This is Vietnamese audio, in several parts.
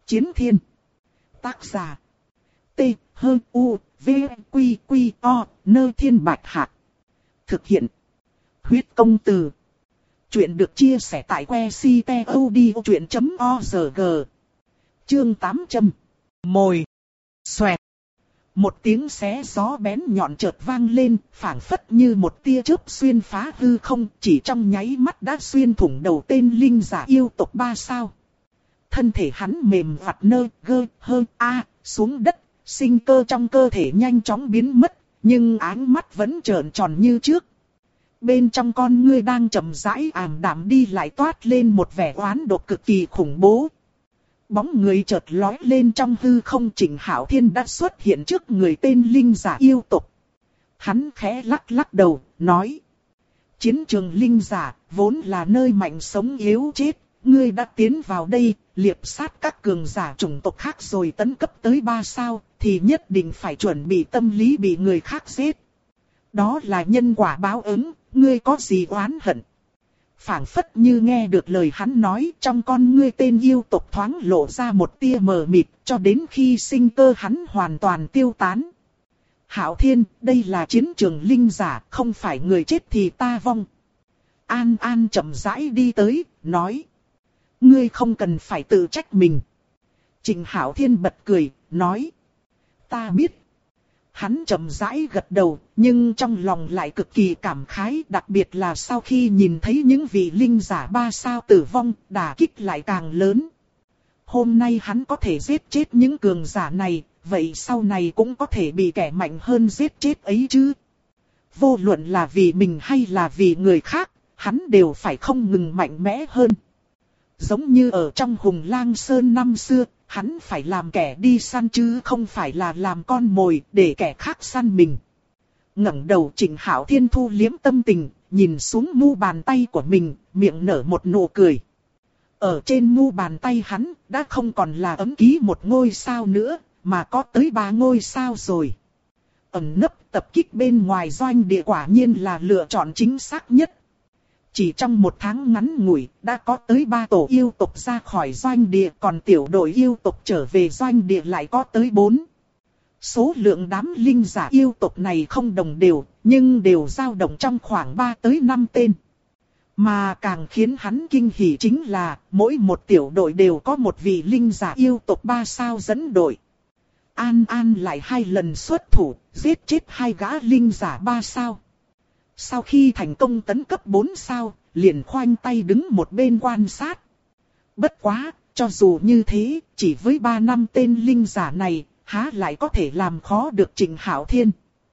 Chiến thiên. Tác giả. T-H-U-V-Q-Q-O, Thiên Bạch Hạc. Thực hiện. Huyết công từ. Chuyện được chia sẻ tại website.odchuyện.org. Chương 800. Mồi. Xoẹt. Một tiếng xé gió bén nhọn chợt vang lên, phảng phất như một tia chớp xuyên phá hư không, chỉ trong nháy mắt đã xuyên thủng đầu tên linh giả yêu tộc 3 sao. Thân thể hắn mềm vặt xuống đất, sinh cơ trong cơ thể nhanh chóng biến mất, nhưng áng mắt vẫn trợn tròn như trước. Bên trong con ngươi đang chậm rãi ảm đạm đi lại toát lên một vẻ oán độc cực kỳ khủng bố. Bóng người chợt lói lên trong hư không, Trịnh Hạo Thiên đã xuất hiện trước người tên linh giả yêu tộc. Hắn khẽ lắc lắc đầu, nói: Chiến trường linh giả, vốn là nơi mạnh sống yếu chết, ngươi đã tiến vào đây, liệp sát các cường giả chủng tộc khác rồi tấn cấp tới 3 sao, thì nhất định phải chuẩn bị tâm lý bị người khác giết. Đó là nhân quả báo ứng, ngươi có gì oán hận? Phảng phất như nghe được lời hắn nói, trong con ngươi tên yêu tộc thoáng lộ ra một tia mờ mịt, cho đến khi sinh cơ hắn hoàn toàn tiêu tán. Hạo Thiên, đây là chiến trường linh giả, không phải người chết thì ta vong. An An chậm rãi đi tới, nói: Ngươi không cần phải tự trách mình. Trịnh Hạo Thiên bật cười, nói: Ta biết. Hắn chậm rãi gật đầu, nhưng trong lòng lại cực kỳ cảm khái, đặc biệt là sau khi nhìn thấy những vị linh giả 3 sao tử vong, đả kích lại càng lớn. Hôm nay hắn có thể giết chết những cường giả này, vậy sau này cũng có thể bị kẻ mạnh hơn giết chết ấy chứ. Vô luận là vì mình hay là vì người khác, hắn đều phải không ngừng mạnh mẽ hơn. Giống như ở trong Hùng Lang Sơn năm xưa, hắn phải làm kẻ đi săn chứ không phải là làm con mồi để kẻ khác săn mình. Ngẩng đầu, Trịnh Hạo Thiên thu liếm tâm tình, nhìn xuống mu bàn tay của mình, miệng nở một nụ cười. Ở trên mu bàn tay hắn, đã không còn là ấm ký một ngôi sao nữa, mà có tới 3 ngôi sao rồi. Ẩn nấp tập kích bên ngoài doanh địa quả nhiên là lựa chọn chính xác nhất. Chỉ trong 1 tháng ngắn ngủi, đã có tới 3 tổ yêu tộc ra khỏi doanh địa, còn tiểu đội yêu tộc trở về doanh địa lại có tới 4. Số lượng đám linh giả yêu tộc này không đồng đều, nhưng đều dao động trong khoảng 3 tới 5 tên. Mà càng khiến hắn kinh hỉ chính là, mỗi một tiểu đội đều có một vị linh giả yêu tộc 3 sao dẫn đội. An An lại 2 lần xuất thủ, giết chết 2 gã linh giả 3 sao. Sau khi thành công tấn cấp 4 sao, liền khoanh tay đứng một bên quan sát. Bất quá, cho dù như thế, chỉ với 3 năm tên linh giả này, há lại có thể làm khó được Trịnh Hạo Thiên.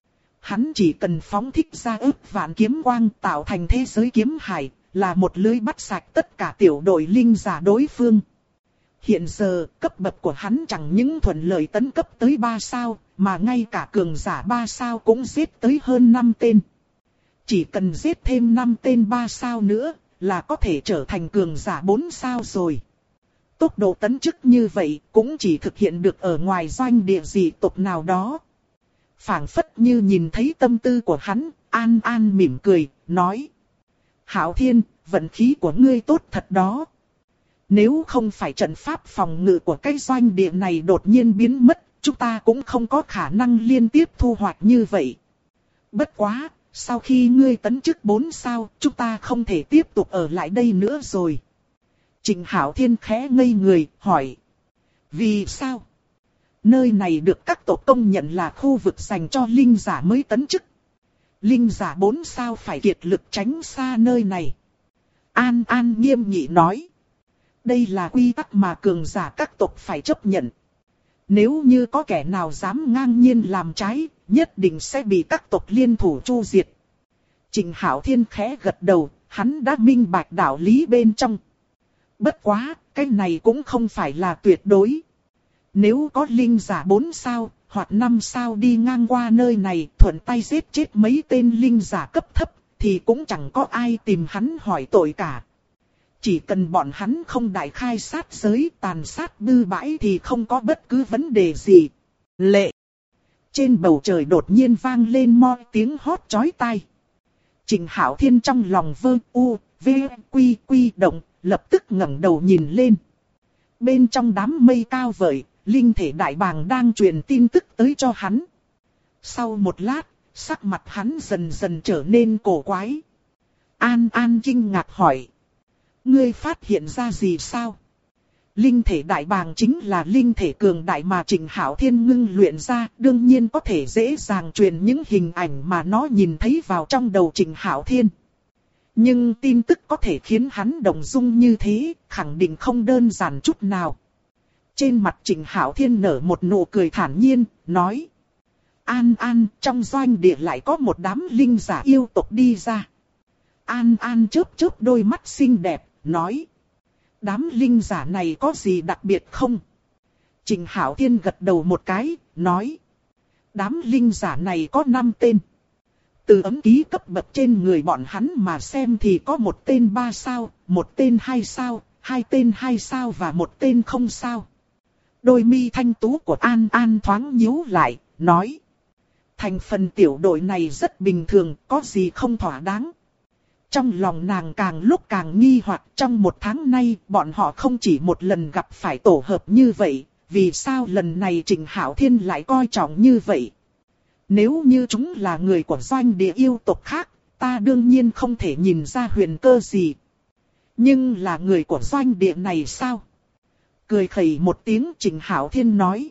Hắn chỉ cần phóng thích ra ức vạn kiếm quang tạo thành thế giới kiếm hải, là một lưới bắt sạch tất cả tiểu đội linh giả đối phương. Hiện giờ, cấp bậc của hắn chẳng những thuận lợi tấn cấp tới 3 sao, mà ngay cả cường giả 3 sao cũng giết tới hơn 5 tên. Chỉ cần giết thêm 5 tên 3 sao nữa, là có thể trở thành cường giả 4 sao rồi. Tốc độ tấn chức như vậy, cũng chỉ thực hiện được ở ngoài doanh địa dị tộc nào đó. Phảng phất như nhìn thấy tâm tư của hắn, An An mỉm cười, nói: Hạo Thiên, vận khí của ngươi tốt thật đó. Nếu không phải trận pháp phòng ngự của cái doanh địa này đột nhiên biến mất, chúng ta cũng không có khả năng liên tiếp thu hoạch như vậy. Bất quá, sau khi ngươi tấn chức 4 sao, chúng ta không thể tiếp tục ở lại đây nữa rồi. Trịnh Hạo Thiên khẽ ngây người, hỏi: Vì sao? Nơi này được các tộc công nhận là khu vực dành cho linh giả mới tấn chức. Linh giả 4 sao phải kiệt lực tránh xa nơi này. An An nghiêm nghị nói: Đây là quy tắc mà cường giả các tộc phải chấp nhận. Nếu như có kẻ nào dám ngang nhiên làm trái, nhất định sẽ bị các tộc liên thủ chu diệt. Trịnh Hạo Thiên khẽ gật đầu, hắn đã minh bạch đạo lý bên trong. Bất quá, cái này cũng không phải là tuyệt đối. Nếu có linh giả 4 sao, hoặc 5 sao đi ngang qua nơi này, thuận tay giết chết mấy tên linh giả cấp thấp, thì cũng chẳng có ai tìm hắn hỏi tội cả. Chỉ cần bọn hắn không đại khai sát giới, tàn sát bừa bãi thì không có bất cứ vấn đề gì. Lệ! Trên bầu trời đột nhiên vang lên mo tiếng hót chói tai. Trịnh Hạo Thiên trong lòng vơ u, v, quy động, lập tức ngẩng đầu nhìn lên. Bên trong đám mây cao vời, linh thể đại bàng đang truyền tin tức tới cho hắn. Sau một lát, sắc mặt hắn dần dần trở nên cổ quái. An An kinh ngạc hỏi. Ngươi phát hiện ra gì sao? Linh thể đại bàng chính là linh thể cường đại mà Trịnh Hạo Thiên ngưng luyện ra, đương nhiên có thể dễ dàng truyền những hình ảnh mà nó nhìn thấy vào trong đầu Trịnh Hạo Thiên. Nhưng tin tức có thể khiến hắn động dung như thế, khẳng định không đơn giản chút nào. Trên mặt Trịnh Hạo Thiên nở một nụ cười thản nhiên, nói. An An, trong doanh địa lại có một đám linh giả yêu tộc đi ra. An An chớp chớp đôi mắt xinh đẹp, nói. Đám linh giả này có gì đặc biệt không? Trịnh Hạo Thiên gật đầu một cái, nói. Đám linh giả này có 5 tên. Từ ấm ký cấp bậc trên người bọn hắn mà xem thì có một tên 3 sao, một tên 2 sao, 2 tên 2 sao và một tên không sao. Đôi mi thanh tú của An An thoáng nhíu lại, nói. Thành phần tiểu đội này rất bình thường, có gì không thỏa đáng. Trong lòng nàng càng lúc càng nghi hoặc, trong một tháng nay bọn họ không chỉ một lần gặp phải tổ hợp như vậy, vì sao lần này Trịnh Hạo Thiên lại coi trọng như vậy? Nếu như chúng là người của doanh địa yêu tộc khác, ta đương nhiên không thể nhìn ra huyền cơ gì. Nhưng là người của doanh địa này sao? Cười khẩy một tiếng, Trịnh Hạo Thiên nói.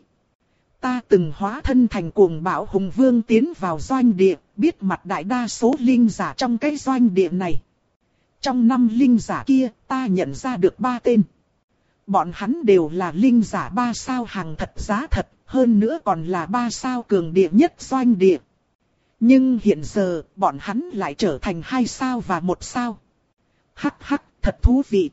Ta từng hóa thân thành cuồng bạo hùng vương tiến vào doanh địa, biết mặt đại đa số linh giả trong cái doanh địa này. Trong 5 linh giả kia, ta nhận ra được 3 tên. Bọn hắn đều là linh giả 3 sao hàng thật giá thật, hơn nữa còn là 3 sao cường địa nhất doanh địa. Nhưng hiện giờ, bọn hắn lại trở thành 2 sao và 1 sao. Hắc hắc, thật thú vị.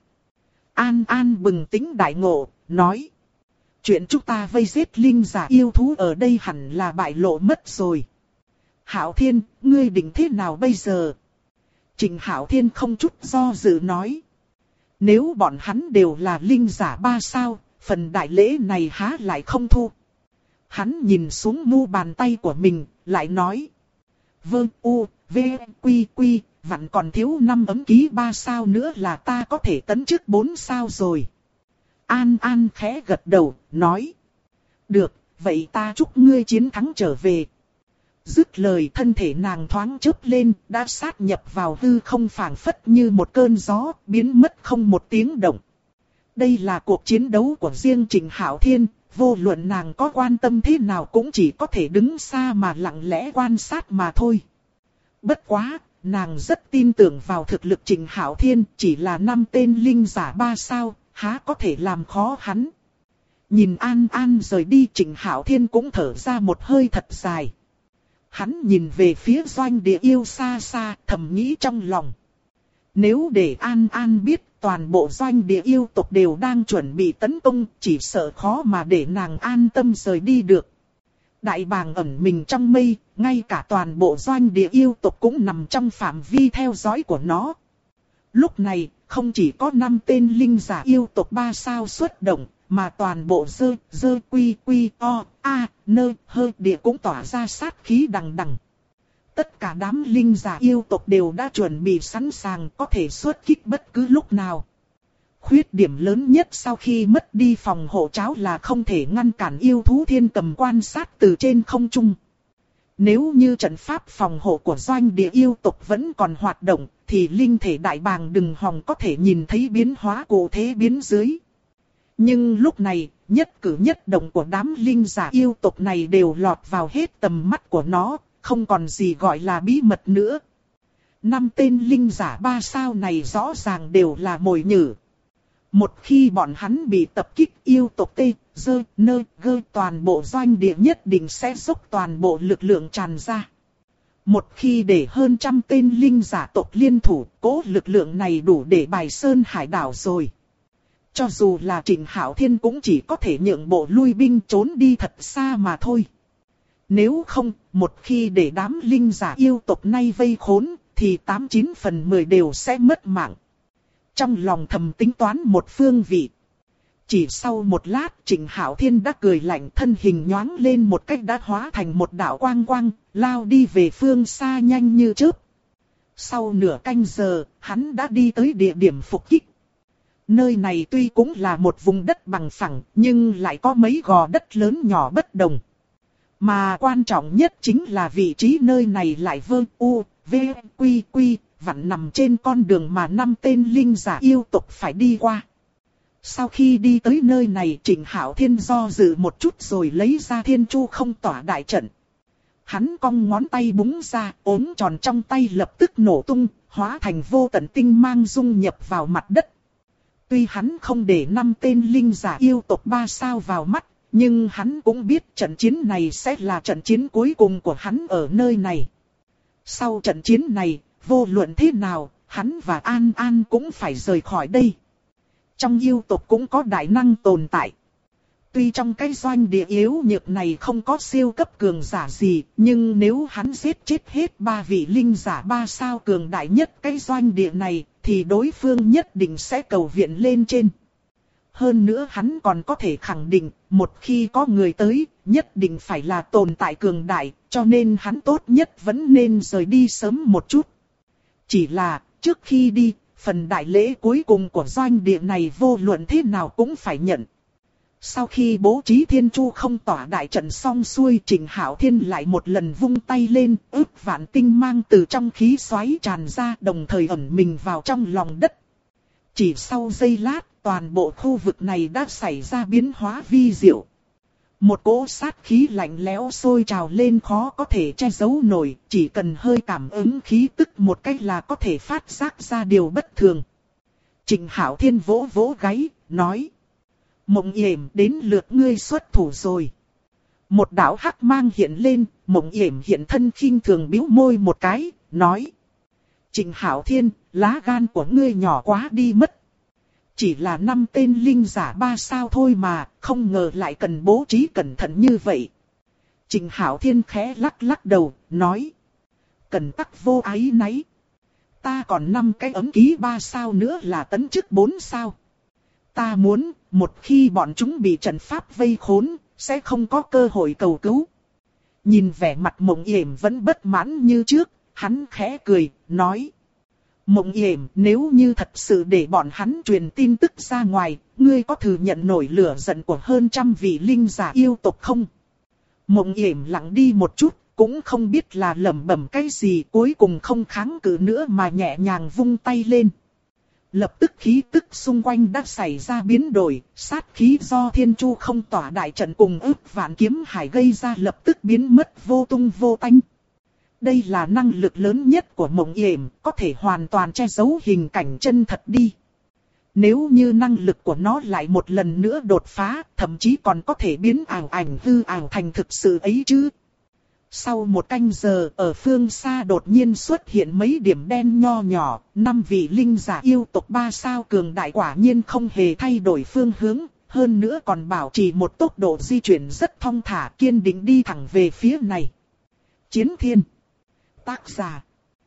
An An bừng tỉnh đại ngộ, nói. Chuyện chúng ta vây giết linh giả yêu thú ở đây hẳn là bại lộ mất rồi. Hạo Thiên, ngươi định thế nào bây giờ? Trịnh Hạo Thiên không chút do dự nói. Nếu bọn hắn đều là linh giả 3 sao, phần đại lễ này há lại không thu. Hắn nhìn xuống mu bàn tay của mình, lại nói. Vương U, V, Quy, Quy, vẫn còn thiếu 5 ấm ký 3 sao nữa là ta có thể tấn chức 4 sao rồi. An An khẽ gật đầu, nói. Được, vậy ta chúc ngươi chiến thắng trở về. Dứt lời thân thể nàng thoáng chớp lên, đã sát nhập vào hư không phảng phất như một cơn gió, biến mất không một tiếng động. Đây là cuộc chiến đấu của riêng Trịnh Hạo Thiên, vô luận nàng có quan tâm thế nào cũng chỉ có thể đứng xa mà lặng lẽ quan sát mà thôi. Bất quá, nàng rất tin tưởng vào thực lực Trịnh Hạo Thiên, chỉ là 5 tên linh giả 3 sao, há có thể làm khó hắn. Nhìn An An rời đi, Trịnh Hạo Thiên cũng thở ra một hơi thật dài. Hắn nhìn về phía doanh địa yêu xa xa, thầm nghĩ trong lòng. Nếu để An An biết toàn bộ doanh địa yêu tộc đều đang chuẩn bị tấn công, chỉ sợ khó mà để nàng an tâm rời đi được. Đại bàng ẩn mình trong mây, ngay cả toàn bộ doanh địa yêu tộc cũng nằm trong phạm vi theo dõi của nó. Lúc này, không chỉ có 5 tên linh giả yêu tộc 3 sao xuất động, mà toàn bộ dơ quy quy o a nơ hơ địa cũng tỏa ra sát khí đằng đằng. Tất cả đám linh giả yêu tộc đều đã chuẩn bị sẵn sàng có thể xuất kích bất cứ lúc nào. Khuyết điểm lớn nhất sau khi mất đi phòng hộ cháo là không thể ngăn cản yêu thú thiên cầm quan sát từ trên không trung. Nếu như trận pháp phòng hộ của doanh địa yêu tộc vẫn còn hoạt động, thì linh thể đại bàng đừng hòng có thể nhìn thấy biến hóa cụ thể biến dưới. Nhưng lúc này, nhất cử nhất động của đám linh giả yêu tộc này đều lọt vào hết tầm mắt của nó, không còn gì gọi là bí mật nữa. 5 tên linh giả 3 sao này rõ ràng đều là mồi nhử. Một khi bọn hắn bị tập kích, yêu tộc T, dơ, nơ, gơ toàn bộ doanh địa nhất định sẽ dốc toàn bộ lực lượng tràn ra. Một khi để hơn 100 tên linh giả tộc liên thủ, cố lực lượng này đủ để bài sơn hải đảo rồi. Cho dù là Trịnh Hạo Thiên cũng chỉ có thể nhượng bộ lui binh trốn đi thật xa mà thôi. Nếu không, một khi để đám linh giả yêu tộc này vây khốn, thì 89 phần 10 đều sẽ mất mạng. Trong lòng thầm tính toán một phương vị. Chỉ sau một lát, Trịnh Hạo Thiên đã cười lạnh, thân hình nhoáng lên một cách đã hóa thành một đạo quang quang, lao đi về phương xa nhanh như chớp. Sau nửa canh giờ, hắn đã đi tới địa điểm phục kích. Nơi này tuy cũng là một vùng đất bằng phẳng, nhưng lại có mấy gò đất lớn nhỏ bất đồng. Mà quan trọng nhất chính là vị trí nơi này lại vặn nằm trên con đường mà 5 tên linh giả yêu tộc phải đi qua. Sau khi đi tới nơi này, Trịnh Hạo Thiên do dự một chút rồi lấy ra Thiên Chu Không Tỏa đại trận. Hắn cong ngón tay búng ra, ốm tròn trong tay lập tức nổ tung, hóa thành vô tận tinh mang dung nhập vào mặt đất. Tuy hắn không để 5 tên linh giả yêu tộc 3 sao vào mắt, nhưng hắn cũng biết trận chiến này sẽ là trận chiến cuối cùng của hắn ở nơi này. Sau trận chiến này, vô luận thế nào, hắn và An An cũng phải rời khỏi đây. Trong yêu tộc cũng có đại năng tồn tại. Tuy trong cái doanh địa yếu nhược này không có siêu cấp cường giả gì, nhưng nếu hắn giết chết hết 3 vị linh giả 3 sao cường đại nhất cái doanh địa này, thì đối phương nhất định sẽ cầu viện lên trên. Hơn nữa hắn còn có thể khẳng định, một khi có người tới, nhất định phải là tồn tại cường đại, cho nên hắn tốt nhất vẫn nên rời đi sớm một chút. Chỉ là, trước khi đi, phần đại lễ cuối cùng của doanh địa này vô luận thế nào cũng phải nhận. Sau khi bố trí Thiên Chu Không Tỏa đại trận xong xuôi, Trịnh Hạo Thiên lại một lần vung tay lên, ước vạn tinh mang từ trong khí xoáy tràn ra, đồng thời ẩn mình vào trong lòng đất. Chỉ sau giây lát, toàn bộ khu vực này đã xảy ra biến hóa vi diệu. Một cỗ sát khí lạnh lẽo sôi trào lên khó có thể che giấu nổi, chỉ cần hơi cảm ứng khí tức một cách là có thể phát giác ra điều bất thường. Trịnh Hạo Thiên vỗ vỗ gáy, nói: Mộng Yểm, đến lượt ngươi xuất thủ rồi. Một đạo hắc mang hiện lên, Mộng Yểm hiện thân khinh thường bĩu môi một cái, nói: Trịnh Hạo Thiên, lá gan của ngươi nhỏ quá đi mất. Chỉ là 5 tên linh giả 3 sao thôi mà, không ngờ lại cần bố trí cẩn thận như vậy. Trịnh Hạo Thiên khẽ lắc lắc đầu, nói: Cần tắc vô ái náy. Ta còn 5 cái ấm ký 3 sao nữa là tấn chức 4 sao. Ta muốn, một khi bọn chúng bị trận pháp vây khốn, sẽ không có cơ hội cầu cứu. Nhìn vẻ mặt Mộng Yểm vẫn bất mãn như trước, hắn khẽ cười, nói: Mộng Yểm, nếu như thật sự để bọn hắn truyền tin tức ra ngoài, ngươi có thừa nhận nổi lửa giận của hơn 100 vị linh giả yêu tộc không? Mộng Yểm lặng đi một chút, cũng không biết là lẩm bẩm cái gì, cuối cùng không kháng cự nữa mà nhẹ nhàng vung tay lên. Lập tức khí tức xung quanh đã xảy ra biến đổi, sát khí do Thiên Chu Không Tỏa đại trận cùng ức vạn kiếm hải gây ra lập tức biến mất vô tung vô tanh. Đây là năng lực lớn nhất của Mộng Yểm, có thể hoàn toàn che giấu hình cảnh chân thật đi. Nếu như năng lực của nó lại một lần nữa đột phá, thậm chí còn có thể biến ảnh hư ảo thành thực sự ấy chứ. Sau một canh giờ, ở phương xa đột nhiên xuất hiện mấy điểm đen nho nhỏ, 5 vị linh giả yêu tộc 3 sao cường đại quả nhiên không hề thay đổi phương hướng, hơn nữa còn bảo trì một tốc độ di chuyển rất thong thả, kiên định đi thẳng về phía này. Chiến Thiên. Tác giả: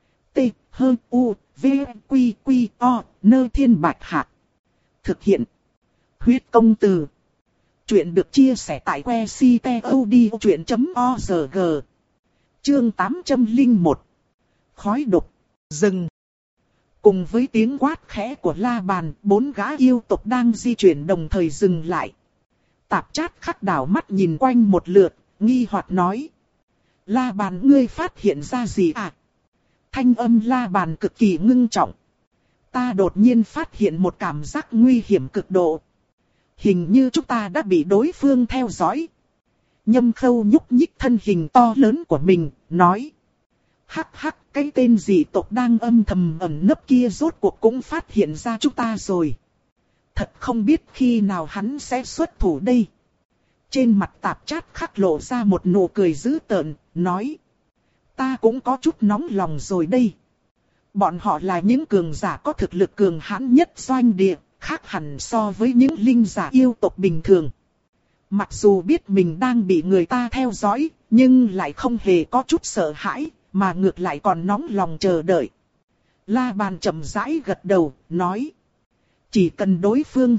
T-H-U-V-Q-Q-O, Nơ Thiên Bạch Hạc. Thực hiện: Huyết Công Từ. Chuyện được chia sẻ tại website.odchuyện.org. Chương 801. Khói độc. Dừng. Cùng với tiếng quát khẽ của La Bàn, 4 gã yêu tộc đang di chuyển đồng thời dừng lại. Tạp Chát Khắc đảo mắt nhìn quanh một lượt, nghi hoặc nói: La Bàn, ngươi phát hiện ra gì à? Thanh âm La Bàn cực kỳ ngưng trọng. Ta đột nhiên phát hiện một cảm giác nguy hiểm cực độ. Hình như chúng ta đã bị đối phương theo dõi. Nhâm Khâu nhúc nhích thân hình to lớn của mình, nói: Hắc hắc, cái tên dị tộc đang âm thầm ẩn nấp kia rốt cuộc cũng phát hiện ra chúng ta rồi. Thật không biết khi nào hắn sẽ xuất thủ đây. Trên mặt Tạp Chát Khắc lộ ra một nụ cười dữ tợn, nói: Ta cũng có chút nóng lòng rồi đây. Bọn họ là những cường giả có thực lực cường hãn nhất doanh địa, khác hẳn so với những linh giả yêu tộc bình thường. Mặc dù biết mình đang bị người ta theo dõi, nhưng lại không hề có chút sợ hãi, mà ngược lại còn nóng lòng chờ đợi. La Bàn chậm rãi gật đầu, nói: Chỉ cần đối phương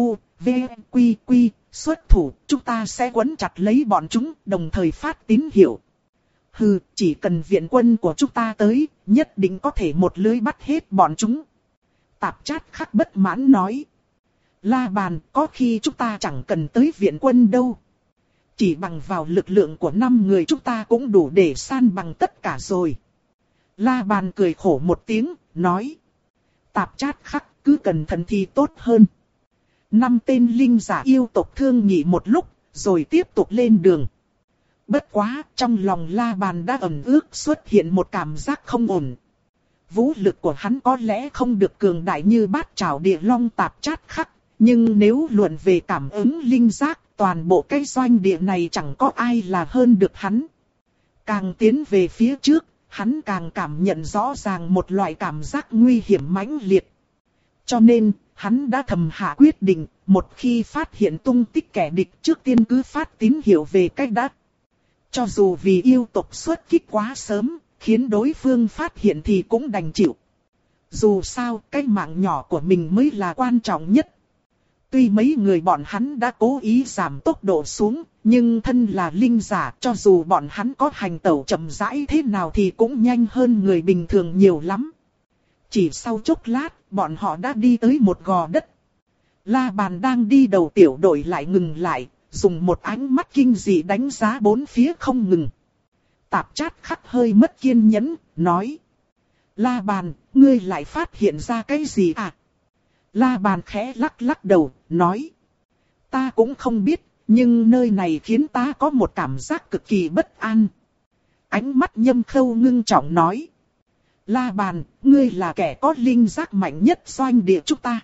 xuất thủ, chúng ta sẽ quấn chặt lấy bọn chúng, đồng thời phát tín hiệu. Hừ, chỉ cần viện quân của chúng ta tới, nhất định có thể một lưới bắt hết bọn chúng. Tạp Chát Khắc bất mãn nói: La Bàn, có khi chúng ta chẳng cần tới viện quân đâu. Chỉ bằng vào lực lượng của 5 người chúng ta cũng đủ để san bằng tất cả rồi. La Bàn cười khổ một tiếng, nói. Tạp Chát Khắc, cứ cẩn thận thì tốt hơn. 5 tên linh giả yêu tộc thương nghị một lúc, rồi tiếp tục lên đường. Bất quá, trong lòng La Bàn đã ẩn ước xuất hiện một cảm giác không ổn. Vũ lực của hắn có lẽ không được cường đại như Bát Trảo Địa Long Tạp Chát Khắc, nhưng nếu luận về cảm ứng linh giác, toàn bộ cái doanh địa này chẳng có ai là hơn được hắn. Càng tiến về phía trước, hắn càng cảm nhận rõ ràng một loại cảm giác nguy hiểm mãnh liệt. Cho nên, hắn đã thầm hạ quyết định, một khi phát hiện tung tích kẻ địch trước tiên cứ phát tín hiệu về cách đã. Cho dù vì yêu tộc xuất kích quá sớm, khiến đối phương phát hiện thì cũng đành chịu. Dù sao, cái mạng nhỏ của mình mới là quan trọng nhất. Tuy mấy người bọn hắn đã cố ý giảm tốc độ xuống, nhưng thân là linh giả, cho dù bọn hắn có hành tẩu chậm rãi thế nào thì cũng nhanh hơn người bình thường nhiều lắm. Chỉ sau chốc lát, bọn họ đã đi tới một gò đất. La Bàn đang đi đầu tiểu đội lại ngừng lại, dùng một ánh mắt kinh dị đánh giá bốn phía không ngừng. Tạp Chát Khắc hơi mất kiên nhẫn, nói. La Bàn, ngươi lại phát hiện ra cái gì à? La Bàn khẽ lắc lắc đầu, nói. Ta cũng không biết, nhưng nơi này khiến ta có một cảm giác cực kỳ bất an. Ánh mắt Nhâm Khâu ngưng trọng nói. La Bàn, ngươi là kẻ có linh giác mạnh nhất doanh địa chúng ta.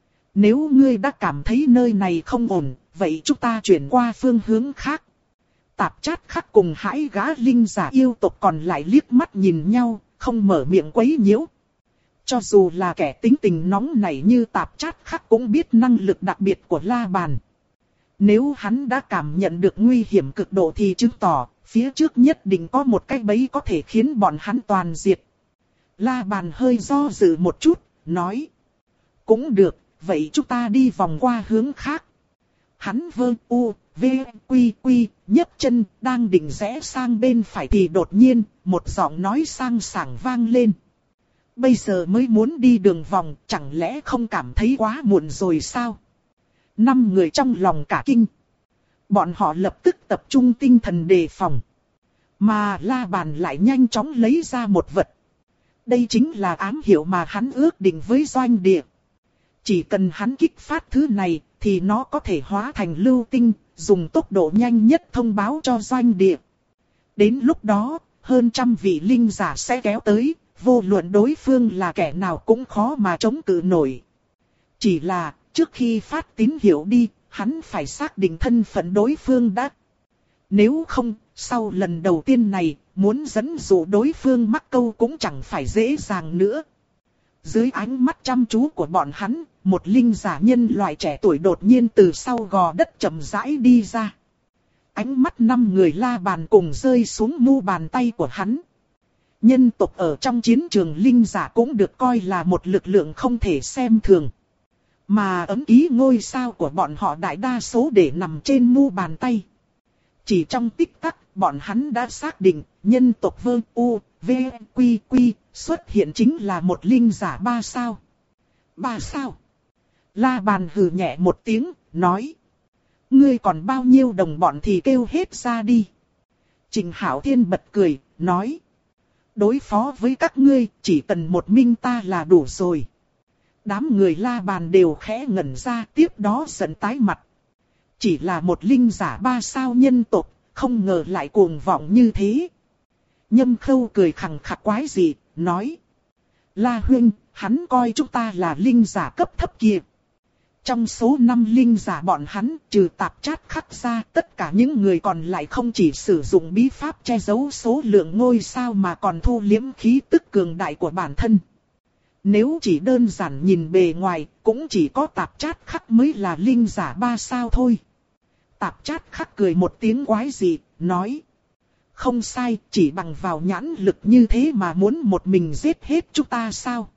Nếu ngươi đã cảm thấy nơi này không ổn, vậy chúng ta chuyển qua phương hướng khác. Tạp Chát Khắc cùng hãi gã linh giả yêu tộc còn lại liếc mắt nhìn nhau, không mở miệng quấy nhiễu. Cho dù là kẻ tính tình nóng nảy như Tạp Chát Khắc cũng biết năng lực đặc biệt của La Bàn. Nếu hắn đã cảm nhận được nguy hiểm cực độ thì chứng tỏ, phía trước nhất định có một cái bẫy có thể khiến bọn hắn toàn diệt. La Bàn hơi do dự một chút, nói. Cũng được, vậy chúng ta đi vòng qua hướng khác. Hắn vơ u, v, quy quy, nhấc chân, đang định rẽ sang bên phải thì đột nhiên, một giọng nói sang sảng vang lên. Bây giờ mới muốn đi đường vòng, chẳng lẽ không cảm thấy quá muộn rồi sao? 5 người trong lòng cả kinh. Bọn họ lập tức tập trung tinh thần đề phòng. Mà La Bàn lại nhanh chóng lấy ra một vật. Đây chính là ám hiệu mà hắn ước định với doanh địa. Chỉ cần hắn kích phát thứ này, thì nó có thể hóa thành lưu tinh, dùng tốc độ nhanh nhất thông báo cho doanh địa. Đến lúc đó, hơn 100 vị linh giả sẽ kéo tới, vô luận đối phương là kẻ nào cũng khó mà chống cự nổi. Chỉ là, trước khi phát tín hiệu đi, hắn phải xác định thân phận đối phương đã. Nếu không, sau lần đầu tiên này, muốn dẫn dụ đối phương mắc câu cũng chẳng phải dễ dàng nữa. Dưới ánh mắt chăm chú của bọn hắn, một linh giả nhân loại trẻ tuổi đột nhiên từ sau gò đất chậm rãi đi ra. Ánh mắt 5 người La Bàn cùng rơi xuống mu bàn tay của hắn. Nhân tộc ở trong chiến trường linh giả cũng được coi là một lực lượng không thể xem thường. Mà ấn ký ngôi sao của bọn họ đại đa số để nằm trên mu bàn tay. Chỉ trong tích tắc, bọn hắn đã xác định, nhân tộc Vơ U, V, Quy Quy, xuất hiện chính là một linh giả 3 sao. 3 sao? La Bàn hừ nhẹ một tiếng, nói. Ngươi còn bao nhiêu đồng bọn thì kêu hết ra đi. Trình Hảo Thiên bật cười, nói. Đối phó với các ngươi, chỉ cần một mình ta là đủ rồi. Đám người La Bàn đều khẽ ngẩn ra, tiếp đó giận tái mặt. Chỉ là một linh giả 3 sao nhân tộc, không ngờ lại cuồng vọng như thế. Nhâm Khâu cười khằng khặc quái dị, nói. La huynh, hắn coi chúng ta là linh giả cấp thấp kia. Trong số 5 linh giả bọn hắn, trừ Tạp Chát Khắc ra, tất cả những người còn lại không chỉ sử dụng bí pháp che giấu số lượng ngôi sao mà còn thu liếm khí tức cường đại của bản thân. Nếu chỉ đơn giản nhìn bề ngoài, cũng chỉ có Tạp Chát Khắc mới là linh giả 3 sao thôi. Tạp Chát Khắc cười một tiếng quái dị, nói. Không sai, chỉ bằng vào nhãn lực như thế mà muốn một mình giết hết chúng ta sao?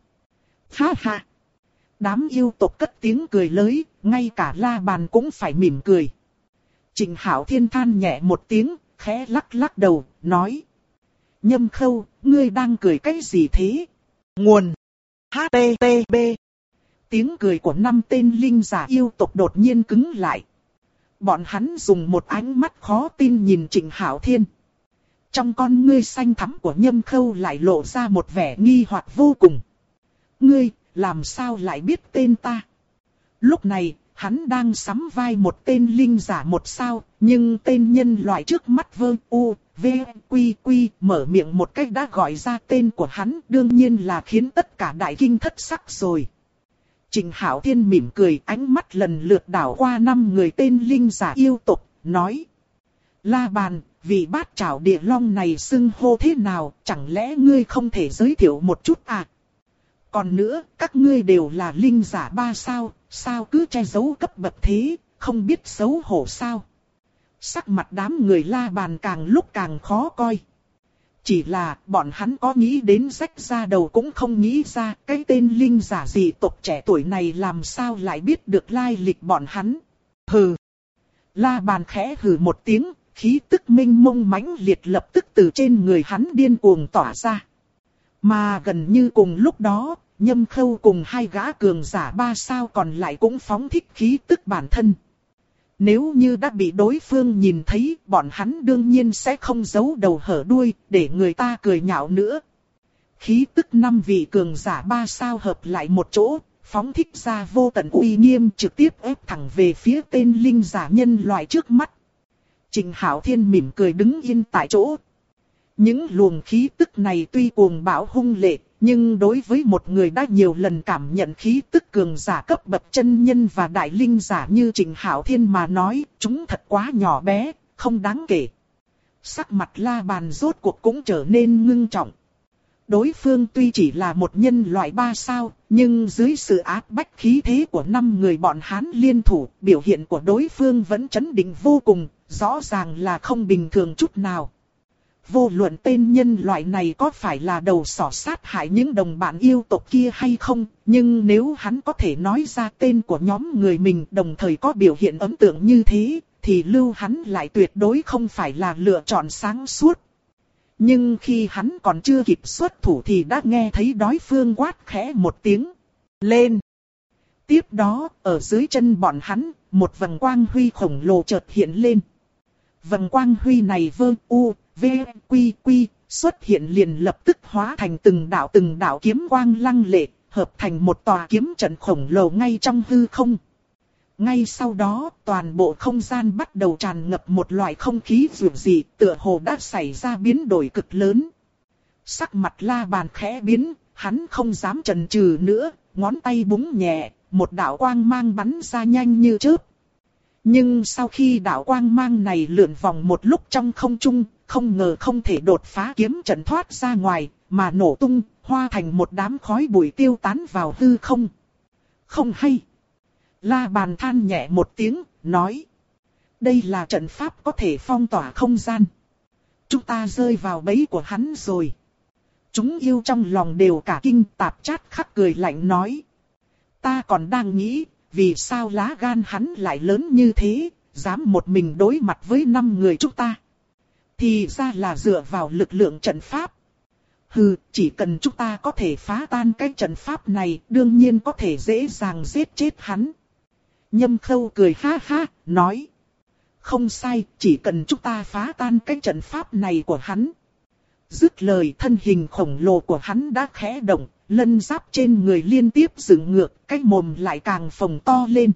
Ha ha! Đám yêu tộc cất tiếng cười lớn, ngay cả La Bàn cũng phải mỉm cười. Trình Hảo Thiên than nhẹ một tiếng, khẽ lắc lắc đầu, nói. Nhâm Khâu, ngươi đang cười cái gì thế? Nguồn HTTP Tiếng cười của 5 tên linh giả yêu tộc đột nhiên cứng lại. Bọn hắn dùng một ánh mắt khó tin nhìn Trịnh Hạo Thiên. Trong con ngươi xanh thắm của Nhâm Khâu lại lộ ra một vẻ nghi hoặc vô cùng. Ngươi, làm sao lại biết tên ta? Lúc này, hắn đang sắm vai một tên linh giả một sao, nhưng tên nhân loại trước mắt Vơ U, V, Quy Quy mở miệng một cách đã gọi ra tên của hắn, đương nhiên là khiến tất cả đại kinh thất sắc rồi. Trịnh Hạo Thiên mỉm cười, ánh mắt lần lượt đảo qua 5 người tên linh giả yêu tộc, nói: La Bàn, vị bát trảo địa long này xưng hô thế nào, chẳng lẽ ngươi không thể giới thiệu một chút à? Còn nữa, các ngươi đều là linh giả 3 sao, sao cứ che giấu cấp bậc thế, không biết xấu hổ sao? Sắc mặt đám người La Bàn càng lúc càng khó coi. Chỉ là bọn hắn có nghĩ đến rách ra đầu cũng không nghĩ ra cái tên linh giả dị tộc trẻ tuổi này làm sao lại biết được lai lịch bọn hắn. Hừ. La Bàn khẽ hừ một tiếng, khí tức minh mông mãnh liệt lập tức từ trên người hắn điên cuồng tỏa ra. Mà gần như cùng lúc đó, Nhâm Khâu cùng 2 gã cường giả 3 sao còn lại cũng phóng thích khí tức bản thân. Nếu như đã bị đối phương nhìn thấy, bọn hắn đương nhiên sẽ không giấu đầu hở đuôi, để người ta cười nhạo nữa. Khí tức 5 vị cường giả 3 sao hợp lại một chỗ, phóng thích ra vô tận uy nghiêm trực tiếp ép thẳng về phía tên linh giả nhân loại trước mắt. Trịnh Hạo Thiên mỉm cười đứng yên tại chỗ. Những luồng khí tức này tuy cuồng bạo hung lệ, nhưng đối với một người đã nhiều lần cảm nhận khí tức cường giả cấp bậc chân nhân và đại linh giả như Trịnh Hạo Thiên mà nói, chúng thật quá nhỏ bé, không đáng kể. Sắc mặt La Bàn rốt cuộc cũng trở nên ngưng trọng. Đối phương tuy chỉ là một nhân loại 3 sao, nhưng dưới sự áp bách khí thế của 5 người bọn hắn liên thủ, biểu hiện của đối phương vẫn chấn định vô cùng, rõ ràng là không bình thường chút nào. Vô luận tên nhân loại này có phải là đầu sỏ sát hại những đồng bạn yêu tộc kia hay không, nhưng nếu hắn có thể nói ra tên của nhóm người mình đồng thời có biểu hiện ấn tượng như thế, thì lưu hắn lại tuyệt đối không phải là lựa chọn sáng suốt. Nhưng khi hắn còn chưa kịp xuất thủ thì đã nghe thấy đối phương quát khẽ một tiếng. Lên! Tiếp đó, ở dưới chân bọn hắn, một vầng quang huy khổng lồ chợt hiện lên. Vầng quang huy này Vơ U, V, Quy Quy, xuất hiện liền lập tức hóa thành từng đạo kiếm quang lăng lệ, hợp thành một tòa kiếm trận khổng lồ ngay trong hư không. Ngay sau đó, toàn bộ không gian bắt đầu tràn ngập một loại không khí dường dị, tựa hồ đã xảy ra biến đổi cực lớn. Sắc mặt La Bàn khẽ biến, hắn không dám chần chừ nữa, ngón tay búng nhẹ, một đạo quang mang bắn ra nhanh như chớp. Nhưng sau khi đạo quang mang này lượn vòng một lúc trong không trung, không ngờ không thể đột phá kiếm trận thoát ra ngoài, mà nổ tung, hóa thành một đám khói bụi tiêu tán vào hư không. Không hay. La Bàn than nhẹ một tiếng, nói. Đây là trận pháp có thể phong tỏa không gian. Chúng ta rơi vào bẫy của hắn rồi. Chúng yêu trong lòng đều cả kinh, Tạp Chát khắc cười lạnh nói. Ta còn đang nghĩ, vì sao lá gan hắn lại lớn như thế, dám một mình đối mặt với 5 người chúng ta. Thì ra là dựa vào lực lượng trận pháp. Hừ, chỉ cần chúng ta có thể phá tan cái trận pháp này, đương nhiên có thể dễ dàng giết chết hắn. Nhâm Khâu cười ha ha, nói. Không sai, chỉ cần chúng ta phá tan cái trận pháp này của hắn. Dứt lời, thân hình khổng lồ của hắn đã khẽ động, lân giáp trên người liên tiếp dựng ngược, cái mồm lại càng phồng to lên.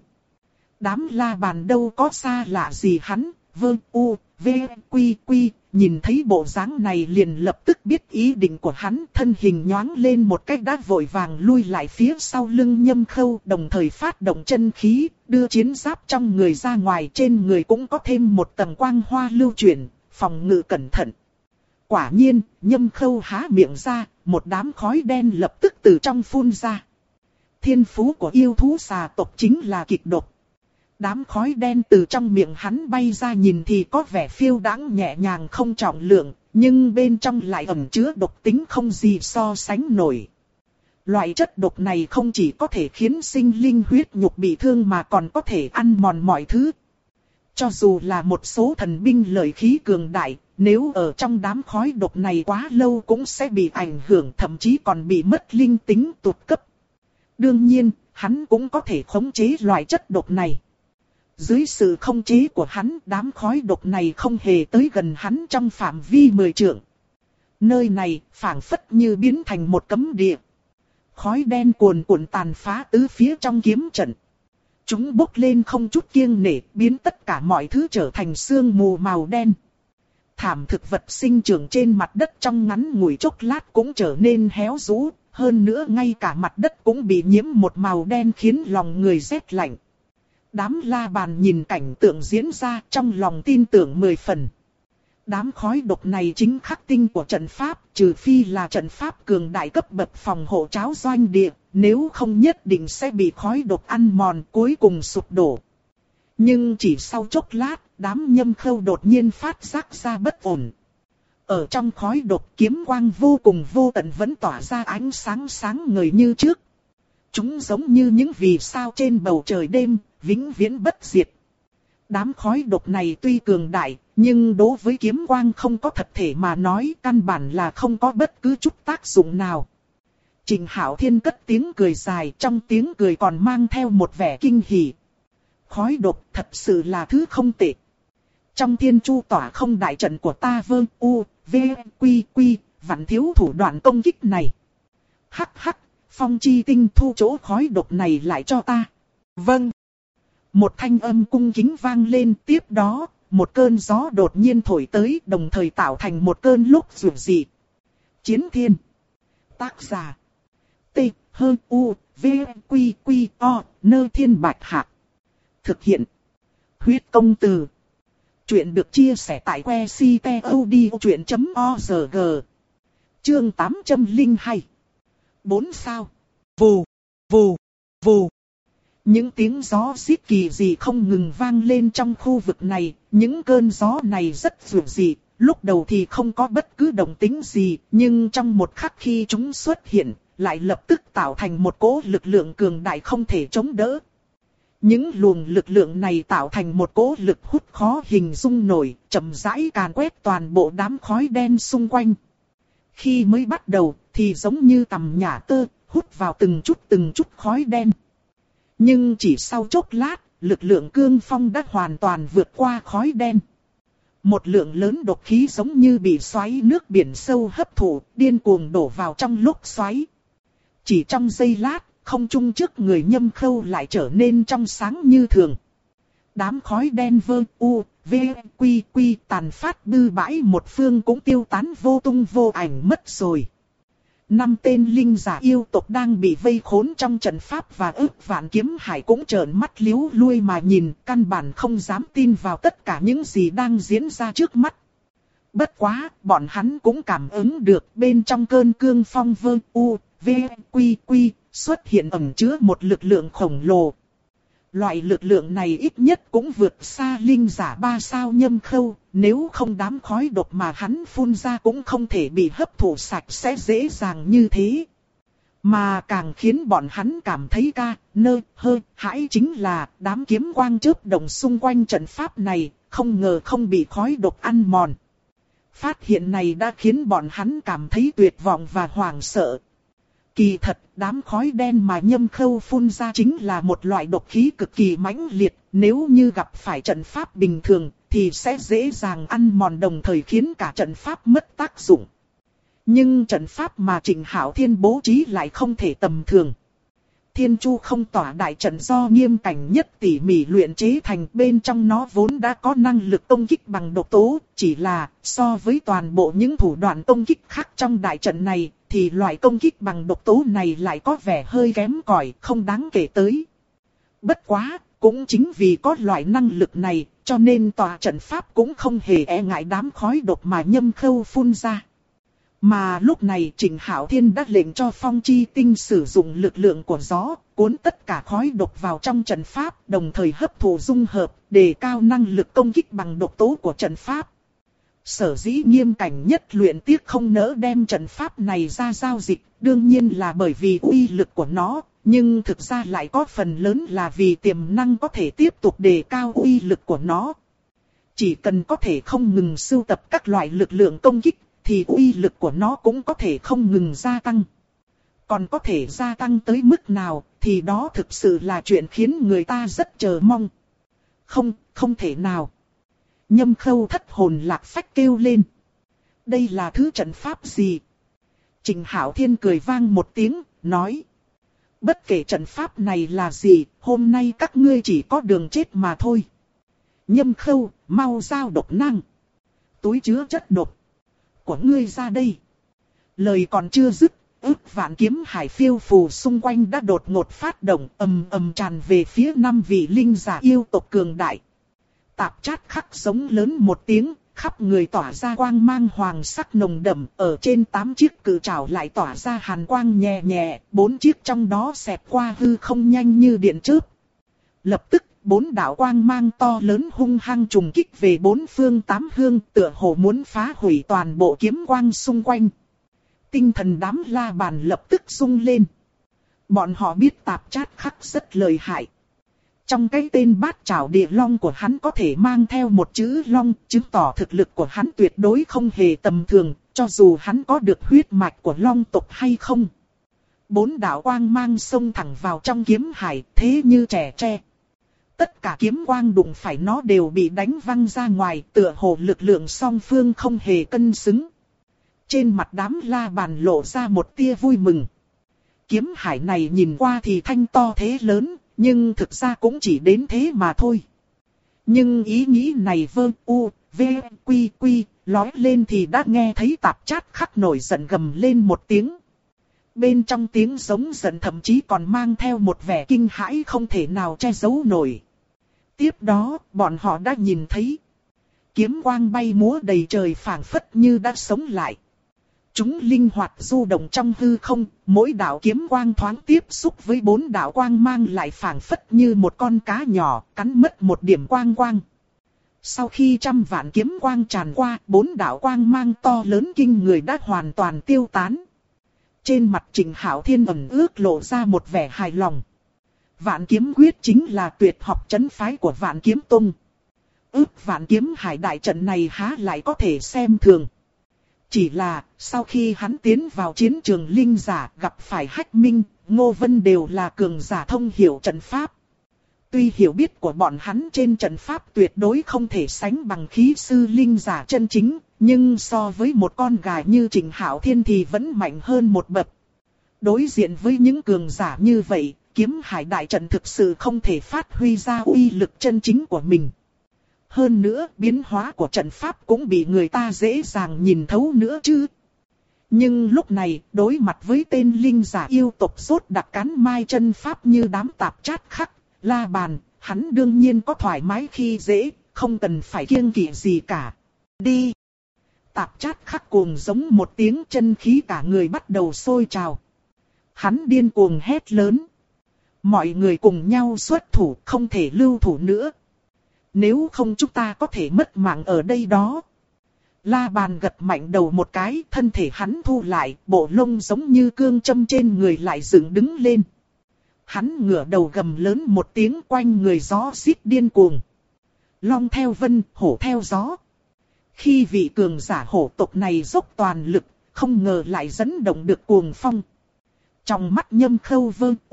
Đám La Bàn đâu có xa lạ gì hắn, Vơ U, V, Quy Quy, nhìn thấy bộ dáng này liền lập tức biết ý định của hắn, thân hình nhoáng lên một cách đã vội vàng lui lại phía sau lưng Nhâm Khâu, đồng thời phát động chân khí, đưa chiến giáp trong người ra ngoài, trên người cũng có thêm một tầng quang hoa lưu chuyển, phòng ngự cẩn thận. Quả nhiên, Nhâm Khâu há miệng ra, một đám khói đen lập tức từ trong phun ra. Thiên phú của yêu thú xà tộc chính là kịch độc. Đám khói đen từ trong miệng hắn bay ra nhìn thì có vẻ phiêu đãng nhẹ nhàng không trọng lượng, nhưng bên trong lại ẩn chứa độc tính không gì so sánh nổi. Loại chất độc này không chỉ có thể khiến sinh linh huyết nhục bị thương mà còn có thể ăn mòn mọi thứ. Cho dù là một số thần binh lợi khí cường đại, nếu ở trong đám khói độc này quá lâu cũng sẽ bị ảnh hưởng, thậm chí còn bị mất linh tính tụt cấp. Đương nhiên, hắn cũng có thể khống chế loại chất độc này. Dưới sự khống chế của hắn, đám khói độc này không hề tới gần hắn trong phạm vi 10 trượng. Nơi này phảng phất như biến thành một cấm địa. Khói đen cuồn cuộn tàn phá tứ phía trong kiếm trận. Chúng bốc lên không chút kiêng nể, biến tất cả mọi thứ trở thành sương mù màu đen. Thảm thực vật sinh trưởng trên mặt đất trong ngắn ngủi chốc lát cũng trở nên héo rũ, hơn nữa ngay cả mặt đất cũng bị nhiễm một màu đen khiến lòng người rét lạnh. Đám La Bàn nhìn cảnh tượng diễn ra trong lòng tin tưởng 10 phần. Đám khói độc này chính khắc tinh của trận pháp, trừ phi là trận pháp cường đại cấp bậc phòng hộ tráo doanh địa, nếu không nhất định sẽ bị khói độc ăn mòn cuối cùng sụp đổ. Nhưng chỉ sau chốc lát, đám Nhâm Khâu đột nhiên phát giác ra bất ổn. Ở trong khói độc, kiếm quang vô cùng vô tận vẫn tỏa ra ánh sáng sáng ngời như trước. Chúng giống như những vì sao trên bầu trời đêm, vĩnh viễn bất diệt. Đám khói độc này tuy cường đại, nhưng đối với kiếm quang không có thật thể mà nói, căn bản là không có bất cứ chút tác dụng nào. Trình Hạo Thiên cất tiếng cười dài, trong tiếng cười còn mang theo một vẻ kinh hỉ. Khói độc thật sự là thứ không tệ. Trong Thiên Chu Tỏa Không đại trận của ta Vương U, V, Quy, Quy, vạn thiếu thủ đoạn công kích này. Hắc hắc, Phong Chi Tinh thu chỗ khói độc này lại cho ta. Vâng. Một thanh âm cung kính vang lên, tiếp đó, một cơn gió đột nhiên thổi tới, đồng thời tạo thành một cơn lốc dữ dị. Chiến Thiên. Tác giả. T, H, U, V, Quy, Quy, O, Nơ Thiên Bạch Hạc. Thực hiện. Huyết Công Từ. Chuyện được chia sẻ tại que ctod.org. Chương 802. 4 sao. Vù, vù, vù. Những tiếng gió xít kỳ dị không ngừng vang lên trong khu vực này. Những cơn gió này rất dữ dị. Lúc đầu thì không có bất cứ động tĩnh gì, nhưng trong một khắc khi chúng xuất hiện, lại lập tức tạo thành một cỗ lực lượng cường đại không thể chống đỡ. Những luồng lực lượng này tạo thành một cỗ lực hút khó hình dung nổi, chậm rãi càn quét toàn bộ đám khói đen xung quanh. Khi mới bắt đầu thì giống như tầm nhả tơ, hút vào từng chút khói đen. Nhưng chỉ sau chốc lát, lực lượng cương phong đã hoàn toàn vượt qua khói đen. Một lượng lớn độc khí giống như bị xoáy nước biển sâu hấp thụ, điên cuồng đổ vào trong lốc xoáy. Chỉ trong giây lát, không trung trước người Nhâm Khâu lại trở nên trong sáng như thường. Đám khói đen Vương U, V, Quy, Quy tàn phát bư bãi một phương cũng tiêu tán vô tung vô ảnh mất rồi. 5 tên linh giả yêu tộc đang bị vây khốn trong trận pháp và ức vạn kiếm hải cũng trợn mắt liếu lui mà nhìn, căn bản không dám tin vào tất cả những gì đang diễn ra trước mắt. Bất quá, bọn hắn cũng cảm ứng được bên trong cơn cương phong Vương U, V, Quy, Quy xuất hiện ẩn chứa một lực lượng khổng lồ. Loại lực lượng này ít nhất cũng vượt xa linh giả 3 sao Nhâm Khâu, nếu không đám khói độc mà hắn phun ra cũng không thể bị hấp thụ sạch sẽ dễ dàng như thế. Mà càng khiến bọn hắn cảm thấy hãi chính là đám kiếm quang chớp động xung quanh trận pháp này, không ngờ không bị khói độc ăn mòn. Phát hiện này đã khiến bọn hắn cảm thấy tuyệt vọng và hoảng sợ. Kỳ thật, đám khói đen mà Nhâm Khâu phun ra chính là một loại độc khí cực kỳ mãnh liệt, nếu như gặp phải trận pháp bình thường, thì sẽ dễ dàng ăn mòn đồng thời khiến cả trận pháp mất tác dụng. Nhưng trận pháp mà Trình Hạo Thiên bố trí lại không thể tầm thường. Thiên Chu Không Tỏa đại trận do Nghiêm Cảnh Nhất tỉ mỉ luyện chế thành, bên trong nó vốn đã có năng lực công kích bằng độc tố, chỉ là so với toàn bộ những thủ đoạn công kích khác trong đại trận này, thì loại công kích bằng độc tố này lại có vẻ hơi kém cỏi, không đáng kể tới. Bất quá, cũng chính vì có loại năng lực này, cho nên tòa trận pháp cũng không hề e ngại đám khói độc mà Nhâm Khâu phun ra. Mà lúc này Trình Hạo Thiên đã lệnh cho Phong Chi Tinh sử dụng lực lượng của gió, cuốn tất cả khói độc vào trong trận pháp, đồng thời hấp thụ dung hợp, đề cao năng lực công kích bằng độc tố của trận pháp. Sở dĩ Nghiêm Cảnh Nhất luyện tiếc không nỡ đem trận pháp này ra giao dịch, đương nhiên là bởi vì uy lực của nó, nhưng thực ra lại có phần lớn là vì tiềm năng có thể tiếp tục đề cao uy lực của nó. Chỉ cần có thể không ngừng sưu tập các loại lực lượng công kích, thì uy lực của nó cũng có thể không ngừng gia tăng. Còn có thể gia tăng tới mức nào, thì đó thực sự là chuyện khiến người ta rất chờ mong. Không thể nào. Nhâm Khâu thất hồn lạc phách kêu lên. Đây là thứ trận pháp gì? Trình Hạo Thiên cười vang một tiếng, nói. Bất kể trận pháp này là gì, hôm nay các ngươi chỉ có đường chết mà thôi. Nhâm Khâu, mau giao độc năng. Túi chứa chất độc của ngươi ra đây. Lời còn chưa dứt, ức vạn kiếm hải phiêu phù xung quanh đã đột ngột phát động, ầm ầm tràn về phía 5 vị linh giả yêu tộc cường đại. Tạp Chát Khắc giống lớn một tiếng, khắp người tỏa ra quang mang hoàng sắc nồng đậm, ở trên 8 chiếc cự trảo lại tỏa ra hàn quang nhẹ nhẹ, 4 chiếc trong đó xẹt qua hư không nhanh như điện chớp. Lập tức, 4 đạo quang mang to lớn hung hăng trùng kích về 4 phương 8 hướng, tựa hồ muốn phá hủy toàn bộ kiếm quang xung quanh. Tinh thần đám La Bàn lập tức rung lên. Bọn họ biết Tạp Chát Khắc rất lợi hại. Trong cái tên Bát Trảo Địa Long của hắn có thể mang theo một chữ Long, chứng tỏ thực lực của hắn tuyệt đối không hề tầm thường, cho dù hắn có được huyết mạch của Long tộc hay không. 4 đạo quang mang xông thẳng vào trong kiếm hải, thế như trẻ tre. Tất cả kiếm quang đụng phải nó đều bị đánh văng ra ngoài, tựa hồ lực lượng song phương không hề cân xứng. Trên mặt đám La Bàn lộ ra một tia vui mừng. Kiếm hải này nhìn qua thì thanh to thế lớn, nhưng thực ra cũng chỉ đến thế mà thôi. Nhưng ý nghĩ này lói lên thì đã nghe thấy Tạp Chát Khắc nổi giận gầm lên một tiếng. Bên trong tiếng giống giận thậm chí còn mang theo một vẻ kinh hãi không thể nào che giấu nổi. Tiếp đó, bọn họ đã nhìn thấy kiếm quang bay múa đầy trời phảng phất như đã sống lại. Chúng linh hoạt du động trong hư không, mỗi đạo kiếm quang thoáng tiếp xúc với 4 đạo quang mang lại phảng phất như một con cá nhỏ, cắn mất một điểm quang quang. Sau khi trăm vạn kiếm quang tràn qua, 4 đạo quang mang to lớn kinh người đã hoàn toàn tiêu tán. Trên mặt Trình Hạo Thiên ẩn ước lộ ra một vẻ hài lòng. Vạn kiếm quyết chính là tuyệt học trấn phái của Vạn Kiếm Tông. Vạn kiếm hải đại trận này há lại có thể xem thường. Chỉ là, sau khi hắn tiến vào chiến trường linh giả gặp phải Hách Minh, Ngô Vân đều là cường giả thông hiểu trận pháp. Tuy hiểu biết của bọn hắn trên trận pháp tuyệt đối không thể sánh bằng khí sư linh giả chân chính, nhưng so với một con gà như Trình Hạo Thiên thì vẫn mạnh hơn một bậc. Đối diện với những cường giả như vậy, kiếm hải đại trận thực sự không thể phát huy ra uy lực chân chính của mình. Hơn nữa, biến hóa của trận pháp cũng bị người ta dễ dàng nhìn thấu nữa chứ. Nhưng lúc này, đối mặt với tên linh giả yêu tộc rốt đặc cán mai chân pháp như đám Tạp Chát Khắc, La Bàn, hắn đương nhiên có thoải mái khi dễ, không cần phải kiêng kỵ gì cả. Đi! Tạp Chát Khắc cuồng giống một tiếng, chân khí cả người bắt đầu sôi trào. Hắn điên cuồng hét lớn. Mọi người cùng nhau xuất thủ, không thể lưu thủ nữa. Nếu không chúng ta có thể mất mạng ở đây đó. La Bàn gật mạnh đầu một cái, thân thể hắn thu lại, bộ lông giống như cương châm trên người lại dựng đứng lên. Hắn ngửa đầu gầm lớn một tiếng, quanh người gió xít điên cuồng. Long theo vân, hổ theo gió. Khi vị cường giả hổ tộc này dốc toàn lực, không ngờ lại dẫn động được cuồng phong. Trong mắt Nhâm Khâu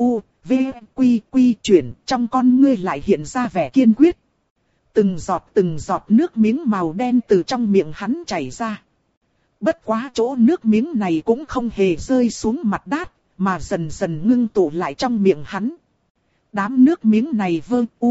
chuyển, trong con ngươi lại hiện ra vẻ kiên quyết. Từng giọt nước miếng màu đen từ trong miệng hắn chảy ra. Bất quá chỗ nước miếng này cũng không hề rơi xuống mặt đất, mà dần dần ngưng tụ lại trong miệng hắn. Đám nước miếng này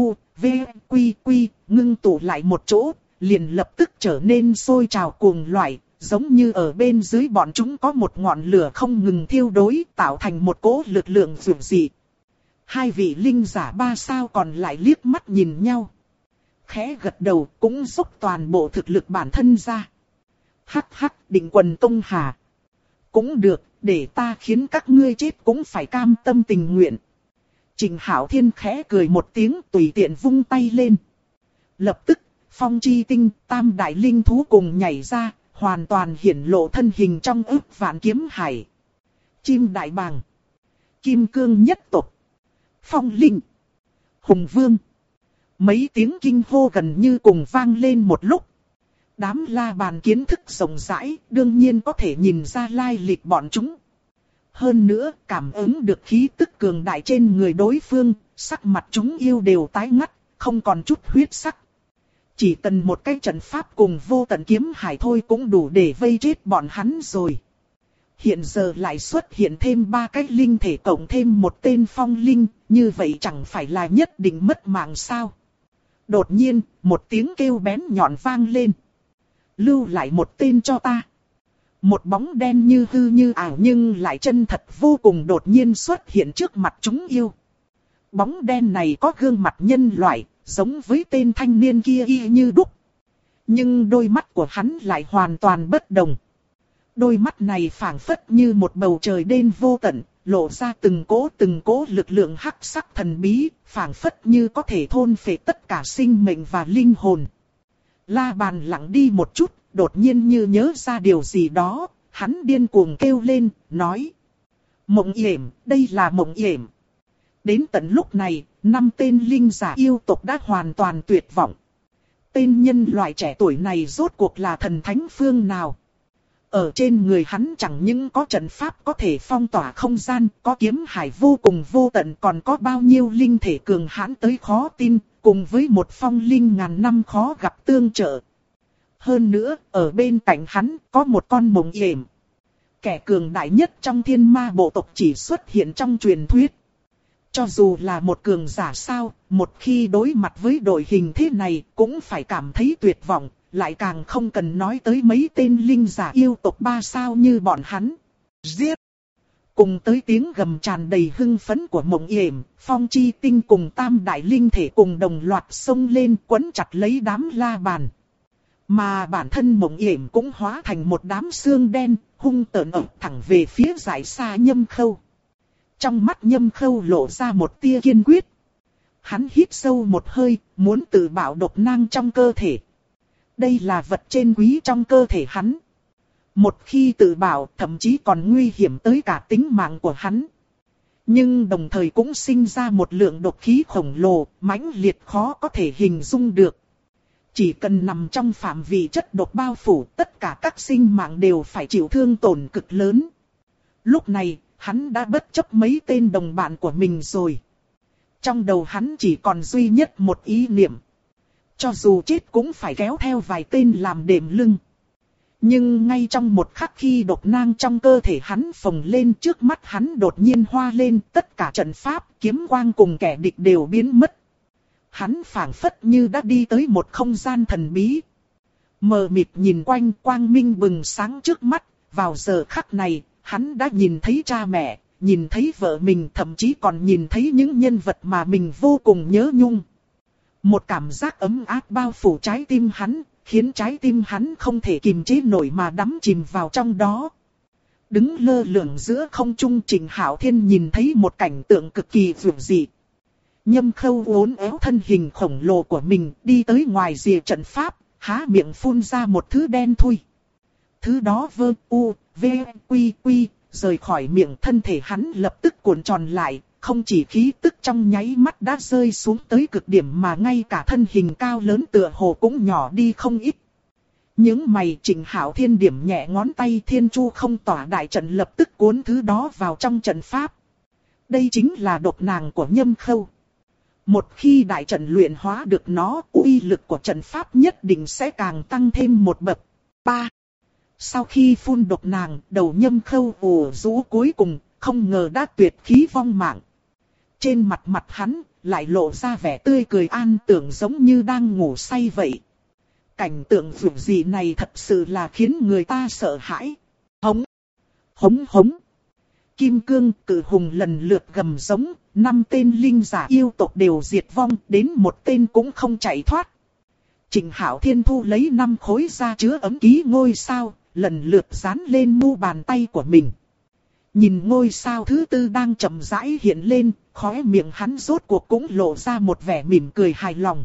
ngưng tụ lại một chỗ, liền lập tức trở nên sôi trào cuồng loạn, giống như ở bên dưới bọn chúng có một ngọn lửa không ngừng thiêu đốt, tạo thành một cỗ lực lượng dữ dị. Hai vị linh giả 3 sao còn lại liếc mắt nhìn nhau. Khẽ gật đầu, cũng dốc toàn bộ thực lực bản thân ra. Định quần Tông Hà. Cũng được, để ta khiến các ngươi chết cũng phải cam tâm tình nguyện. Trình Hạo Thiên khẽ cười một tiếng, tùy tiện vung tay lên. Lập tức, Phong Chi Tinh, Tam Đại Linh Thú cùng nhảy ra, hoàn toàn hiển lộ thân hình trong vạn kiếm hải. Chim Đại Bàng, Kim Cương Nhất Tộc, Phong Linh, Hùng Vương. Mấy tiếng kinh hô gần như cùng vang lên một lúc. Đám La Bàn kiến thức rộng rãi, đương nhiên có thể nhìn ra lai lịch bọn chúng. Hơn nữa, cảm ứng được khí tức cường đại trên người đối phương, sắc mặt chúng yêu đều tái ngắt, không còn chút huyết sắc. Chỉ cần một cái trận pháp cùng vô tận kiếm hải thôi cũng đủ để vây chết bọn hắn rồi. Hiện giờ lại xuất hiện thêm 3 cái linh thể cộng thêm một tên phong linh, như vậy chẳng phải là nhất định mất mạng sao? Đột nhiên, một tiếng kêu bén nhọn vang lên. Lưu lại một tên cho ta. Một bóng đen như hư như ảo nhưng lại chân thật vô cùng đột nhiên xuất hiện trước mặt chúng yêu. Bóng đen này có gương mặt nhân loại, giống với tên thanh niên kia y như đúc. Nhưng đôi mắt của hắn lại hoàn toàn bất đồng. Đôi mắt này phảng phất như một bầu trời đêm vô tận, lộ ra từng cỗ lực lượng hắc sắc thần bí, phảng phất như có thể thôn phệ tất cả sinh mệnh và linh hồn. La Bàn lặng đi một chút, đột nhiên như nhớ ra điều gì đó, hắn điên cuồng kêu lên, nói. Mộng yểm, đây là mộng yểm. Đến tận lúc này, 5 tên linh giả yêu tộc đã hoàn toàn tuyệt vọng. Tên nhân loại trẻ tuổi này rốt cuộc là thần thánh phương nào? Ở trên người hắn chẳng những có trận pháp có thể phong tỏa không gian, có kiếm hải vô cùng vô tận, còn có bao nhiêu linh thể cường hãn tới khó tin, cùng với một phong linh ngàn năm khó gặp tương trợ. Hơn nữa, ở bên cạnh hắn có một con mộng yểm. Kẻ cường đại nhất trong thiên ma bộ tộc chỉ xuất hiện trong truyền thuyết. Cho dù là một cường giả sao, một khi đối mặt với đội hình thế này cũng phải cảm thấy tuyệt vọng, lại càng không cần nói tới mấy tên linh giả yêu tộc 3 sao như bọn hắn. Giết! Cùng tới tiếng gầm tràn đầy hưng phấn của mộng yểm, Phong Chi Tinh cùng tam đại linh thể cùng đồng loạt xông lên quấn chặt lấy đám La Bàn. Mà bản thân mộng yểm cũng hóa thành một đám xương đen, hung tợn ập thẳng về phía Giải Sa Nhâm Khâu. Trong mắt Nhâm Khâu lộ ra một tia kiên quyết. Hắn hít sâu một hơi, muốn tự bảo độc nang trong cơ thể. Đây là vật trên quý trong cơ thể hắn. Một khi tự bảo, thậm chí còn nguy hiểm tới cả tính mạng của hắn. Nhưng đồng thời cũng sinh ra một lượng độc khí khổng lồ, mãnh liệt khó có thể hình dung được. Chỉ cần nằm trong phạm vi chất độc bao phủ, tất cả các sinh mạng đều phải chịu thương tổn cực lớn. Lúc này, hắn đã bất chấp mấy tên đồng bạn của mình rồi. Trong đầu hắn chỉ còn duy nhất một ý niệm. Cho dù chết cũng phải kéo theo vài tên làm đệm lưng. Nhưng ngay trong một khắc khi độc nang trong cơ thể hắn phồng lên, trước mắt hắn đột nhiên hoa lên, tất cả trận pháp, kiếm quang cùng kẻ địch đều biến mất. Hắn phảng phất như đã đi tới một không gian thần bí. Mờ mịt nhìn quanh, quang minh bừng sáng trước mắt, vào giờ khắc này, hắn đã nhìn thấy cha mẹ, nhìn thấy vợ mình, thậm chí còn nhìn thấy những nhân vật mà mình vô cùng nhớ nhung. Một cảm giác ấm áp bao phủ trái tim hắn, khiến trái tim hắn không thể kìm chế nổi mà đắm chìm vào trong đó. Đứng lơ lửng giữa không trung, Trịnh Hạo Thiên nhìn thấy một cảnh tượng cực kỳ vượt dị. Nhâm Khâu uốn éo thân hình khổng lồ của mình đi tới ngoài rìa trận pháp, há miệng phun ra một thứ đen thui. Thứ đó vơ u, v, quy quy, rời khỏi miệng, thân thể hắn lập tức cuộn tròn lại, không chỉ khí tức trong nháy mắt đã rơi xuống tới cực điểm mà ngay cả thân hình cao lớn tựa hồ cũng nhỏ đi không ít. Những mày Trịnh Hạo Thiên điểm nhẹ ngón tay, thiên chu không tỏa đại trận lập tức cuốn thứ đó vào trong trận pháp. Đây chính là độc nàng của Nhâm Khâu. Một khi đại trận luyện hóa được nó, uy lực của trận pháp nhất định sẽ càng tăng thêm một bậc. 3. Sau khi phun độc nàng, đầu Nhâm Khâu ù rũ cuối cùng, không ngờ đã tuyệt khí vong mạng. Trên mặt hắn, lại lộ ra vẻ tươi cười an tưởng giống như đang ngủ say vậy. Cảnh tượng vượt dị này thật sự là khiến người ta sợ hãi. Hống! Hống hống! Kim cương cự hùng lần lượt gầm giống, 5 tên linh giả yêu tộc đều diệt vong, đến một tên cũng không chạy thoát. Trịnh Hạo Thiên thu lấy 5 khối da chứa ấm ký ngôi sao, lần lượt dán lên mu bàn tay của mình. Nhìn ngôi sao thứ 4 đang chậm rãi hiện lên, khóe miệng hắn rốt cuộc cũng lộ ra một vẻ mỉm cười hài lòng.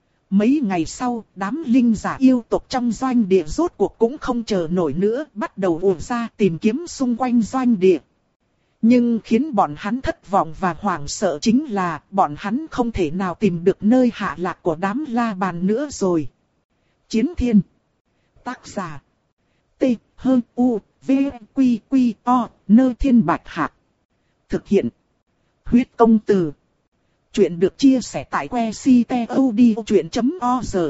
Mấy ngày sau, đám linh giả yêu tộc trong doanh địa rốt cuộc cũng không chờ nổi nữa, bắt đầu ùa ra tìm kiếm xung quanh doanh địa. Nhưng khiến bọn hắn thất vọng và hoảng sợ chính là bọn hắn không thể nào tìm được nơi hạ lạc của đám La Bàn nữa rồi. Chiến Thiên. Tác giả: T, H, U, V, Quy, Quy, O, Nơ Thiên Bạch Hạc. Thực hiện. Huyết công từ. Chuyện được chia sẻ tại que ctod.org.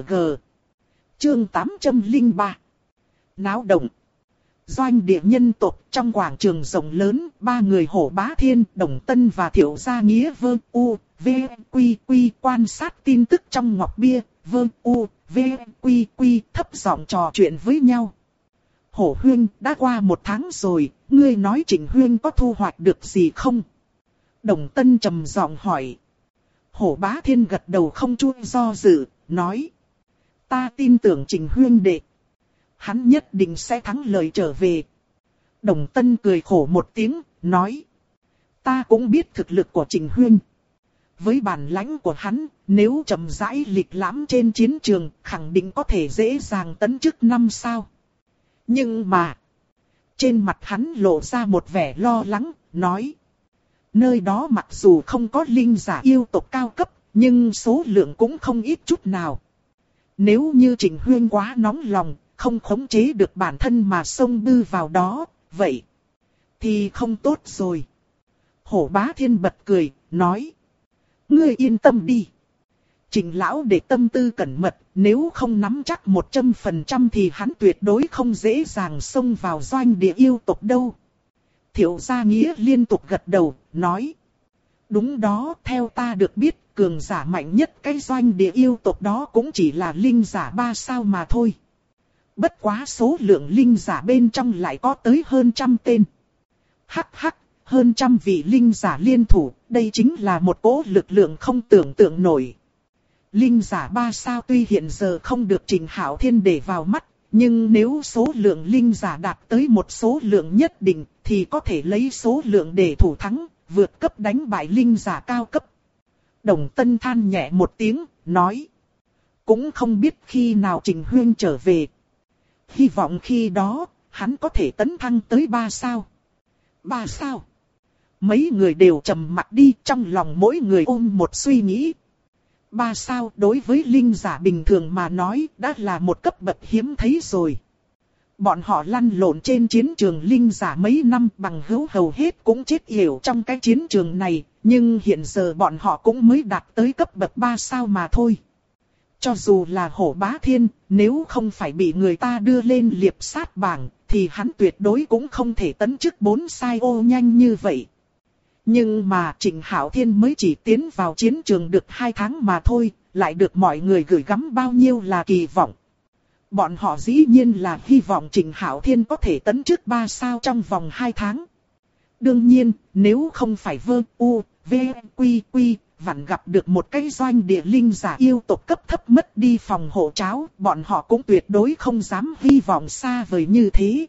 Chương 803. Náo động. Doanh địa nhân tộc trong quảng trường rộng lớn, ba người Hổ Bá Thiên, Đồng Tân và Thiệu Gia Nghĩa Vơ U, V, Quy, Quy quan sát tin tức trong ngọc bia, Vơ U, V, Quy, Quy thấp giọng trò chuyện với nhau. Hổ Huynh, đã qua 1 tháng rồi, ngươi nói Trịnh Huynh có thu hoạch được gì không? Đồng Tân trầm giọng hỏi. Hổ Bá Thiên gật đầu không chút do dự, nói. Ta tin tưởng Trịnh Huynh đệ. Hắn nhất định sẽ thắng lợi trở về. Đồng Tân cười khổ một tiếng, nói. Ta cũng biết thực lực của Trịnh Huynh. Với bản lãnh của hắn, nếu chậm rãi lịch lãm trên chiến trường, khẳng định có thể dễ dàng tấn chức 5 sao. Nhưng mà, trên mặt hắn lộ ra một vẻ lo lắng, nói. Nơi đó mặc dù không có linh giả yêu tộc cao cấp, nhưng số lượng cũng không ít chút nào. Nếu như Trịnh Huynh quá nóng lòng, không khống chế được bản thân mà xông bư vào đó, vậy thì không tốt rồi. Hổ Bá Thiên bật cười, nói. Ngươi yên tâm đi. Trịnh lão để tâm tư cẩn mật, nếu không nắm chắc 100% thì hắn tuyệt đối không dễ dàng xông vào doanh địa yêu tộc đâu. Thiệu Gia Nghĩa liên tục gật đầu, nói. Đúng đó, theo ta được biết, cường giả mạnh nhất cái doanh địa yêu tộc đó cũng chỉ là linh giả 3 sao mà thôi. Bất quá số lượng linh giả bên trong lại có tới hơn 100 tên. Hắc hắc, hơn 100 vị linh giả liên thủ, đây chính là một cỗ lực lượng không tưởng tượng nổi. Linh giả 3 sao tuy hiện giờ không được Trịnh Hạo Thiên để vào mắt, nhưng nếu số lượng linh giả đạt tới một số lượng nhất định, thì có thể lấy số lượng để thủ thắng, vượt cấp đánh bại linh giả cao cấp. Đồng Tân than nhẹ một tiếng, nói. Cũng không biết khi nào Trịnh Huynh trở về. Hy vọng khi đó, hắn có thể tấn thăng tới 3 sao. 3 sao? Mấy người đều trầm mặc đi, trong lòng mỗi người ôm một suy nghĩ. 3 sao đối với linh giả bình thường mà nói đã là một cấp bậc hiếm thấy rồi. Bọn họ lăn lộn trên chiến trường linh giả mấy năm, bằng hữu hầu hết cũng chết yểu trong cái chiến trường này, nhưng hiện giờ bọn họ cũng mới đạt tới cấp bậc 3 sao mà thôi. Cho dù là Hổ Bá Thiên, nếu không phải bị người ta đưa lên liệp sát bảng, thì hắn tuyệt đối cũng không thể tấn chức 4 sai ô nhanh như vậy. Nhưng mà Trịnh Hạo Thiên mới chỉ tiến vào chiến trường được 2 tháng mà thôi, lại được mọi người gửi gắm bao nhiêu là kỳ vọng. Bọn họ dĩ nhiên là hy vọng Trịnh Hạo Thiên có thể tấn chức 3 sao trong vòng 2 tháng. Đương nhiên, nếu không phải Vơ U, V, Quy, Quy, vặn gặp được một cái doanh địa linh giả yêu tộc cấp thấp mất đi phòng hộ cháo, bọn họ cũng tuyệt đối không dám hy vọng xa vời như thế.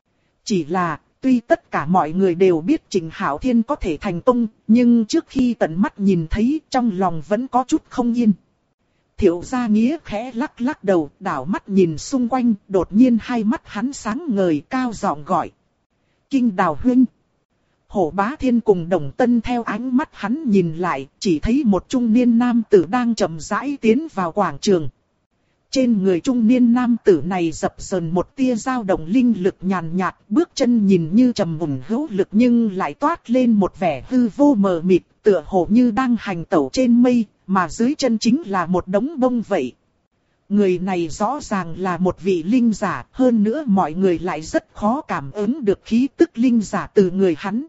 Chỉ là, tuy tất cả mọi người đều biết Trịnh Hạo Thiên có thể thành công, nhưng trước khi tận mắt nhìn thấy, trong lòng vẫn có chút không yên. Thiệu Gia Nghĩa khẽ lắc lắc đầu, đảo mắt nhìn xung quanh, đột nhiên hai mắt hắn sáng ngời, cao giọng gọi. Kinh Đào Huynh. Hổ Bá Thiên cùng Đồng Tân theo ánh mắt hắn nhìn lại, chỉ thấy một trung niên nam tử đang chậm rãi tiến vào quảng trường. Trên người trung niên nam tử này dập dờn một tia dao động linh lực nhàn nhạt, bước chân nhìn như trầm mùn hữu lực nhưng lại toát lên một vẻ hư vô mờ mịt, tựa hồ như đang hành tẩu trên mây, mà dưới chân chính là một đống bông vậy. Người này rõ ràng là một vị linh giả, hơn nữa mọi người lại rất khó cảm ứng được khí tức linh giả từ người hắn.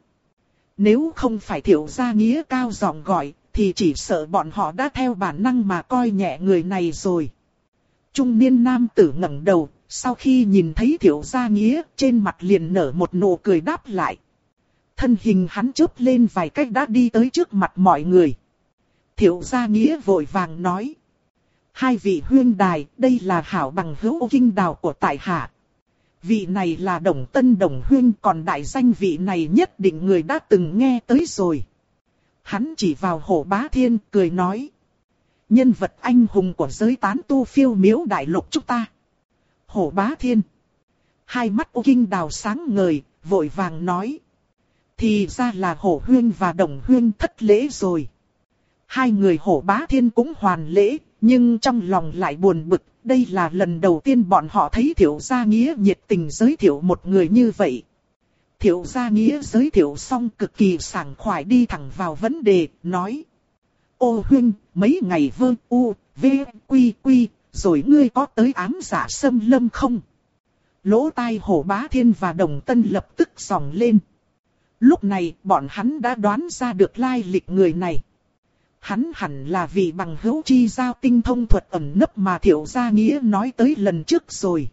Nếu không phải Thiệu Gia Nghĩa cao giọng gọi, thì chỉ sợ bọn họ đã theo bản năng mà coi nhẹ người này rồi. Trung niên nam tử ngẩng đầu, sau khi nhìn thấy Thiệu Gia Nghĩa, trên mặt liền nở một nụ cười đáp lại. Thân hình hắn chớp lên vài cách đã đi tới trước mặt mọi người. Thiệu Gia Nghĩa vội vàng nói. Hai vị huynh đài, đây là hảo bằng hữu Kinh Đào của tại hạ. Vị này là Đồng Tân Đồng Huynh, còn đại danh vị này nhất định người đã từng nghe tới rồi. Hắn chỉ vào Hổ Bá Thiên, cười nói. Nhân vật anh hùng của giới tán tu phiêu miếu đại lục chúng ta. Hổ Bá Thiên. Hai mắt Kinh Đào sáng ngời, vội vàng nói. Thì ra là Hổ Huynh và Đồng Huynh thất lễ rồi. Hai người Hổ Bá Thiên cũng hoàn lễ, nhưng trong lòng lại buồn bực, Đây là lần đầu tiên bọn họ thấy Thiệu Gia Nghĩa nhiệt tình giới thiệu một người như vậy. Thiệu Gia Nghĩa giới thiệu xong cực kỳ sảng khoái đi thẳng vào vấn đề, nói. Ô huynh, mấy ngày vương u, v, quy quy, rồi ngươi có tới ám giả xâm lâm không? Lỗ tai Hổ Bá Thiên và Đồng Tân lập tức giòng lên. Lúc này bọn hắn đã đoán ra được lai lịch người này. Hắn hẳn là vì bằng hữu chi giao tinh thông thuật ẩn nấp mà Thiệu Gia Nghĩa nói tới lần trước rồi.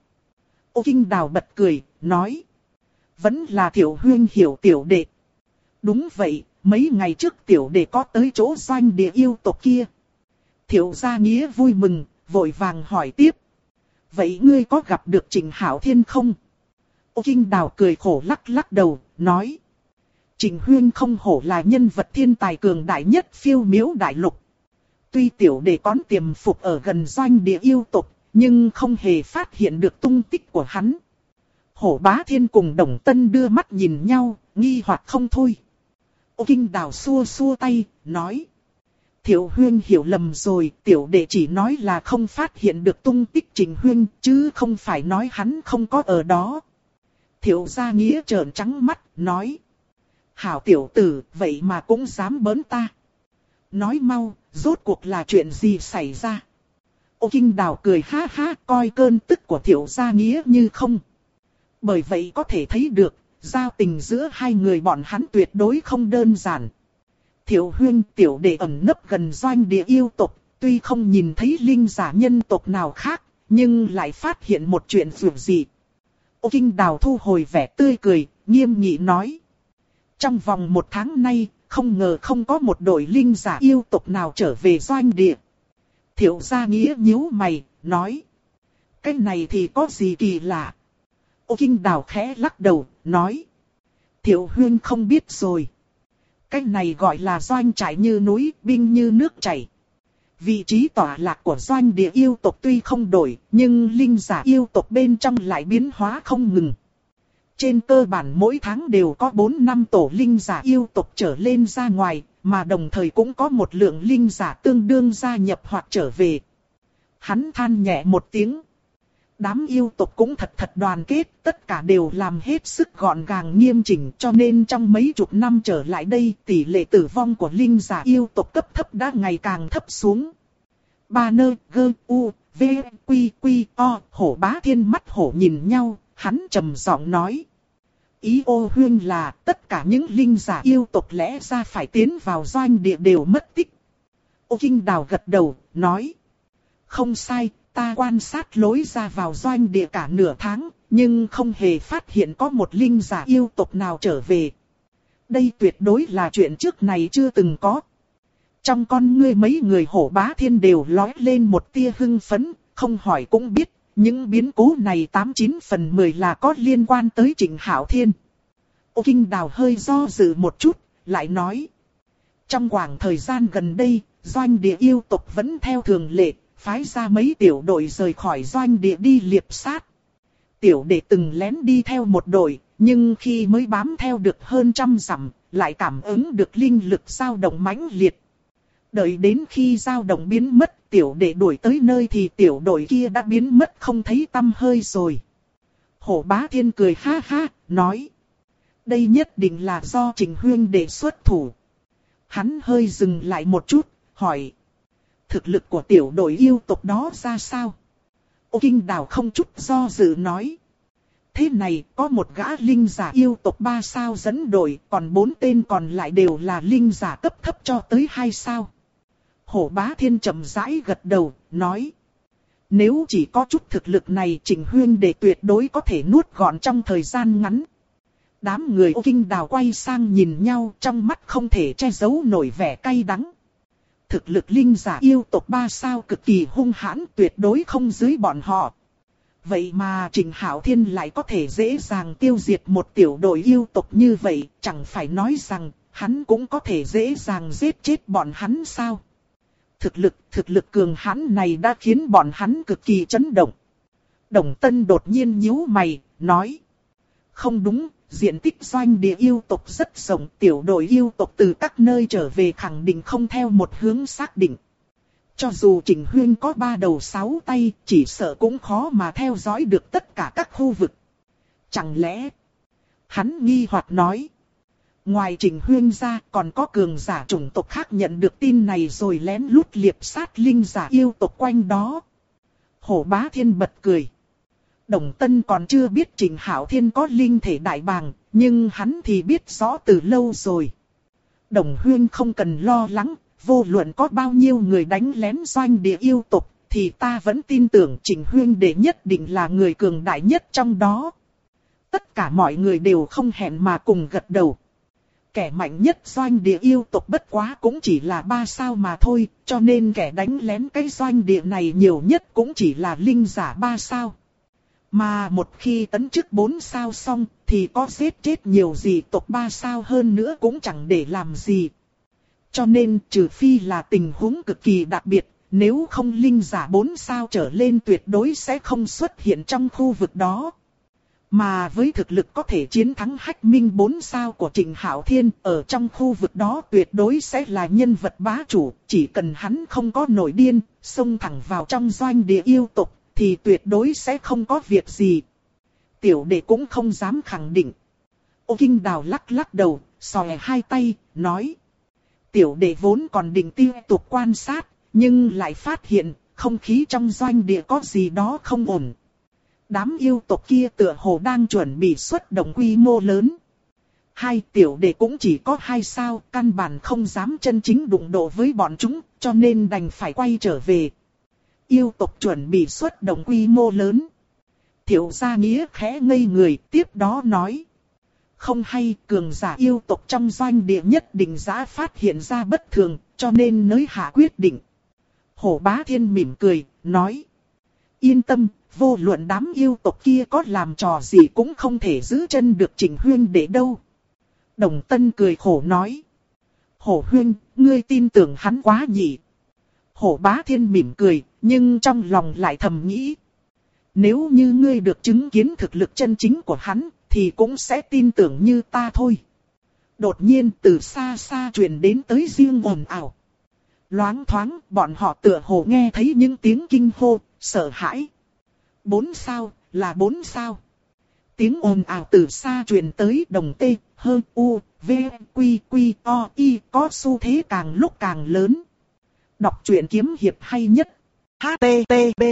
Ô Kinh Đào bật cười, nói. Vẫn là Thiệu huynh hiểu tiểu đệ. Đúng vậy, mấy ngày trước tiểu đệ có tới chỗ doanh địa yêu tộc kia. Thiệu Gia Nghĩa vui mừng, vội vàng hỏi tiếp. Vậy ngươi có gặp được Trịnh Hạo Thiên không? Ô Kinh Đào cười khổ lắc lắc đầu, nói. Trịnh huynh không hổ là nhân vật thiên tài cường đại nhất phiêu miếu đại lục. Tuy tiểu đệ có tiềm phục ở gần doanh địa yêu tộc, nhưng không hề phát hiện được tung tích của hắn. Hổ Bá Thiên cùng Đồng Tân đưa mắt nhìn nhau, nghi hoặc không thôi. Ô Kinh Đào xua xua tay, nói. Thiệu huynh hiểu lầm rồi, tiểu đệ chỉ nói là không phát hiện được tung tích Trịnh huynh, chứ không phải nói hắn không có ở đó. Thiệu Gia Nghĩa trợn trắng mắt, nói. Hảo tiểu tử, vậy mà cũng dám bỡn ta. Nói mau, rốt cuộc là chuyện gì xảy ra? Ô Kinh Đào cười ha ha, coi cơn tức của Thiệu Gia Nghĩa như không. Bởi vậy có thể thấy được, giao tình giữa hai người bọn hắn tuyệt đối không đơn giản. Thiệu huynh tiểu đệ ẩn nấp gần doanh địa yêu tộc, tuy không nhìn thấy linh giả nhân tộc nào khác, nhưng lại phát hiện một chuyện dường dị. Ô Kinh Đào thu hồi vẻ tươi cười, nghiêm nghị nói. Trong vòng 1 tháng nay, không ngờ không có một đội linh giả yêu tộc nào trở về doanh địa. Thiệu Gia Nghĩa nhíu mày, nói. Cái này thì có gì kỳ lạ? Ô Kinh Đào khẽ lắc đầu, nói. Thiệu huynh không biết rồi. Cái này gọi là doanh trại như núi, binh như nước chảy. Vị trí tọa lạc của doanh địa yêu tộc tuy không đổi, nhưng linh giả yêu tộc bên trong lại biến hóa không ngừng. Trên cơ bản mỗi tháng đều có 4-5 tổ linh giả yêu tộc trở lên ra ngoài, mà đồng thời cũng có một lượng linh giả tương đương gia nhập hoặc trở về. Hắn than nhẹ một tiếng. Đám yêu tộc cũng thật đoàn kết, tất cả đều làm hết sức gọn gàng nghiêm chỉnh, cho nên trong mấy chục năm trở lại đây tỷ lệ tử vong của linh giả yêu tộc cấp thấp đã ngày càng thấp xuống. Ba nơ gơ u v quy quy o. Hổ Bá Thiên mắt hổ nhìn nhau, hắn trầm giọng nói. Ý ô huyên là tất cả những linh giả yêu tộc lẽ ra phải tiến vào doanh địa đều mất tích. Ô Kinh Đào gật đầu, nói. Không sai, ta quan sát lối ra vào doanh địa cả nửa tháng, nhưng không hề phát hiện có một linh giả yêu tộc nào trở về. Đây tuyệt đối là chuyện trước này chưa từng có. Trong con ngươi mấy người Hổ Bá Thiên đều lóe lên một tia hưng phấn, không hỏi cũng biết, những biến cố này 89 phần 10 là có liên quan tới Trịnh Hạo Thiên. Ô Kinh Đào hơi do dự một chút, lại nói. Trong khoảng thời gian gần đây, doanh địa yêu tộc vẫn theo thường lệ, phái ra mấy tiểu đội rời khỏi doanh địa đi liệp sát. Tiểu đệ từng lén đi theo một đội, nhưng khi mới bám theo được hơn 100 dặm, lại cảm ứng được linh lực dao động mãnh liệt. Đợi đến khi dao động biến mất, tiểu đệ đuổi tới nơi thì tiểu đội kia đã biến mất không thấy tăm hơi rồi. Hổ Bá Thiên cười ha ha, nói. Đây nhất định là do Trịnh huynh đệ xuất thủ. Hắn hơi dừng lại một chút, hỏi. Thực lực của tiểu đội yêu tộc đó ra sao? Ô Kinh Đào không chút do dự nói. Thế này, có một gã linh giả yêu tộc 3 sao dẫn đội, còn 4 tên còn lại đều là linh giả cấp thấp cho tới 2 sao. Hổ Bá Thiên chậm rãi gật đầu, nói. Nếu chỉ có chút thực lực này, Trịnh huynh đệ tuyệt đối có thể nuốt gọn trong thời gian ngắn. Đám người Ô Kinh Đào quay sang nhìn nhau, trong mắt không thể che giấu nổi vẻ cay đắng. Thực lực linh giả yêu tộc 3 sao cực kỳ hung hãn, tuyệt đối không dưới bọn họ. Vậy mà Trịnh Hạo Thiên lại có thể dễ dàng tiêu diệt một tiểu đội yêu tộc như vậy, chẳng phải nói rằng hắn cũng có thể dễ dàng giết chết bọn hắn sao? Thực lực cường hãn này đã khiến bọn hắn cực kỳ chấn động. Đồng Tân đột nhiên nhíu mày, nói. Không đúng, diện tích doanh địa yêu tộc rất rộng, tiểu đội yêu tộc từ các nơi trở về khẳng định không theo một hướng xác định. Cho dù Trịnh Huyên có 3 đầu 6 tay, chỉ sợ cũng khó mà theo dõi được tất cả các khu vực. Chẳng lẽ... Hắn nghi hoặc nói. Ngoài Trịnh Huyên ra còn có cường giả chủng tộc khác nhận được tin này rồi lén lút liệp sát linh giả yêu tộc quanh đó. Hổ Bá Thiên bật cười. Đồng Tân còn chưa biết Trịnh Hạo Thiên có linh thể đại bàng, nhưng hắn thì biết rõ từ lâu rồi. Đồng Huyên không cần lo lắng, vô luận có bao nhiêu người đánh lén doanh địa yêu tộc, thì ta vẫn tin tưởng Trịnh Huyên đệ nhất định là người cường đại nhất trong đó. Tất cả mọi người đều không hẹn mà cùng gật đầu. Kẻ mạnh nhất doanh địa yêu tộc bất quá cũng chỉ là 3 sao mà thôi, cho nên kẻ đánh lén cái doanh địa này nhiều nhất cũng chỉ là linh giả 3 sao. Mà một khi tấn chức 4 sao xong, thì có giết chết nhiều gì tộc 3 sao hơn nữa cũng chẳng để làm gì. Cho nên trừ phi là tình huống cực kỳ đặc biệt, nếu không linh giả 4 sao trở lên tuyệt đối sẽ không xuất hiện trong khu vực đó. Mà với thực lực có thể chiến thắng Hách Minh 4 sao của Trịnh Hạo Thiên, ở trong khu vực đó tuyệt đối sẽ là nhân vật bá chủ, chỉ cần hắn không có nổi điên, xông thẳng vào trong doanh địa yêu tộc, thì tuyệt đối sẽ không có việc gì. Tiểu đệ cũng không dám khẳng định. Ô Kinh Đào lắc lắc đầu, xòe hai tay, nói. Tiểu đệ vốn còn định tiếp tục quan sát, nhưng lại phát hiện, không khí trong doanh địa có gì đó không ổn. Đám yêu tộc kia tựa hồ đang chuẩn bị xuất động quy mô lớn. Hai tiểu đệ cũng chỉ có 2 sao, căn bản không dám chân chính đụng độ với bọn chúng, cho nên đành phải quay trở về. Yêu tộc chuẩn bị xuất động quy mô lớn. Thiệu Gia Nghĩa khẽ ngây người, tiếp đó nói. Không hay, cường giả yêu tộc trong doanh địa nhất định đã phát hiện ra bất thường, cho nên nới hạ quyết định. Hổ Bá Thiên mỉm cười, nói. Yên tâm, vô luận đám yêu tộc kia có làm trò gì cũng không thể giữ chân được Trịnh Huyên để đâu. Đồng Tân cười khổ nói. Hổ Huyên, ngươi tin tưởng hắn quá nhỉ. Hổ Bá Thiên mỉm cười, nhưng trong lòng lại thầm nghĩ. Nếu như ngươi được chứng kiến thực lực chân chính của hắn, thì cũng sẽ tin tưởng như ta thôi. Đột nhiên từ xa xa truyền đến tới riêng ồn ào. Loáng thoáng, bọn họ tựa hồ nghe thấy những tiếng kinh hô, sợ hãi. 4 sao, là 4 sao. Tiếng ồn ào từ xa truyền tới đồng tê, hơ, u, v, quy, quy, o, y, có xu thế càng lúc càng lớn. Đọc truyện kiếm hiệp hay nhất. HTTP.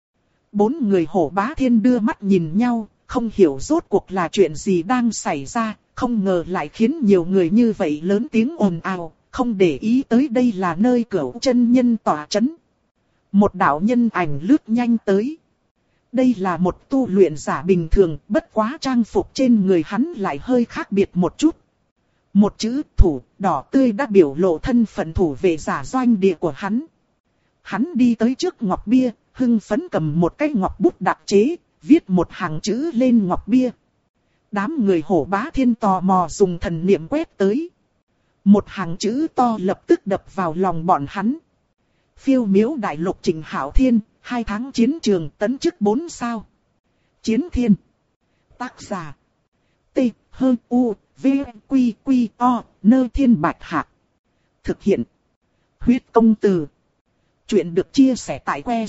4 người Hổ Bá Thiên đưa mắt nhìn nhau, không hiểu rốt cuộc là chuyện gì đang xảy ra, không ngờ lại khiến nhiều người như vậy lớn tiếng ồn ào, không để ý tới đây là nơi Cửu chân nhân tọa chấn. Một đạo nhân ảnh lướt nhanh tới. Đây là một tu luyện giả bình thường, bất quá trang phục trên người hắn lại hơi khác biệt một chút. Một chữ thủ đỏ tươi đã biểu lộ thân phận thủ vệ giả doanh địa của hắn. Hắn đi tới trước ngọc bia, hưng phấn cầm một cái ngọc bút đặc chế, viết một hàng chữ lên ngọc bia. Đám người Hổ Bá Thiên tò mò dùng thần niệm quét tới. Một hàng chữ to lập tức đập vào lòng bọn hắn. Phiêu miếu đại lục Trịnh Hạo Thiên, 2 tháng chiến trường tấn chức 4 sao. Chiến thiên. Tác giả. T, H, U, V, Quy, Quy, O, Nơ Thiên Bạch Hạc. Thực hiện. Huyết công từ. Chuyện được chia sẻ tại que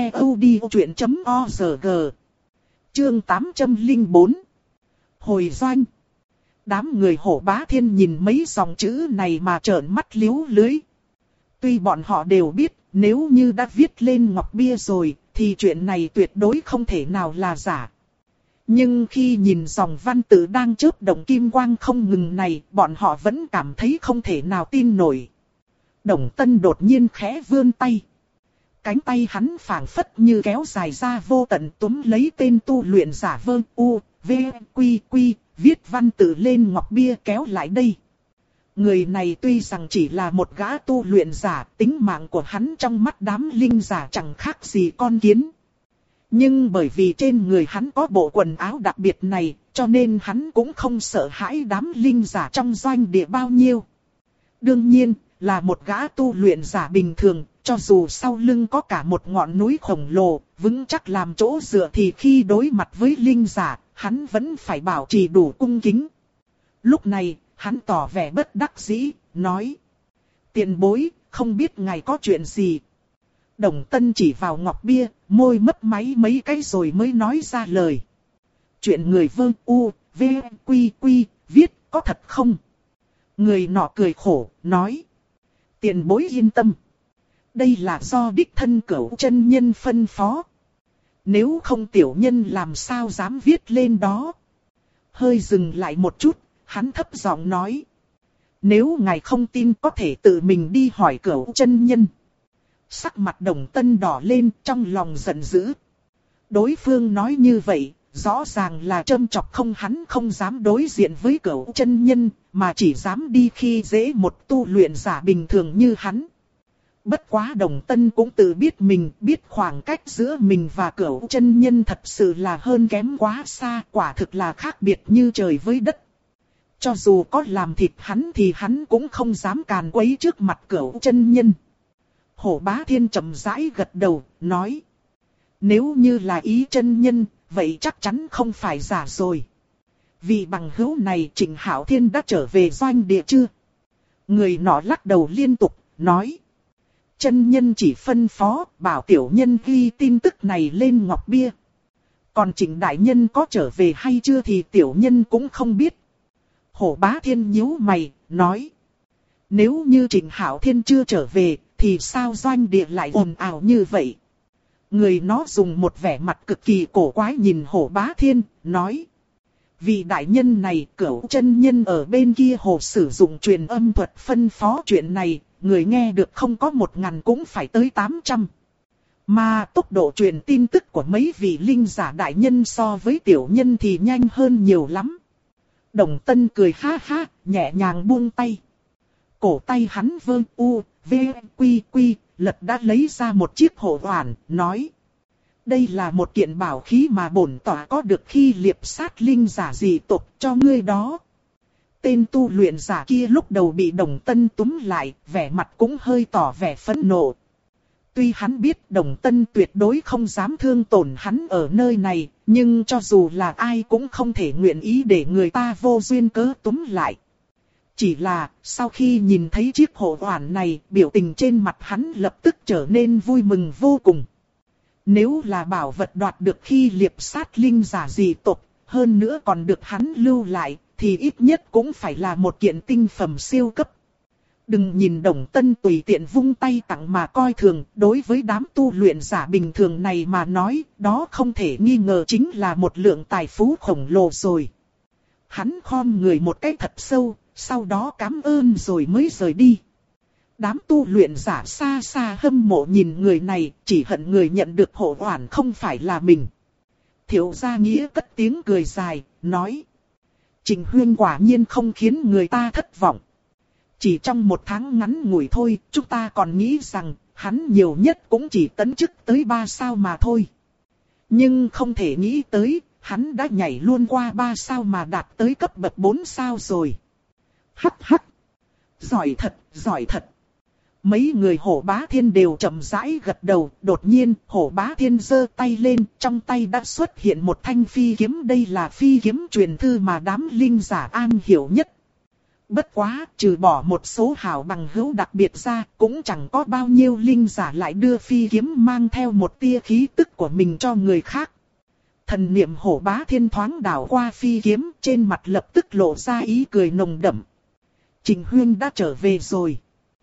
ctod.org. Chương 804. Hồi doanh. Đám người Hổ Bá Thiên nhìn mấy dòng chữ này mà trợn mắt liếu lưới. Tuy bọn họ đều biết, nếu như đã viết lên ngọc bia rồi, thì chuyện này tuyệt đối không thể nào là giả. Nhưng khi nhìn dòng văn tự đang chớp động kim quang không ngừng này, bọn họ vẫn cảm thấy không thể nào tin nổi. Đồng Tân đột nhiên khẽ vươn tay. Cánh tay hắn phảng phất như kéo dài ra vô tận túm lấy tên tu luyện giả Vơ U, V, Quy, Quy, viết văn tự lên ngọc bia kéo lại đây. Người này tuy rằng chỉ là một gã tu luyện giả, tính mạng của hắn trong mắt đám linh giả chẳng khác gì con kiến. Nhưng bởi vì trên người hắn có bộ quần áo đặc biệt này, cho nên hắn cũng không sợ hãi đám linh giả trong doanh địa bao nhiêu. Đương nhiên, là một gã tu luyện giả bình thường, cho dù sau lưng có cả một ngọn núi khổng lồ, vững chắc làm chỗ dựa thì khi đối mặt với linh giả, hắn vẫn phải bảo trì đủ cung kính. Lúc này, hắn tỏ vẻ bất đắc dĩ, nói. Tiền bối, không biết ngài có chuyện gì. Đồng Tân chỉ vào ngọc bia, môi mấp máy mấy cái rồi mới nói ra lời. Chuyện người Vương U, V, Quy Quy, viết có thật không? Người nọ cười khổ, nói. Tiền bối yên tâm. Đây là do đích thân Cửu chân nhân phân phó. Nếu không tiểu nhân làm sao dám viết lên đó. Hơi dừng lại một chút, hắn thấp giọng nói. Nếu ngài không tin có thể tự mình đi hỏi Cửu chân nhân. Sắc mặt Đồng Tân đỏ lên, trong lòng giận dữ. Đối phương nói như vậy, rõ ràng là châm chọc, không hắn không dám đối diện với Cửu chân nhân, mà chỉ dám đi khi dễ một tu luyện giả bình thường như hắn. Bất quá Đồng Tân cũng tự biết mình, biết khoảng cách giữa mình và Cửu chân nhân thật sự là hơn kém quá xa, quả thực là khác biệt như trời với đất. Cho dù có làm thịt hắn thì hắn cũng không dám càn quấy trước mặt Cửu chân nhân. Hổ Bá Thiên chậm rãi gật đầu, nói. Nếu như là ý chân nhân, vậy chắc chắn không phải giả rồi. Vì bằng hữu này Trịnh Hạo Thiên đã trở về doanh địa chưa? Người nọ lắc đầu liên tục, nói. Chân nhân chỉ phân phó, bảo tiểu nhân ghi tin tức này lên ngọc bia. Còn Trịnh đại nhân có trở về hay chưa thì tiểu nhân cũng không biết. Hổ Bá Thiên nhíu mày, nói. Nếu như Trịnh Hạo Thiên chưa trở về, thì sao doanh địa lại ồn ào như vậy? Người nó dùng một vẻ mặt cực kỳ cổ quái nhìn Hổ Bá Thiên, nói. Vì đại nhân này Cửu chân nhân ở bên kia hồ sử dụng truyền âm thuật phân phó chuyện này, người nghe được không có 1000 cũng phải tới 800. Mà tốc độ truyền tin tức của mấy vị linh giả đại nhân so với tiểu nhân thì nhanh hơn nhiều lắm. Đồng Tân cười ha ha, nhẹ nhàng buông tay. Cổ tay hắn Vương U, V, Quy Quy, lật đã lấy ra một chiếc hộ hoàn, nói. Đây là một kiện bảo khí mà bổn tỏa có được khi liệp sát linh giả dị tộc cho ngươi đó. Tên tu luyện giả kia lúc đầu bị Đồng Tân túm lại, vẻ mặt cũng hơi tỏ vẻ phẫn nộ. Tuy hắn biết Đồng Tân tuyệt đối không dám thương tổn hắn ở nơi này, nhưng cho dù là ai cũng không thể nguyện ý để người ta vô duyên cớ túm lại. Chỉ là, sau khi nhìn thấy chiếc hộ hoàn này, biểu tình trên mặt hắn lập tức trở nên vui mừng vô cùng. Nếu là bảo vật đoạt được khi liệp sát linh giả dị tộc, hơn nữa còn được hắn lưu lại, thì ít nhất cũng phải là một kiện tinh phẩm siêu cấp. Đừng nhìn Đồng Tân tùy tiện vung tay tặng mà coi thường, đối với đám tu luyện giả bình thường này mà nói, đó không thể nghi ngờ chính là một lượng tài phú khổng lồ rồi. Hắn khom người một cái thật sâu, sau đó cảm ơn rồi mới rời đi. Đám tu luyện giả xa xa hâm mộ nhìn người này, chỉ hận người nhận được hộ hoàn không phải là mình. Thiếu gia Nghĩa cất tiếng cười dài, nói. Trình Huyên quả nhiên không khiến người ta thất vọng. Chỉ trong một tháng ngắn ngủi thôi, chúng ta còn nghĩ rằng, hắn nhiều nhất cũng chỉ tấn chức tới 3 sao mà thôi. Nhưng không thể nghĩ tới, hắn đã nhảy luôn qua 3 sao mà đạt tới cấp bậc 4 sao rồi. Hắc hắc. Giỏi thật, giỏi thật. Mấy người Hổ Bá Thiên đều chậm rãi gật đầu, đột nhiên Hổ Bá Thiên giơ tay lên, trong tay đã xuất hiện một thanh phi kiếm. Đây là phi kiếm truyền thư mà đám linh giả an hiểu nhất. Bất quá, trừ bỏ một số hảo bằng hữu đặc biệt ra, cũng chẳng có bao nhiêu linh giả lại đưa phi kiếm mang theo một tia khí tức của mình cho người khác. Thần niệm Hổ Bá Thiên thoáng đảo qua phi kiếm, trên mặt lập tức lộ ra ý cười nồng đậm. Trình Huyên đã trở về rồi.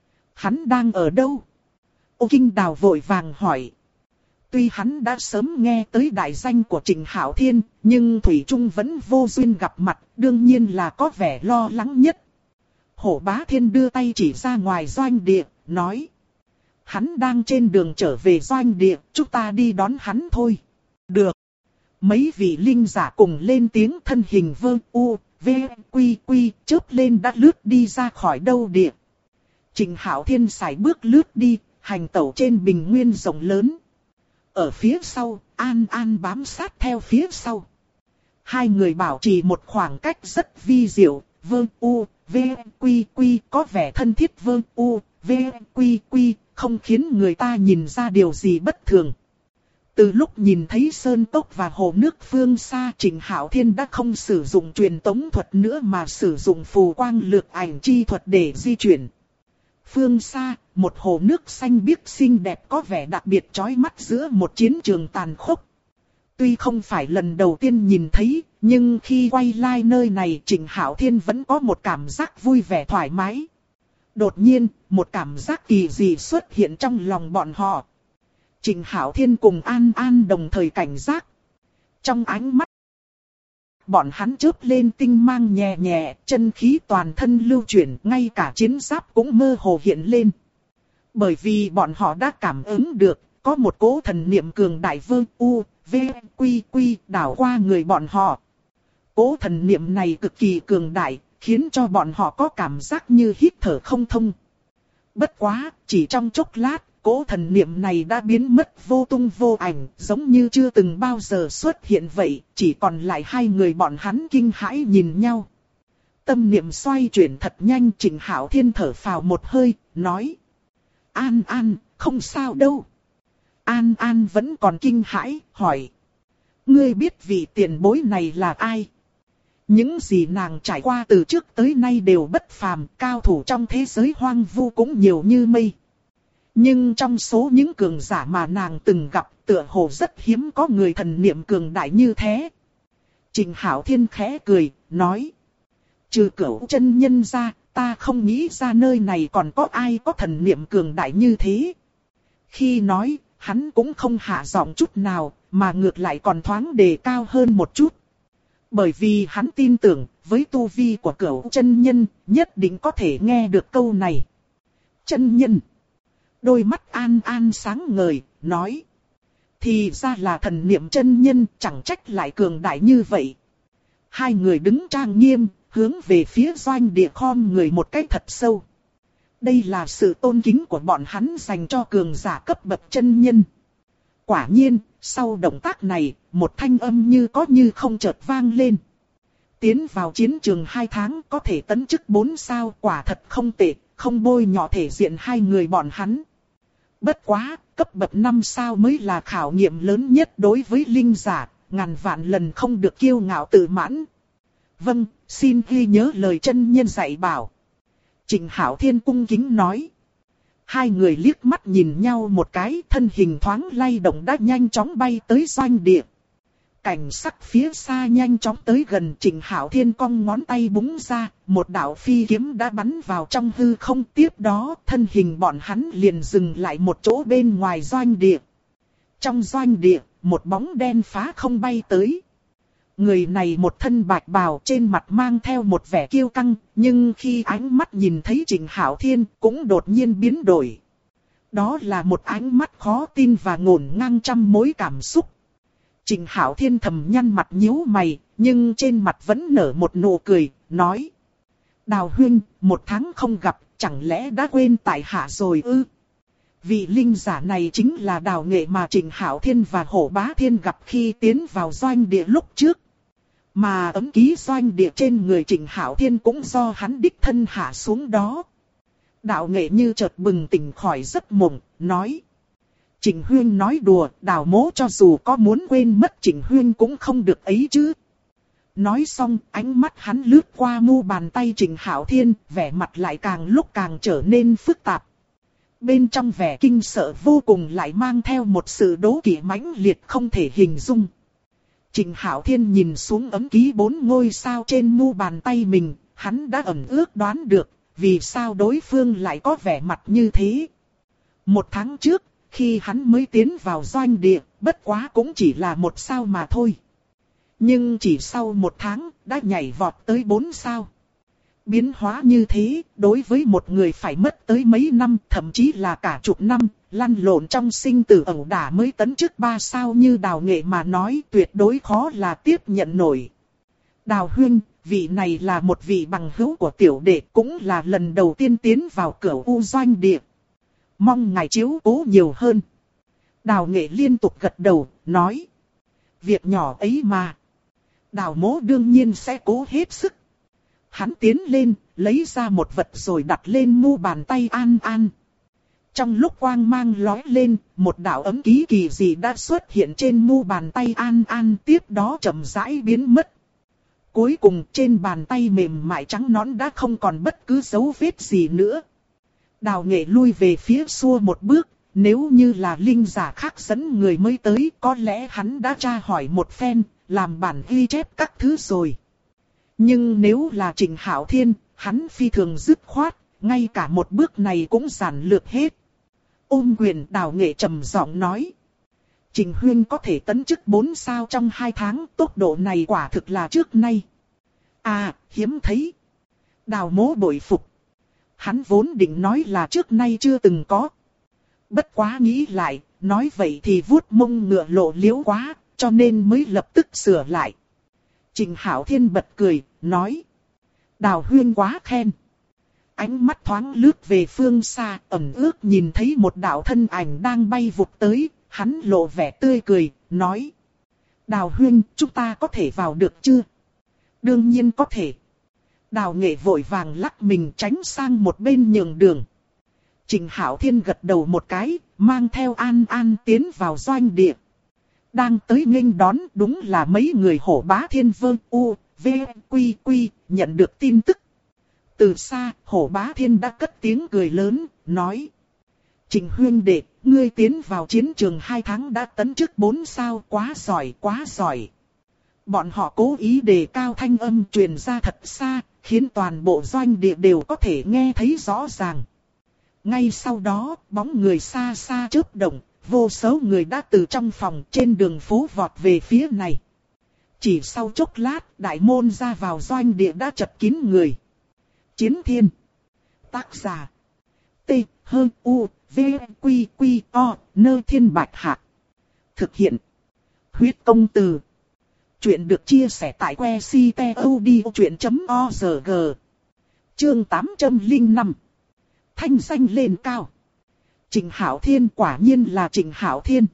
Hắn đang ở đâu? Ô Kinh Đào vội vàng hỏi. Tuy hắn đã sớm nghe tới đại danh của Trịnh Hạo Thiên, nhưng Thủy Trung vẫn vô duyên gặp mặt, đương nhiên là có vẻ lo lắng nhất. Hổ Bá Thiên đưa tay chỉ ra ngoài doanh địa, nói. Hắn đang trên đường trở về doanh địa, chúng ta đi đón hắn thôi. Được. Mấy vị linh giả cùng lên tiếng, thân hình Vương U, V, Quy Quy, chớp lên đã lướt đi ra khỏi đâu địa. Trịnh Hạo Thiên sải bước lướt đi, hành tẩu trên bình nguyên rộng lớn. Ở phía sau, An An bám sát theo phía sau. Hai người bảo trì một khoảng cách rất vi diệu, Vương U, V, Quy Quy có vẻ thân thiết. Vương U, V, Quy Quy không khiến người ta nhìn ra điều gì bất thường. Từ lúc nhìn thấy sơn cốc và hồ nước phương xa, Trịnh Hạo Thiên đã không sử dụng truyền tống thuật nữa mà sử dụng phù quang lược ảnh chi thuật để di chuyển. Phương xa, một hồ nước xanh biếc xinh đẹp có vẻ đặc biệt chói mắt giữa một chiến trường tàn khốc. Tuy không phải lần đầu tiên nhìn thấy, nhưng khi quay lại nơi này Trịnh Hạo Thiên vẫn có một cảm giác vui vẻ thoải mái. Đột nhiên, một cảm giác kỳ dị xuất hiện trong lòng bọn họ. Trịnh Hạo Thiên cùng An An đồng thời cảnh giác. Trong ánh mắt, bọn hắn chớp lên tinh mang nhẹ nhẹ, chân khí toàn thân lưu chuyển, ngay cả chiến giáp cũng mơ hồ hiện lên. Bởi vì bọn họ đã cảm ứng được, có một cỗ thần niệm cường đại vơ u, v, quy quy đảo qua người bọn họ. Cỗ thần niệm này cực kỳ cường đại, khiến cho bọn họ có cảm giác như hít thở không thông. Bất quá, chỉ trong chốc lát, cỗ thần niệm này đã biến mất vô tung vô ảnh, giống như chưa từng bao giờ xuất hiện vậy, chỉ còn lại hai người bọn hắn kinh hãi nhìn nhau. Tâm niệm xoay chuyển thật nhanh, Trịnh Hạo Thiên thở phào một hơi, nói: An An, không sao đâu. An An vẫn còn kinh hãi, hỏi: Ngươi biết vị tiền bối này là ai? Những gì nàng trải qua từ trước tới nay đều bất phàm, cao thủ trong thế giới hoang vu cũng nhiều như mây. Nhưng trong số những cường giả mà nàng từng gặp, tựa hồ rất hiếm có người thần niệm cường đại như thế. Trịnh Hạo Thiên khẽ cười, nói: Trừ Cửu chân nhân ra, ta không nghĩ ra nơi này còn có ai có thần niệm cường đại như thế. Khi nói, hắn cũng không hạ giọng chút nào, mà ngược lại còn thoáng đề cao hơn một chút. Bởi vì hắn tin tưởng, với tu vi của Cửu chân nhân, nhất định có thể nghe được câu này. Chân nhân. Đôi mắt An An sáng ngời, nói: Thì ra là thần niệm chân nhân, chẳng trách lại cường đại như vậy. Hai người đứng trang nghiêm, hướng về phía doanh địa khom người một cách thật sâu. Đây là sự tôn kính của bọn hắn dành cho cường giả cấp bậc chân nhân. Quả nhiên, sau động tác này, một thanh âm như có như không chợt vang lên. Tiến vào chiến trường 2 tháng có thể tấn chức 4 sao, quả thật không tệ, không bôi nhọ thể diện hai người bọn hắn. Bất quá, cấp bậc 5 sao mới là khảo nghiệm lớn nhất đối với linh giả, ngàn vạn lần không được kiêu ngạo tự mãn. Vâng, xin ghi nhớ lời chân nhân dạy bảo. Trịnh Hạo Thiên cung kính nói. Hai người liếc mắt nhìn nhau một cái, thân hình thoáng lay động đã nhanh chóng bay tới doanh địa. Cảnh sắc phía xa nhanh chóng tới gần, Trịnh Hạo Thiên cong ngón tay búng ra, một đạo phi kiếm đã bắn vào trong hư không, tiếp đó thân hình bọn hắn liền dừng lại một chỗ bên ngoài doanh địa. Trong doanh địa, một bóng đen phá không bay tới. Người này một thân bạch bào, trên mặt mang theo một vẻ kiêu căng, nhưng khi ánh mắt nhìn thấy Trịnh Hạo Thiên cũng đột nhiên biến đổi. Đó là một ánh mắt khó tin và ngổn ngang trăm mối cảm xúc. Trịnh Hạo Thiên thầm nhăn mặt nhíu mày, nhưng trên mặt vẫn nở một nụ cười, nói: Đào huynh, 1 tháng không gặp, chẳng lẽ đã quên tại hạ rồi ư? Vị linh giả này chính là Đào Nghệ mà Trịnh Hạo Thiên và Hổ Bá Thiên gặp khi tiến vào doanh địa lúc trước. Mà ấm ký doanh địa trên người Trịnh Hạo Thiên cũng do hắn đích thân hạ xuống đó. Đào Nghệ như chợt bừng tỉnh khỏi giấc mộng, nói: Trịnh huynh nói đùa, Đào mỗ cho dù có muốn quên mất Trịnh huynh cũng không được ấy chứ. Nói xong, ánh mắt hắn lướt qua mu bàn tay Trịnh Hạo Thiên, vẻ mặt lại càng lúc càng trở nên phức tạp. Bên trong vẻ kinh sợ vô cùng lại mang theo một sự đố kỵ mãnh liệt không thể hình dung. Trịnh Hạo Thiên nhìn xuống ấm ký 4 ngôi sao trên mu bàn tay mình, hắn đã ẩn ước đoán được, vì sao đối phương lại có vẻ mặt như thế. 1 tháng trước, khi hắn mới tiến vào doanh địa, bất quá cũng chỉ là 1 sao mà thôi. Nhưng chỉ sau 1 tháng, đã nhảy vọt tới 4 sao. Biến hóa như thế, đối với một người phải mất tới mấy năm, thậm chí là cả chục năm, lăn lộn trong sinh tử ẩu đả mới tấn chức 3 sao như Đào Nghệ mà nói, tuyệt đối khó là tiếp nhận nổi. Đào huynh, vị này là một vị bằng hữu của tiểu đệ, cũng là lần đầu tiên tiến vào cửa u doanh địa. Mong ngài chiếu cố nhiều hơn. Đào Nghệ liên tục gật đầu, nói: Việc nhỏ ấy mà. Đào mỗ đương nhiên sẽ cố hết sức. Hắn tiến lên, lấy ra một vật rồi đặt lên mu bàn tay An An. Trong lúc quang mang lóe lên, một đạo ấm ký kỳ dị đã xuất hiện trên mu bàn tay An An, tiếp đó chậm rãi biến mất. Cuối cùng trên bàn tay mềm mại trắng nõn đã không còn bất cứ dấu vết gì nữa. Đào Nghệ lui về phía xua một bước, nếu như là linh giả khác dẫn người mới tới, có lẽ hắn đã tra hỏi một phen, làm bản ghi chép các thứ rồi. Nhưng nếu là Trịnh Hạo Thiên, hắn phi thường dứt khoát, ngay cả một bước này cũng giản lược hết. Ôm quyền, Đào Nghệ trầm giọng nói. Trịnh Huyên có thể tấn chức 4 sao trong 2 tháng, tốc độ này quả thực là trước nay. À, hiếm thấy. Đào Mỗ bội phục. Hắn vốn định nói là trước nay chưa từng có. Bất quá nghĩ lại, nói vậy thì vuốt mông ngựa lộ liễu quá, cho nên mới lập tức sửa lại. Trịnh Hạo Thiên bật cười, nói. Đào Huyên quá khen. Ánh mắt thoáng lướt về phương xa, ẩn ước nhìn thấy một đạo thân ảnh đang bay vụt tới, hắn lộ vẻ tươi cười, nói. Đào Huyên, chúng ta có thể vào được chưa? Đương nhiên có thể. Đào Nghệ vội vàng lắc mình tránh sang một bên nhường đường. Trịnh Hạo Thiên gật đầu một cái, mang theo An An tiến vào doanh địa. Đang tới nghênh đón đúng là mấy người Hổ Bá Thiên Vương U, V, Quy, Quy, nhận được tin tức. Từ xa, Hổ Bá Thiên đã cất tiếng cười lớn, nói. Trịnh Huyên đệ, ngươi tiến vào chiến trường 2 tháng đã tấn chức 4 sao, quá giỏi, quá giỏi. Bọn họ cố ý đề cao thanh âm truyền ra thật xa, khiến toàn bộ doanh địa đều có thể nghe thấy rõ ràng. Ngay sau đó, bóng người xa xa chớp động, vô số người đã từ trong phòng trên đường phố vọt về phía này. Chỉ sau chốc lát, đại môn ra vào doanh địa đã chật kín người. Chiến Thiên. Tác giả. T, H, U, V, Quy, Quy, O, Nơ Thiên Bạch Hạc. Thực hiện. Huyết Công Từ. Chuyện được chia sẻ tại que ctod.org. Chương 805. Thanh danh lên cao. Trịnh Hạo Thiên quả nhiên là Trịnh Hạo Thiên.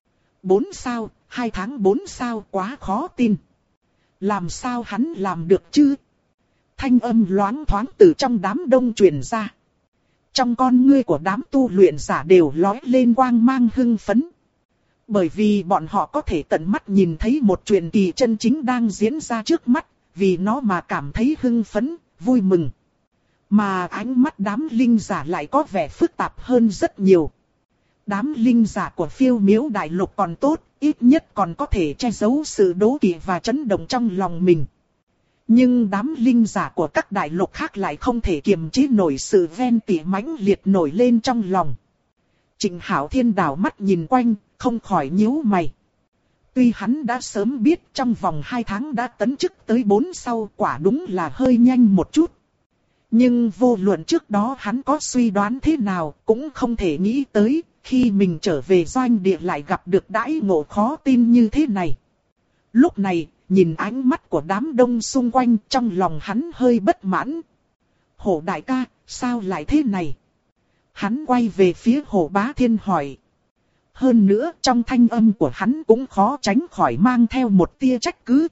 4 sao, 2 tháng 4 sao quá khó tin. Làm sao hắn làm được chứ? Thanh âm loáng thoáng từ trong đám đông truyền ra. Trong con ngươi của đám tu luyện giả đều lóe lên quang mang hưng phấn. Bởi vì bọn họ có thể tận mắt nhìn thấy một truyền kỳ chân chính đang diễn ra trước mắt, vì nó mà cảm thấy hưng phấn, vui mừng. Mà ánh mắt đám linh giả lại có vẻ phức tạp hơn rất nhiều. Đám linh giả của Phiêu Miếu Đại Lục còn tốt, ít nhất còn có thể che giấu sự đố kỵ và chấn động trong lòng mình. Nhưng đám linh giả của các đại lục khác lại không thể kiềm chế nổi sự ghen tị mãnh liệt nổi lên trong lòng. Trịnh Hạo Thiên đảo mắt nhìn quanh, không khỏi nhíu mày. Tuy hắn đã sớm biết trong vòng 2 tháng đã tấn chức tới 4 sao, quả đúng là hơi nhanh một chút. Nhưng vô luận trước đó hắn có suy đoán thế nào cũng không thể nghĩ tới, khi mình trở về doanh địa lại gặp được đãi ngộ khó tin như thế này. Lúc này, nhìn ánh mắt của đám đông xung quanh, trong lòng hắn hơi bất mãn. Hổ đại ca, sao lại thế này? Hắn quay về phía Hổ Bá Thiên hỏi. Hơn nữa, trong thanh âm của hắn cũng khó tránh khỏi mang theo một tia trách cứ.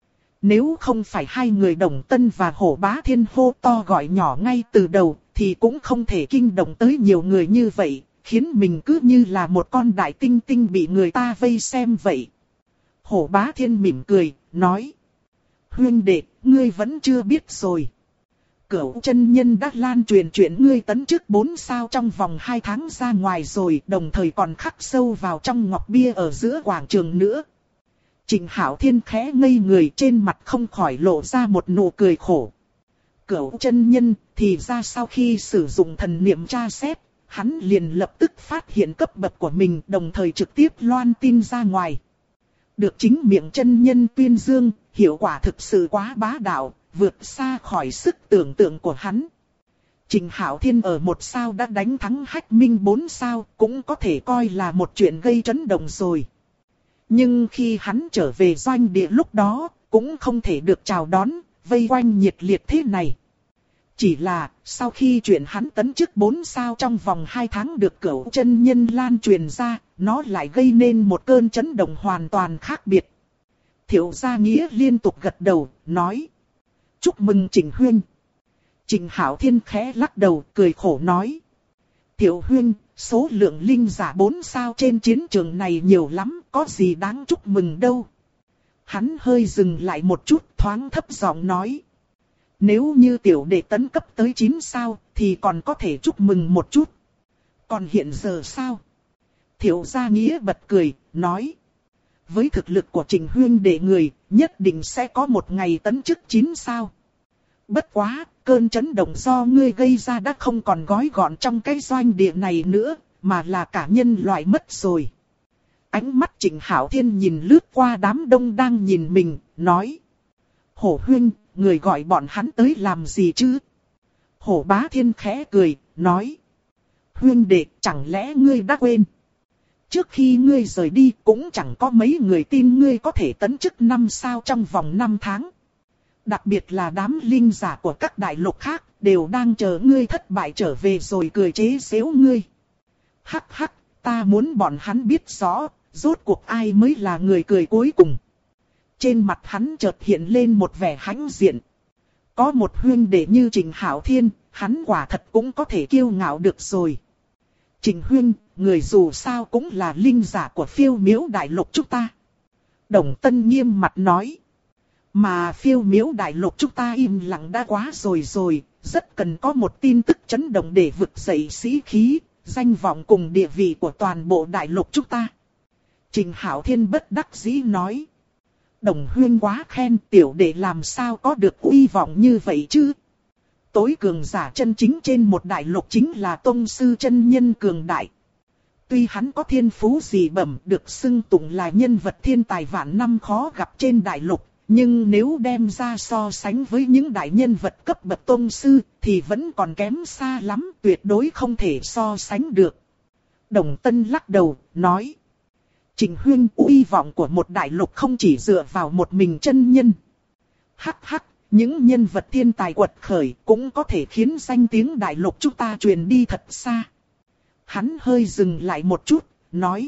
Nếu không phải hai người Đồng Tân và Hổ Bá Thiên hô to gọi nhỏ ngay từ đầu, thì cũng không thể kinh động tới nhiều người như vậy, khiến mình cứ như là một con đại tinh tinh bị người ta vây xem vậy. Hổ Bá Thiên mỉm cười, nói. Huynh đệ, ngươi vẫn chưa biết rồi. Cửu chân nhân đã lan truyền chuyện ngươi tấn chức 4 sao trong vòng 2 tháng ra ngoài rồi, đồng thời còn khắc sâu vào trong ngọc bia ở giữa quảng trường nữa. Trịnh Hạo Thiên khẽ ngây người, trên mặt không khỏi lộ ra một nụ cười khổ. Cửu chân nhân, thì ra sau khi sử dụng thần niệm tra xét, hắn liền lập tức phát hiện cấp bậc của mình, đồng thời trực tiếp loan tin ra ngoài. Được chính miệng chân nhân tuyên dương, hiệu quả thực sự quá bá đạo, vượt xa khỏi sức tưởng tượng của hắn. Trịnh Hạo Thiên ở 1 sao đã đánh thắng Hách Minh 4 sao, cũng có thể coi là một chuyện gây chấn động rồi. Nhưng khi hắn trở về doanh địa lúc đó, cũng không thể được chào đón, vây quanh nhiệt liệt thế này. Chỉ là, sau khi chuyện hắn tấn chức 4 sao trong vòng 2 tháng được Cửu chân nhân lan truyền ra, nó lại gây nên một cơn chấn động hoàn toàn khác biệt. Thiệu Gia Nghĩa liên tục gật đầu, nói. Chúc mừng Trịnh Huynh. Trịnh Hạo Thiên khẽ lắc đầu, cười khổ nói. Thiệu Huynh, số lượng linh giả 4 sao trên chiến trường này nhiều lắm, có gì đáng chúc mừng đâu. Hắn hơi dừng lại một chút, thoáng thấp giọng nói. Nếu như tiểu đệ tấn cấp tới 9 sao thì còn có thể chúc mừng một chút. Còn hiện giờ sao? Thiệu Gia Nghĩa bật cười, nói. Với thực lực của Trình huynh đệ người, nhất định sẽ có một ngày tấn chức 9 sao. Bất quá, cơn chấn động do ngươi gây ra đã không còn gói gọn trong cái doanh địa này nữa, mà là cả nhân loại mất rồi. Ánh mắt Trình Hạo Thiên nhìn lướt qua đám đông đang nhìn mình, nói. Hổ huynh, người gọi bọn hắn tới làm gì chứ? Hổ Bá Thiên khẽ cười, nói. Huynh đệ, chẳng lẽ ngươi đã quên? Trước khi ngươi rời đi cũng chẳng có mấy người tin ngươi có thể tấn chức 5 sao trong vòng 5 tháng. Đặc biệt là đám linh giả của các đại lục khác đều đang chờ ngươi thất bại trở về rồi cười chế giễu ngươi. Hắc hắc, ta muốn bọn hắn biết rõ, rốt cuộc ai mới là người cười cuối cùng. Trên mặt hắn chợt hiện lên một vẻ hãnh diện. Có một huynh đệ như Trình Hạo Thiên, hắn quả thật cũng có thể kiêu ngạo được rồi. Trình huynh, người dù sao cũng là linh giả của Phiêu Miếu Đại Lục chúng ta. Đồng Tân nghiêm mặt nói. Mà Phiêu Miếu Đại Lục chúng ta im lặng đã quá rồi, rất cần có một tin tức chấn động để vực dậy sĩ khí, danh vọng cùng địa vị của toàn bộ đại lục chúng ta. Trình Hạo Thiên bất đắc dĩ nói. Đồng huynh quá khen, tiểu đệ làm sao có được uy vọng như vậy chứ? Tối cường giả chân chính trên một đại lục chính là tông sư chân nhân cường đại. Tuy hắn có thiên phú dị bẩm được xưng tụng là nhân vật thiên tài vạn năm khó gặp trên đại lục, nhưng nếu đem ra so sánh với những đại nhân vật cấp bậc tông sư thì vẫn còn kém xa lắm, tuyệt đối không thể so sánh được. Đồng Tân lắc đầu, nói. Trình huynh, uy vọng của một đại lục không chỉ dựa vào một mình chân nhân. Hắc hắc, những nhân vật thiên tài quật khởi cũng có thể khiến danh tiếng đại lục chúng ta truyền đi thật xa. Hắn hơi dừng lại một chút, nói.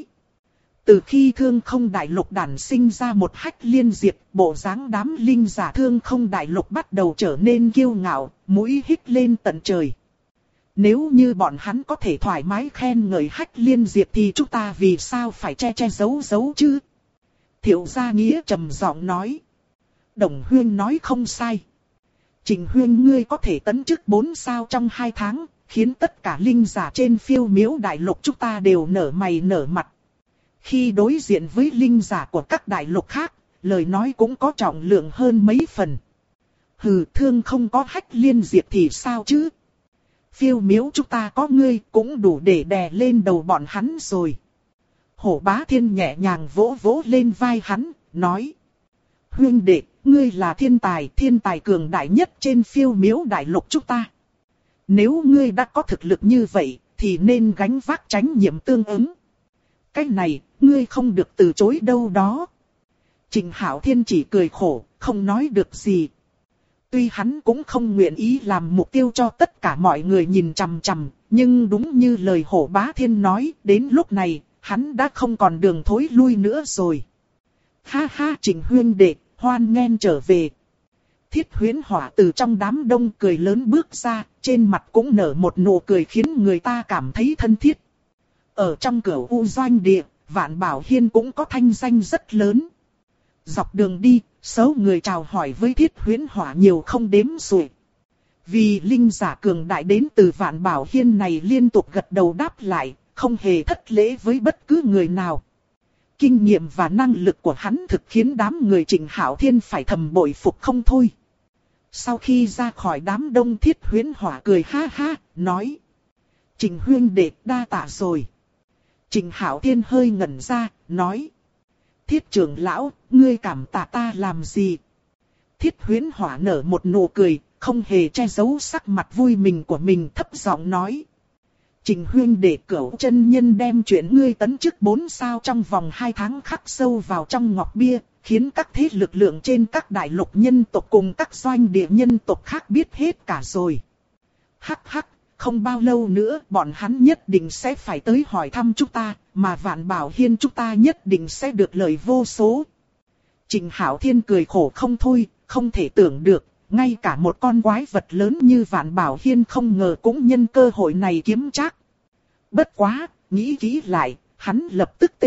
Từ khi Thương Không Đại Lục đản sinh ra một Hách Liên Diệp, bộ dáng đám linh giả Thương Không Đại Lục bắt đầu trở nên kiêu ngạo, mũi hít lên tận trời. Nếu như bọn hắn có thể thoải mái khen ngợi Hách Liên Diệp thì chúng ta vì sao phải che che giấu giấu chứ? Thiệu Gia Nghĩa trầm giọng nói. Đồng huynh nói không sai. Trình huynh ngươi có thể tấn chức 4 sao trong 2 tháng, khiến tất cả linh giả trên Phiêu Miếu Đại Lục chúng ta đều nở mày nở mặt. Khi đối diện với linh giả của các đại lục khác, lời nói cũng có trọng lượng hơn mấy phần. Hừ, Thương không có Hách Liên Diệp thì sao chứ? Phiêu Miếu chúng ta có ngươi cũng đủ để đè lên đầu bọn hắn rồi. Hổ Bá Thiên nhẹ nhàng vỗ vỗ lên vai hắn, nói. Huynh đệ, ngươi là thiên tài cường đại nhất trên Phiêu Miếu Đại Lục chúng ta. Nếu ngươi đã có thực lực như vậy, thì nên gánh vác trách nhiệm tương ứng. Cái này, ngươi không được từ chối đâu đó. Trình Hạo Thiên chỉ cười khổ, không nói được gì. Tuy hắn cũng không nguyện ý làm mục tiêu cho tất cả mọi người nhìn chằm chằm, nhưng đúng như lời Hổ Bá Thiên nói, đến lúc này, hắn đã không còn đường thối lui nữa rồi. Ha ha, Trình huynh đệ, hoan nghênh trở về. Thiết Huyễn Hỏa từ trong đám đông cười lớn bước ra, trên mặt cũng nở một nụ cười khiến người ta cảm thấy thân thiết. Ở trong Cửu U doanh địa, Vạn Bảo Hiên cũng có thanh danh rất lớn. Dọc đường đi, số người chào hỏi với Thiết Huyễn Hỏa nhiều không đếm xuể. Vì linh giả cường đại đến từ Vạn Bảo Hiên này liên tục gật đầu đáp lại, không hề thất lễ với bất cứ người nào. Kinh nghiệm và năng lực của hắn thực khiến đám người Trình Hạo Thiên phải thầm bội phục không thôi. Sau khi ra khỏi đám đông, Thiết Huyễn Hỏa cười ha ha, nói. Trình huynh đệ đa tạ rồi. Trình Hạo Thiên hơi ngẩn ra, nói. Thiết trưởng lão, ngươi cảm tạ ta làm gì? Thiết Huyễn Hỏa nở một nụ cười, không hề che giấu sắc mặt vui mừng của mình, thấp giọng nói. Trình huynh đệ, Cửu chân nhân đem chuyện ngươi tấn chức 4 sao trong vòng 2 tháng khắc sâu vào trong ngọc bia, khiến các thế lực lượng trên các đại lục nhân tộc cùng các doanh địa nhân tộc khác biết hết cả rồi. Hắc hắc, không bao lâu nữa bọn hắn nhất định sẽ phải tới hỏi thăm chúng ta, mà Vạn Bảo Hiên chúng ta nhất định sẽ được lợi vô số. Trình Hạo Thiên cười khổ không thôi, không thể tưởng được, ngay cả một con quái vật lớn như Vạn Bảo Hiên không ngờ cũng nhân cơ hội này kiếm trác. Bất quá, nghĩ kỹ lại, hắn lập tức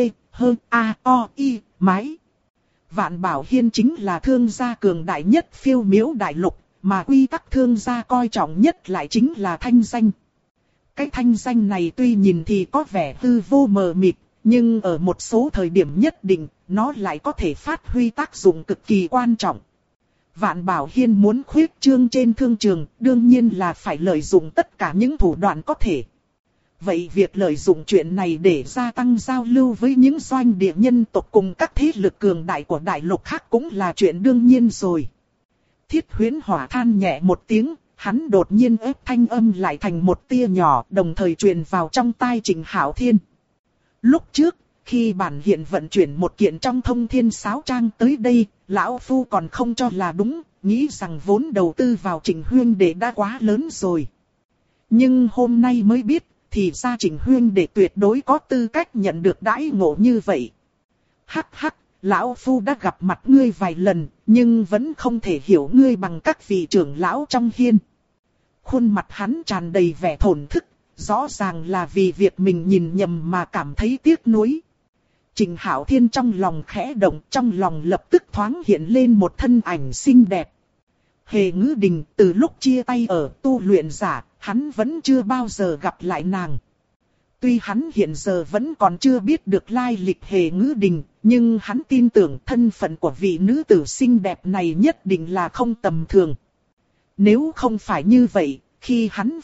mái. Vạn Bảo Hiên chính là thương gia cường đại nhất Phiêu Miếu Đại Lục, mà quy tắc thương gia coi trọng nhất lại chính là thanh danh. Cái thanh danh này tuy nhìn thì có vẻ hư vô mờ mịt, nhưng ở một số thời điểm nhất định, nó lại có thể phát huy tác dụng cực kỳ quan trọng. Vạn Bảo Hiên muốn khuyết trương trên thương trường, đương nhiên là phải lợi dụng tất cả những thủ đoạn có thể. Vậy việc lợi dụng chuyện này để gia tăng giao lưu với những doanh địa nhân tộc cùng các thế lực cường đại của đại lục khác cũng là chuyện đương nhiên rồi. Thiết Huyễn Hỏa than nhẹ một tiếng, hắn đột nhiên ép thanh âm lại thành một tia nhỏ, đồng thời truyền vào trong tai Trình Hạo Thiên. Lúc trước, khi bản hiện vận chuyển một kiện trong Thông Thiên Sáo Trang tới đây, lão phu còn không cho là đúng, nghĩ rằng vốn đầu tư vào Trình huynh đệ đã quá lớn rồi. Nhưng hôm nay mới biết, thì ra Trình huynh đệ tuyệt đối có tư cách nhận được đãi ngộ như vậy. Hắc hắc, lão phu đã gặp mặt ngươi vài lần, nhưng vẫn không thể hiểu ngươi bằng các vị trưởng lão trong hiên. Khuôn mặt hắn tràn đầy vẻ thổn thức, rõ ràng là vì việc mình nhìn nhầm mà cảm thấy tiếc nuối. Trình Hạo Thiên trong lòng khẽ động, trong lòng lập tức thoáng hiện lên một thân ảnh xinh đẹp. Hề Ngữ Đình, từ lúc chia tay ở tu luyện giả, hắn vẫn chưa bao giờ gặp lại nàng. Tuy hắn hiện giờ vẫn còn chưa biết được lai lịch Hề Ngữ Đình, nhưng hắn tin tưởng thân phận của vị nữ tử xinh đẹp này nhất định là không tầm thường. Nếu không phải như vậy, khi hắn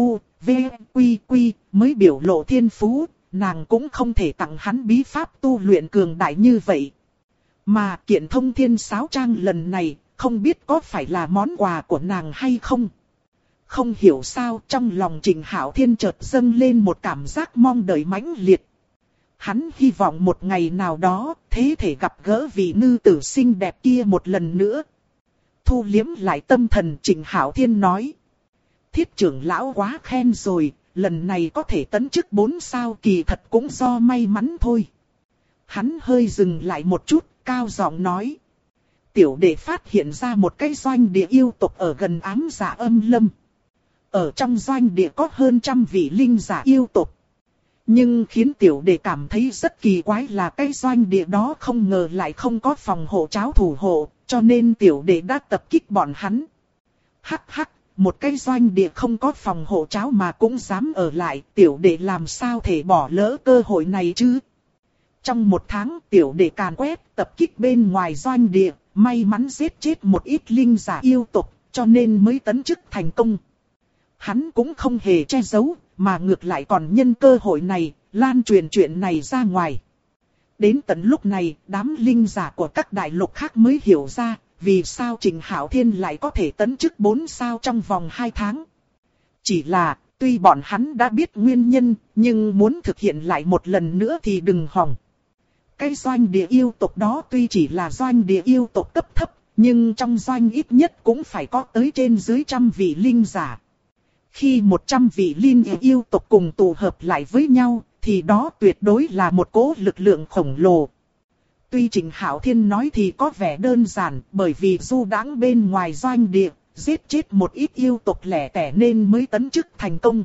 quy mới biểu lộ thiên phú, nàng cũng không thể tặng hắn bí pháp tu luyện cường đại như vậy. Mà kiện Thông Thiên Sáo Trang lần này, không biết có phải là món quà của nàng hay không. Không hiểu sao trong lòng Trình Hạo Thiên chợt dâng lên một cảm giác mong đợi mãnh liệt. Hắn hy vọng một ngày nào đó, thế thể gặp gỡ vị nữ tử xinh đẹp kia một lần nữa. Thu liếm lại tâm thần, Trình Hạo Thiên nói. Thiết trưởng lão quá khen rồi, lần này có thể tấn chức 4 sao kỳ thật cũng do may mắn thôi. Hắn hơi dừng lại một chút, cao giọng nói. Tiểu đệ phát hiện ra một cái doanh địa yêu tộc ở gần Ám Dạ Âm Lâm. Ở trong doanh địa có hơn 100 vị linh giả yêu tộc. Nhưng khiến tiểu đệ cảm thấy rất kỳ quái là cái doanh địa đó không ngờ lại không có phòng hộ tráo thủ hộ, cho nên tiểu đệ đã tập kích bọn hắn. Hắc hắc, một cái doanh địa không có phòng hộ tráo mà cũng dám ở lại, tiểu đệ làm sao thể bỏ lỡ cơ hội này chứ? Trong một tháng tiểu đệ càn quét tập kích bên ngoài doanh địa, may mắn giết chết một ít linh giả yêu tộc, cho nên mới tấn chức thành công. Hắn cũng không hề che giấu, mà ngược lại còn nhân cơ hội này, lan truyền chuyện này ra ngoài. Đến tận lúc này, đám linh giả của các đại lục khác mới hiểu ra, vì sao Trình Hạo Thiên lại có thể tấn chức 4 sao trong vòng 2 tháng. Chỉ là, tuy bọn hắn đã biết nguyên nhân, nhưng muốn thực hiện lại một lần nữa thì đừng hòng. Cái doanh địa yêu tộc đó tuy chỉ là doanh địa yêu tộc cấp thấp, nhưng trong doanh ít nhất cũng phải có tới trên dưới 100 vị linh giả. Khi 100 vị linh yêu tộc cùng tụ hợp lại với nhau, thì đó tuyệt đối là một cỗ lực lượng khổng lồ. Tuy Trình Hạo Thiên nói thì có vẻ đơn giản, bởi vì du đãng bên ngoài doanh địa, giết chết một ít yêu tộc lẻ tẻ nên mới tấn chức thành công.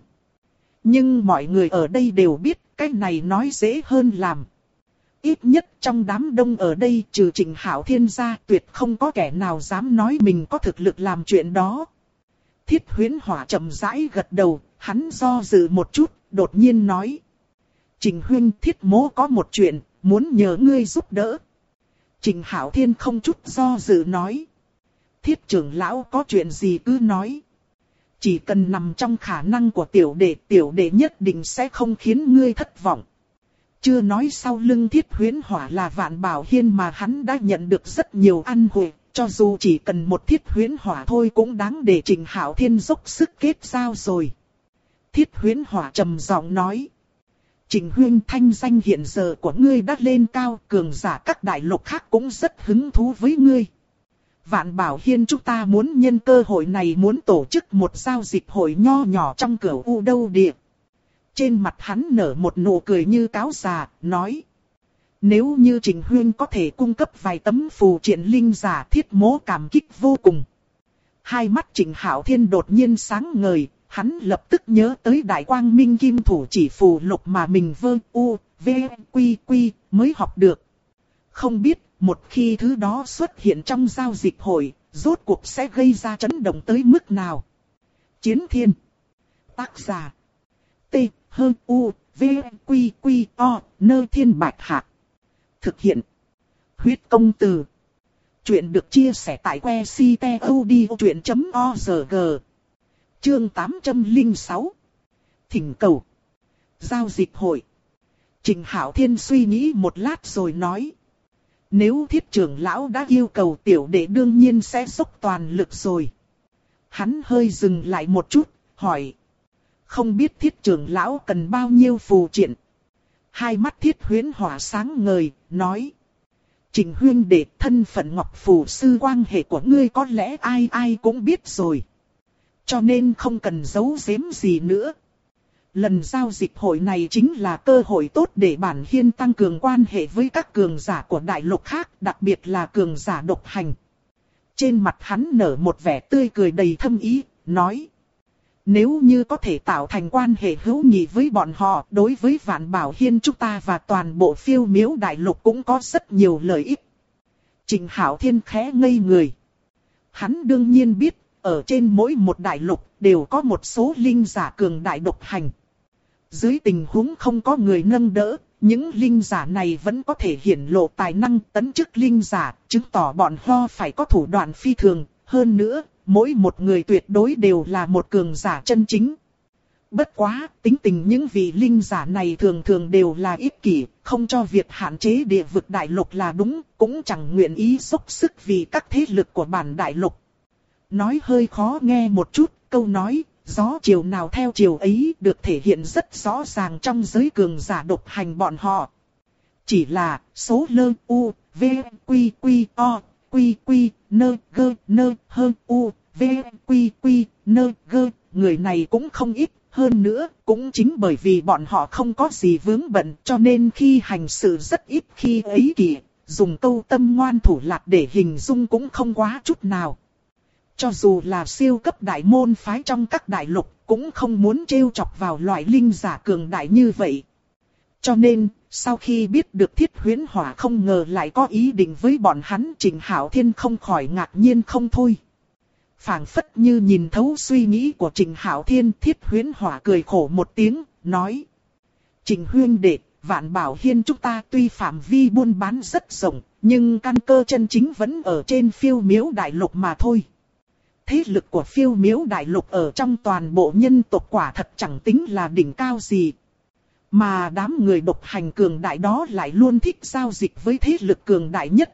Nhưng mọi người ở đây đều biết, cái này nói dễ hơn làm. Ít nhất trong đám đông ở đây trừ Trình Hạo Thiên ra, tuyệt không có kẻ nào dám nói mình có thực lực làm chuyện đó. Thiết Huyễn Hỏa chậm rãi gật đầu, hắn do dự một chút, đột nhiên nói. Trình huynh, Thiết mỗ có một chuyện, muốn nhờ ngươi giúp đỡ. Trình Hạo Thiên không chút do dự nói. Thiết trưởng lão có chuyện gì cứ nói. Chỉ cần nằm trong khả năng của tiểu đệ nhất định sẽ không khiến ngươi thất vọng. Chưa nói sau lưng Thiết Huyễn Hỏa là Vạn Bảo Hiên mà hắn đã nhận được rất nhiều ân huệ. Cho dù chỉ cần một Thiết Huyễn Hỏa thôi cũng đáng để Trình Hạo Thiên dốc sức kết giao rồi. Thiết Huyễn Hỏa trầm giọng nói. Trình huynh, thanh danh hiện giờ của ngươi đã lên cao, cường giả các đại lục khác cũng rất hứng thú với ngươi. Vạn Bảo Hiên chúng ta muốn nhân cơ hội này muốn tổ chức một giao dịch hội nho nhỏ trong Cửu U Đâu Địa. Trên mặt hắn nở một nụ cười như cáo già, nói. Nếu như Trình huynh có thể cung cấp vài tấm phù triện linh giả, Thiết mỗ cảm kích vô cùng. Hai mắt Trình Hạo Thiên đột nhiên sáng ngời, hắn lập tức nhớ tới Đại Quang Minh Kim Thủ Chỉ phù lục mà mình mới học được. Không biết một khi thứ đó xuất hiện trong giao dịch hội, rốt cuộc sẽ gây ra chấn động tới mức nào. Chiến Thiên. Tác giả. T. H. U. V. Q. Q. O. Nơ Thiên Bạch Hạc. Thực hiện. Huyết Công Từ. Chuyện được chia sẻ tại que ctod.org. Chương 806. Thỉnh cầu. Giao dịch hội. Trình Hạo Thiên suy nghĩ một lát rồi nói. Nếu Thiết trưởng lão đã yêu cầu tiểu đệ đương nhiên sẽ dốc toàn lực rồi. Hắn hơi dừng lại một chút, hỏi. Không biết Thiết trưởng lão cần bao nhiêu phù triện? Hai mắt Thiết Huyễn Hỏa sáng ngời, nói. Trình huynh đệ, thân phận Ngọc Phù Sư quan hệ của ngươi có lẽ ai ai cũng biết rồi. Cho nên không cần giấu giếm gì nữa. Lần giao dịch hội này chính là cơ hội tốt để bản hiên tăng cường quan hệ với các cường giả của đại lục khác, đặc biệt là cường giả độc hành. Trên mặt hắn nở một vẻ tươi cười đầy thâm ý, nói. Nếu như có thể tạo thành quan hệ hữu nghị với bọn họ, đối với Vạn Bảo Hiên chúng ta và toàn bộ Phiêu Miếu đại lục cũng có rất nhiều lợi ích. Trình Hạo Thiên khẽ ngây người. Hắn đương nhiên biết, ở trên mỗi một đại lục đều có một số linh giả cường đại độc hành. Dưới tình huống không có người nâng đỡ, những linh giả này vẫn có thể hiển lộ tài năng tấn chức linh giả, chứng tỏ bọn họ phải có thủ đoạn phi thường. Hơn nữa, mỗi một người tuyệt đối đều là một cường giả chân chính. Bất quá, tính tình những vị linh giả này thường thường đều là ích kỷ, không cho việc hạn chế địa vực đại lục là đúng, cũng chẳng nguyện ý dốc sức vì các thế lực của bản đại lục. Nói hơi khó nghe một chút, câu nói, gió chiều nào theo chiều ấy được thể hiện rất rõ ràng trong giới cường giả độc hành bọn họ. Chỉ là, số lơ u, v, quy quy, o, quy quy, nơ, gơ, nơ, hơ, u, v, quy quy, nơ, gơ, người này cũng không ít. Hơn nữa, cũng chính bởi vì bọn họ không có gì vướng bận cho nên khi hành sự rất ít khi ấy kỷ, dùng câu tâm ngoan thủ lạt để hình dung cũng không quá chút nào. Cho dù là siêu cấp đại môn phái trong các đại lục, cũng không muốn trêu chọc vào loại linh giả cường đại như vậy. Cho nên, sau khi biết được Thiết Huyễn Hỏa không ngờ lại có ý định với bọn hắn, Trình Hạo Thiên không khỏi ngạc nhiên không thôi. Phảng phất như nhìn thấu suy nghĩ của Trình Hạo Thiên, Thiết Huyễn Hỏa cười khổ một tiếng, nói. Trình huynh đệ, Vạn Bảo Hiên chúng ta tuy phạm vi buôn bán rất rộng, nhưng căn cơ chân chính vẫn ở trên Phiêu Miếu đại lục mà thôi. Thế lực của Phiêu Miếu đại lục ở trong toàn bộ nhân tộc quả thật chẳng tính là đỉnh cao gì. Mà đám người độc hành cường đại đó lại luôn thích giao dịch với thế lực cường đại nhất.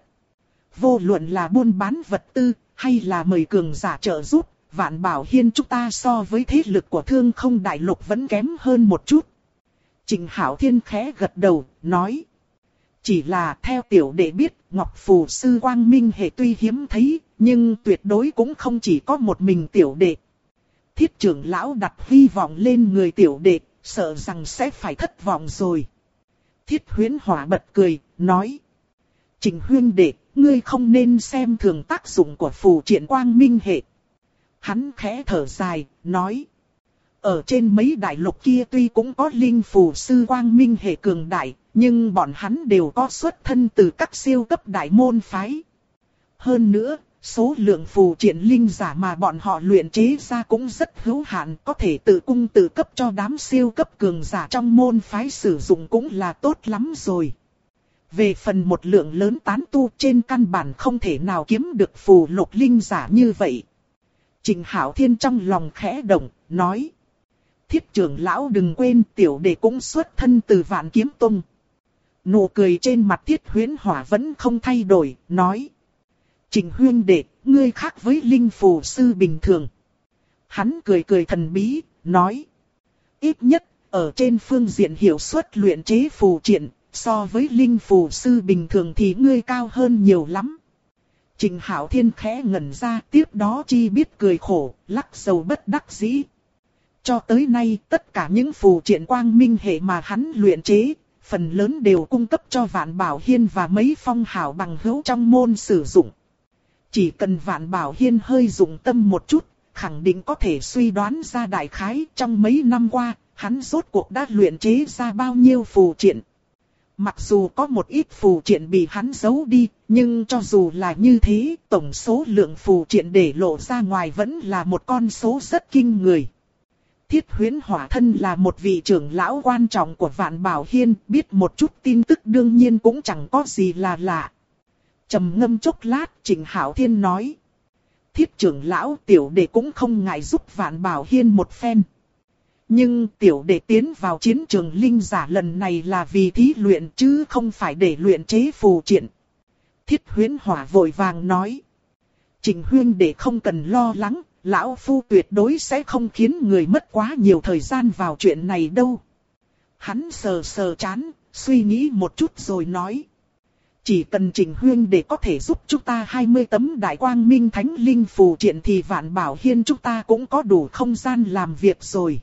Vô luận là buôn bán vật tư, hay là mời cường giả trợ giúp, Vạn Bảo Hiên chúng ta so với thế lực của Thương Không đại lục vẫn kém hơn một chút. Trình Hạo Thiên khẽ gật đầu, nói. Chỉ là theo tiểu đệ biết, Ngọc Phù Sư Quang Minh hệ tuy hiếm thấy, nhưng tuyệt đối cũng không chỉ có một mình tiểu đệ. Thiết trưởng lão đặt hy vọng lên người tiểu đệ, sợ rằng sẽ phải thất vọng rồi. Thiết Huyễn Hỏa bật cười, nói. Trình huynh đệ, ngươi không nên xem thường tác dụng của phù triện Quang Minh hệ. Hắn khẽ thở dài, nói. Ở trên mấy đại lục kia tuy cũng có linh phù sư Quang Minh hệ cường đại, nhưng bọn hắn đều có xuất thân từ các siêu cấp đại môn phái. Hơn nữa, số lượng phù triện linh giả mà bọn họ luyện chế ra cũng rất hữu hạn, có thể tự cung tự cấp cho đám siêu cấp cường giả trong môn phái sử dụng cũng là tốt lắm rồi. Về phần một lượng lớn tán tu trên căn bản không thể nào kiếm được phù lục linh giả như vậy. Trình Hạo Thiên trong lòng khẽ động, nói. Thiết trưởng lão đừng quên tiểu đệ cũng xuất thân từ Vạn Kiếm Tông. Nụ cười trên mặt Thiết Huyễn Hỏa vẫn không thay đổi, nói. Trình huynh đệ, ngươi khác với linh phù sư bình thường. Hắn cười cười thần bí, nói. Ít nhất, ở trên phương diện hiệu suất luyện chế phù triện, so với linh phù sư bình thường thì ngươi cao hơn nhiều lắm. Trình Hạo Thiên khẽ ngẩn ra, tiếp đó chi biết cười khổ, lắc đầu bất đắc dĩ. Cho tới nay, tất cả những phù triện Quang Minh hệ mà hắn luyện chế, phần lớn đều cung cấp cho Vạn Bảo Hiên và mấy phong hào bằng hữu trong môn sử dụng. Chỉ cần Vạn Bảo Hiên hơi dụng tâm một chút, khẳng định có thể suy đoán ra đại khái trong mấy năm qua, hắn rốt cuộc đã luyện chế ra bao nhiêu phù triện. Mặc dù có một ít phù triện bị hắn giấu đi, nhưng cho dù là như thế, tổng số lượng phù triện để lộ ra ngoài vẫn là một con số rất kinh người. Thiết Huyễn Hỏa thân là một vị trưởng lão quan trọng của Vạn Bảo Hiên, biết một chút tin tức đương nhiên cũng chẳng có gì là lạ. Trầm ngâm chốc lát, Trịnh Hạo Thiên nói. Thiết trưởng lão, tiểu đệ cũng không ngại giúp Vạn Bảo Hiên một phen. Nhưng tiểu đệ tiến vào chiến trường linh giả lần này là vì thí luyện chứ không phải để luyện chế phù triện. Thiết Huyễn Hỏa vội vàng nói. Trịnh huynh đệ không cần lo lắng, lão phu tuyệt đối sẽ không khiến người mất quá nhiều thời gian vào chuyện này đâu. Hắn sờ sờ trán, suy nghĩ một chút rồi nói. Chỉ cần Trịnh huynh đệ có thể giúp chúng ta 20 tấm đại quang minh thánh linh phù triện thì Vạn Bảo Hiên chúng ta cũng có đủ không gian làm việc rồi.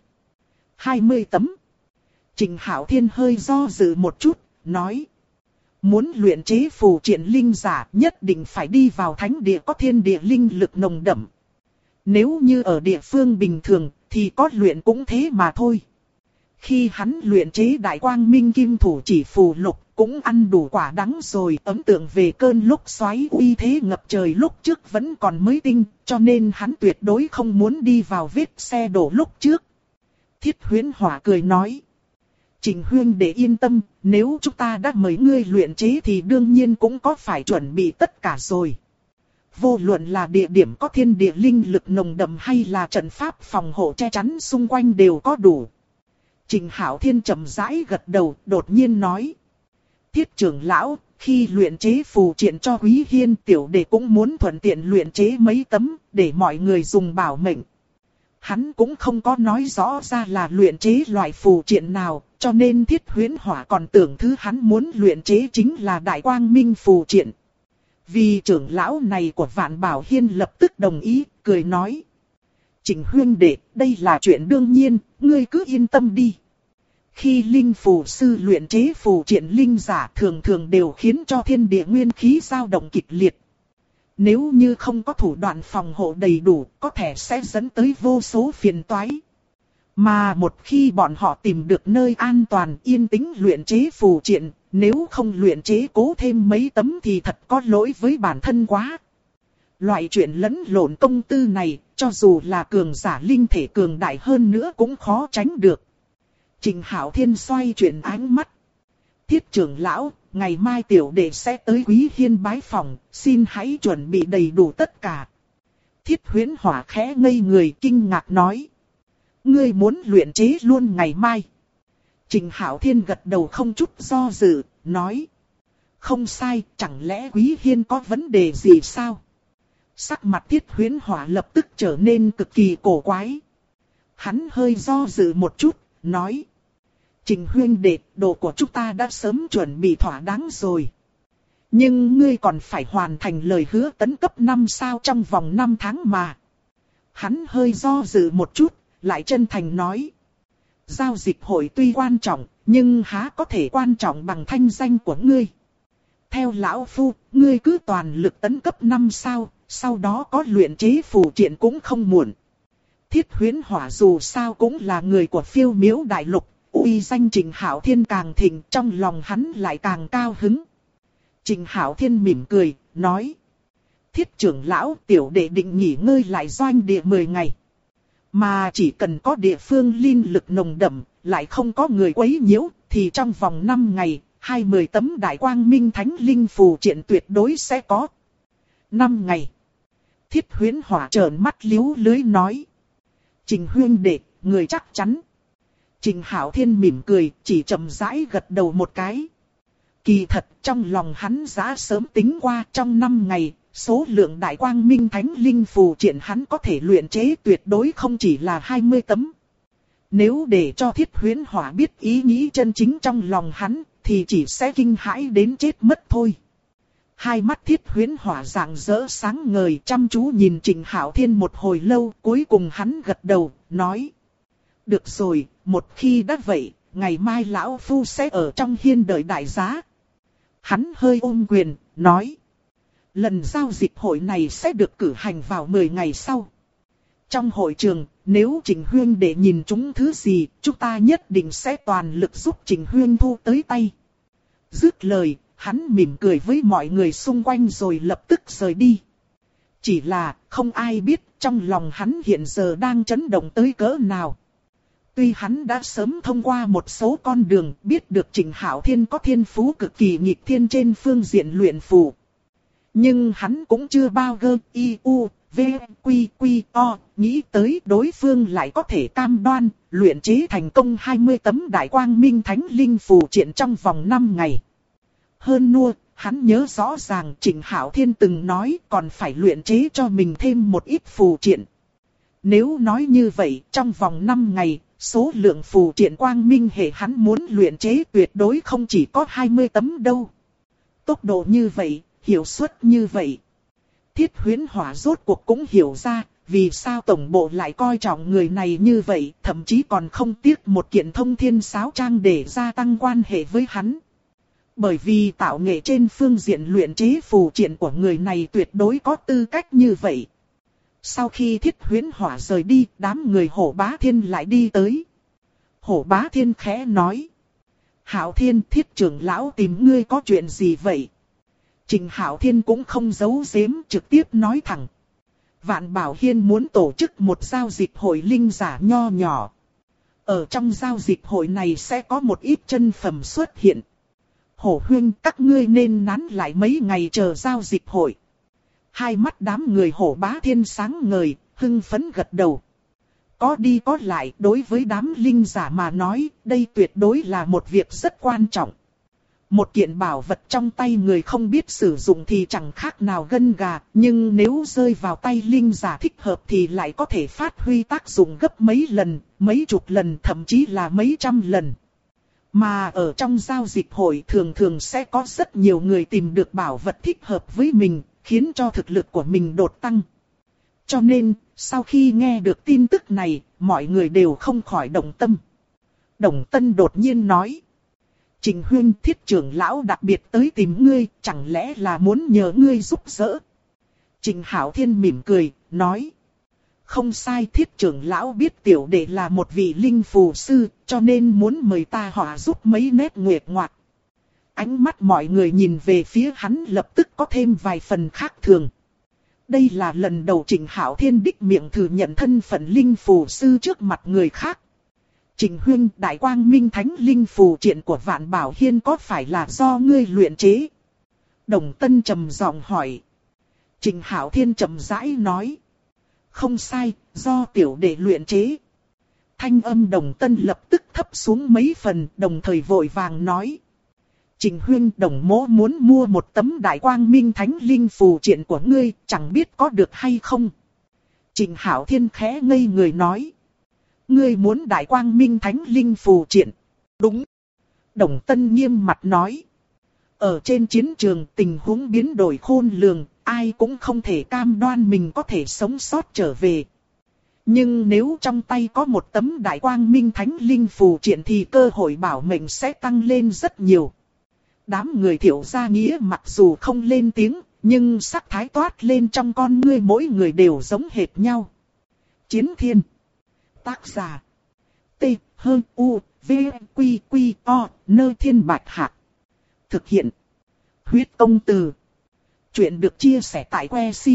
20 tấm. Trịnh Hạo Thiên hơi do dự một chút, nói. Muốn luyện chế phù triện linh giả nhất định phải đi vào thánh địa có thiên địa linh lực nồng đậm. Nếu như ở địa phương bình thường thì có luyện cũng thế mà thôi. Khi hắn luyện chế đại quang minh kim thủ chỉ phù lục cũng ăn đủ quả đắng rồi. Ấn tượng về cơn lốc xoáy uy thế ngập trời lúc trước vẫn còn mới tinh, cho nên hắn tuyệt đối không muốn đi vào vết xe đổ lúc trước. Thiết Huyễn Hỏa cười nói. Trịnh huynh để yên tâm, nếu chúng ta đã mời ngươi luyện chế thì đương nhiên cũng có phải chuẩn bị tất cả rồi. Vô luận là địa điểm có thiên địa linh lực nồng đậm hay là trận pháp phòng hộ che chắn xung quanh đều có đủ. Trịnh Hạo Thiên chậm rãi gật đầu, đột nhiên nói. Thiết trưởng lão, khi luyện chế phù triện cho Quý Hiên tiểu đệ cũng muốn thuận tiện luyện chế mấy tấm, để mọi người dùng bảo mệnh. Hắn cũng không có nói rõ ra là luyện chế loại phù triện nào, cho nên Thiết Huyễn Hỏa còn tưởng thứ hắn muốn luyện chế chính là đại quang minh phù triện. Vì trưởng lão này của Vạn Bảo Hiên lập tức đồng ý, cười nói. Trịnh huynh đệ, đây là chuyện đương nhiên, ngươi cứ yên tâm đi. Khi linh phù sư luyện chế phù triện linh giả thường thường đều khiến cho thiên địa nguyên khí dao động kịch liệt. Nếu như không có thủ đoạn phòng hộ đầy đủ, có thể sẽ dẫn tới vô số phiền toái. Mà một khi bọn họ tìm được nơi an toàn yên tĩnh luyện chế phù triện, nếu không luyện chế cố thêm mấy tấm thì thật có lỗi với bản thân quá. Loại chuyện lẫn lộn công tư này, cho dù là cường giả linh thể cường đại hơn nữa cũng khó tránh được. Trịnh Hạo Thiên xoay chuyển ánh mắt. Thiết trưởng lão, ngày mai tiểu đệ sẽ tới Quý Hiên bái phòng, xin hãy chuẩn bị đầy đủ tất cả. Thiết Huyễn Hỏa khẽ ngây người kinh ngạc nói. Ngươi muốn luyện chế luôn ngày mai. Trịnh Hạo Thiên gật đầu không chút do dự, nói. Không sai, chẳng lẽ Quý Hiên có vấn đề gì sao? Sắc mặt Thiết Huyễn Hỏa lập tức trở nên cực kỳ cổ quái. Hắn hơi do dự một chút, nói. Trịnh huynh đệ, đồ của chúng ta đã sớm chuẩn bị thỏa đáng rồi. Nhưng ngươi còn phải hoàn thành lời hứa tấn cấp 5 sao trong vòng 5 tháng mà. Hắn hơi do dự một chút, lại chân thành nói. Giao dịch hội tuy quan trọng, nhưng há có thể quan trọng bằng thanh danh của ngươi. Theo lão phu, ngươi cứ toàn lực tấn cấp 5 sao, sau đó có luyện chế phù triện cũng không muộn. Thiết Huyễn Hỏa dù sao cũng là người của Phiêu Miếu Đại Lục, uy danh Trịnh Hạo Thiên càng thịnh, trong lòng hắn lại càng cao hứng. Trịnh Hạo Thiên mỉm cười, nói. Thiết trưởng lão, tiểu đệ định nghỉ ngơi lại doanh địa 10 ngày. Mà chỉ cần có địa phương linh lực nồng đậm, lại không có người quấy nhiễu, thì trong vòng 5 ngày, 20 tấm đại quang minh thánh linh phù triện tuyệt đối sẽ có. 5 ngày. Thiết Huyễn Hỏa trợn mắt liếu lưới nói. Trịnh huynh đệ, người chắc chắn. Trịnh Hạo Thiên mỉm cười, chỉ chậm rãi gật đầu một cái. Kỳ thật, trong lòng hắn đã sớm tính qua trong 5 ngày, số lượng đại quang minh thánh linh phù triện hắn có thể luyện chế tuyệt đối không chỉ là 20 tấm. Nếu để cho Thiết Huyễn Hỏa biết ý nghĩ chân chính trong lòng hắn, thì chỉ sẽ kinh hãi đến chết mất thôi. Hai mắt Thiết Huyễn Hỏa rạng rỡ sáng ngời chăm chú nhìn Trịnh Hạo Thiên một hồi lâu, cuối cùng hắn gật đầu, nói. Được rồi, một khi đã vậy, ngày mai lão phu sẽ ở trong hiên đợi đại giá. Hắn hơi ôm quyền, nói. Lần giao dịch hội này sẽ được cử hành vào 10 ngày sau. Trong hội trường, nếu Trịnh huynh đệ nhìn chúng thứ gì, chúng ta nhất định sẽ toàn lực giúp Trịnh huynh thu tới tay. Dứt lời, hắn mỉm cười với mọi người xung quanh rồi lập tức rời đi. Chỉ là không ai biết trong lòng hắn hiện giờ đang chấn động tới cỡ nào. Tuy hắn đã sớm thông qua một số con đường biết được Trịnh Hạo Thiên có thiên phú cực kỳ nghịch thiên trên phương diện luyện phù. Nhưng hắn cũng chưa bao gơ nghĩ tới đối phương lại có thể cam đoan, luyện chế thành công 20 tấm đại quang minh thánh linh phù triện trong vòng 5 ngày. Hơn nữa, hắn nhớ rõ ràng Trịnh Hạo Thiên từng nói còn phải luyện chế cho mình thêm một ít phù triện. Nếu nói như vậy, trong vòng 5 ngày, số lượng phù triện quang minh hệ hắn muốn luyện chế tuyệt đối không chỉ có 20 tấm đâu. Tốc độ như vậy, hiệu suất như vậy. Thiết Huyễn Hỏa rốt cuộc cũng hiểu ra, vì sao tổng bộ lại coi trọng người này như vậy, thậm chí còn không tiếc một kiện thông thiên sáo trang để gia tăng quan hệ với hắn. Bởi vì tạo nghệ trên phương diện luyện chế phù triện của người này tuyệt đối có tư cách như vậy. Sau khi Thiết Huyễn Hỏa rời đi, đám người Hổ Bá Thiên lại đi tới. Hổ Bá Thiên khẽ nói: Hạo Thiên, Thiết trưởng lão tìm ngươi có chuyện gì vậy? Trịnh Hạo Thiên cũng không giấu giếm, trực tiếp nói thẳng. Vạn Bảo Hiên muốn tổ chức một giao dịch hội linh giả nho nhỏ. Ở trong giao dịch hội này sẽ có một ít chân phẩm xuất hiện. Hổ huynh, các ngươi nên nán lại mấy ngày chờ giao dịch hội. Hai mắt đám người Hổ Bá Thiên sáng ngời, hưng phấn gật đầu. Có đi có lại, đối với đám linh giả mà nói, đây tuyệt đối là một việc rất quan trọng. Một kiện bảo vật trong tay người không biết sử dụng thì chẳng khác nào gân gà, nhưng nếu rơi vào tay linh giả thích hợp thì lại có thể phát huy tác dụng gấp mấy lần, mấy chục lần, thậm chí là mấy trăm lần. Mà ở trong giao dịch hội thường thường sẽ có rất nhiều người tìm được bảo vật thích hợp với mình, khiến cho thực lực của mình đột tăng. Cho nên, sau khi nghe được tin tức này, mọi người đều không khỏi động tâm. Đồng Tân đột nhiên nói: Trịnh huynh, Thiết trưởng lão đặc biệt tới tìm ngươi, chẳng lẽ là muốn nhờ ngươi giúp đỡ? Trịnh Hạo Thiên mỉm cười, nói: Không sai, Thiết trưởng lão biết tiểu đệ là một vị linh phù sư, cho nên muốn mời ta họ giúp mấy nét nguệch ngoạc. Ánh mắt mọi người nhìn về phía hắn lập tức có thêm vài phần khác thường. Đây là lần đầu Trịnh Hạo Thiên đích miệng thừa nhận thân phận linh phù sư trước mặt người khác. Trịnh huynh, đại quang minh thánh linh phù triện của Vạn Bảo Hiên có phải là do ngươi luyện chế? Đồng Tân trầm giọng hỏi. Trịnh Hạo Thiên trầm rãi nói: Không sai, do tiểu đệ luyện chế. Thanh âm Đồng Tân lập tức thấp xuống mấy phần, đồng thời vội vàng nói: Trịnh huynh, đồng mỗ muốn mua một tấm đại quang minh thánh linh phù triện của ngươi, chẳng biết có được hay không? Trịnh Hạo Thiên khẽ ngây người nói: Ngươi muốn đại quang minh thánh linh phù triện? Đúng. Đồng Tân nghiêm mặt nói: Ở trên chiến trường tình huống biến đổi khôn lường, ai cũng không thể cam đoan mình có thể sống sót trở về. Nhưng nếu trong tay có một tấm đại quang minh thánh linh phù triện thì cơ hội bảo mệnh sẽ tăng lên rất nhiều. Đám người Thiệu Gia Nghĩa mặc dù không lên tiếng, nhưng sắc thái toát lên trong con ngươi mỗi người đều giống hệt nhau. Chiến Thiên. Tác giả: T. H. U. V. Q. Q. O. Nơ Thiên Bạch Hạc. Thực hiện: Huyết Công Từ. Chuyện được chia sẻ tại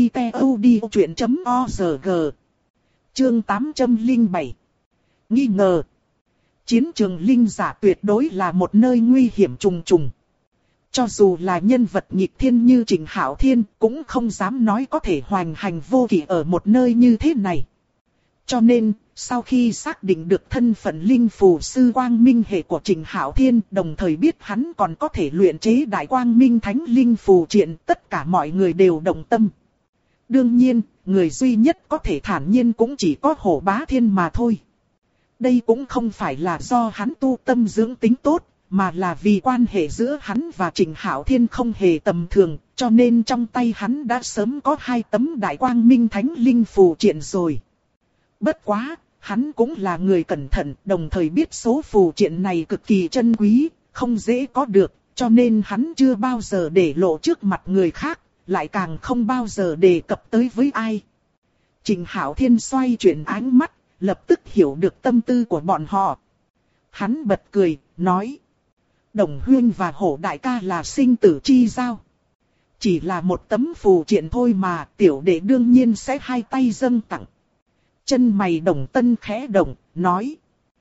website.odchuyện.org. Chương 807. Nghi ngờ. Chiến trường linh giả tuyệt đối là một nơi nguy hiểm trùng trùng. Cho dù là nhân vật nghịch thiên như Trịnh Hạo Thiên cũng không dám nói có thể hoành hành vô kỵ ở một nơi như thế này. Cho nên, sau khi xác định được thân phận linh phù sư quang minh hệ của Trịnh Hạo Thiên, đồng thời biết hắn còn có thể luyện chế đại quang minh thánh linh phù triện, tất cả mọi người đều động tâm. Đương nhiên, người duy nhất có thể thản nhiên cũng chỉ có Hổ Bá Thiên mà thôi. Đây cũng không phải là do hắn tu tâm dưỡng tính tốt, mà là vì quan hệ giữa hắn và Trịnh Hạo Thiên không hề tầm thường, cho nên trong tay hắn đã sớm có 2 tấm đại quang minh thánh linh phù triện rồi. Bất quá, hắn cũng là người cẩn thận, đồng thời biết số phù triện này cực kỳ chân quý, không dễ có được, cho nên hắn chưa bao giờ để lộ trước mặt người khác, lại càng không bao giờ đề cập tới với ai. Trịnh Hạo Thiên xoay chuyển ánh mắt, lập tức hiểu được tâm tư của bọn họ. Hắn bật cười, nói: Đồng Huyên và Hổ đại ca là sinh tử chi giao. Chỉ là một tấm phù triện thôi mà, tiểu đệ đương nhiên sẽ hai tay dâng tặng. Chân mày Đồng Tân khẽ động, nói.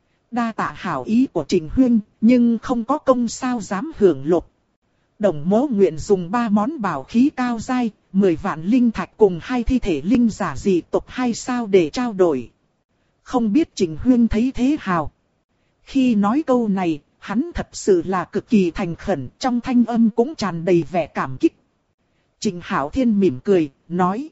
Đa tạ hảo ý của Trình Huyên, nhưng không có công sao dám hưởng lộc. Đồng mỗ nguyện dùng 3 món bảo khí cao giai, 10 vạn linh thạch cùng 2 thi thể linh giả dị tộc hay sao để trao đổi. Không biết Trình Huyên thấy thế hào. Khi nói câu này, hắn thật sự là cực kỳ thành khẩn, trong thanh âm cũng tràn đầy vẻ cảm kích. Trình Hạo Thiên mỉm cười, nói.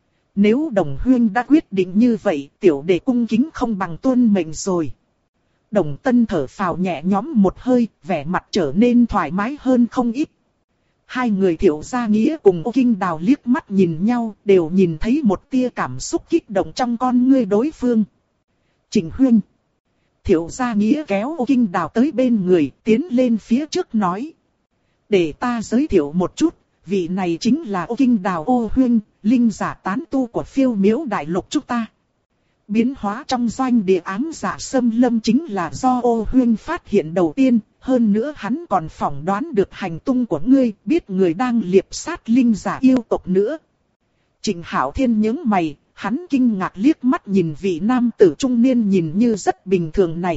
Nếu Đồng Huyên đã quyết định như vậy, tiểu đệ cung kính không bằng tuân mệnh rồi. Đồng Tân thở phào nhẹ nhõm một hơi, vẻ mặt trở nên thoải mái hơn không ít. Hai người Thiệu Gia Nghĩa cùng Ô Kinh Đào liếc mắt nhìn nhau, đều nhìn thấy một tia cảm xúc kích động trong con ngươi đối phương. Trình Huyên. Thiệu Gia Nghĩa kéo Ô Kinh Đào tới bên người, tiến lên phía trước nói. Để ta giới thiệu một chút, vị này chính là Ô Kinh Đào Ô Huyên, linh giả tán tu của Phiêu Miếu Đại Lục chúng ta. Biến hóa trong doanh địa ám giả xâm lâm chính là do Ô Huyên phát hiện đầu tiên, hơn nữa hắn còn phỏng đoán được hành tung của ngươi, biết người đang liệp sát linh giả yêu tộc nữa. Trình Hạo Thiên nhướng mày, hắn kinh ngạc liếc mắt nhìn vị nam tử trung niên nhìn như rất bình thường này.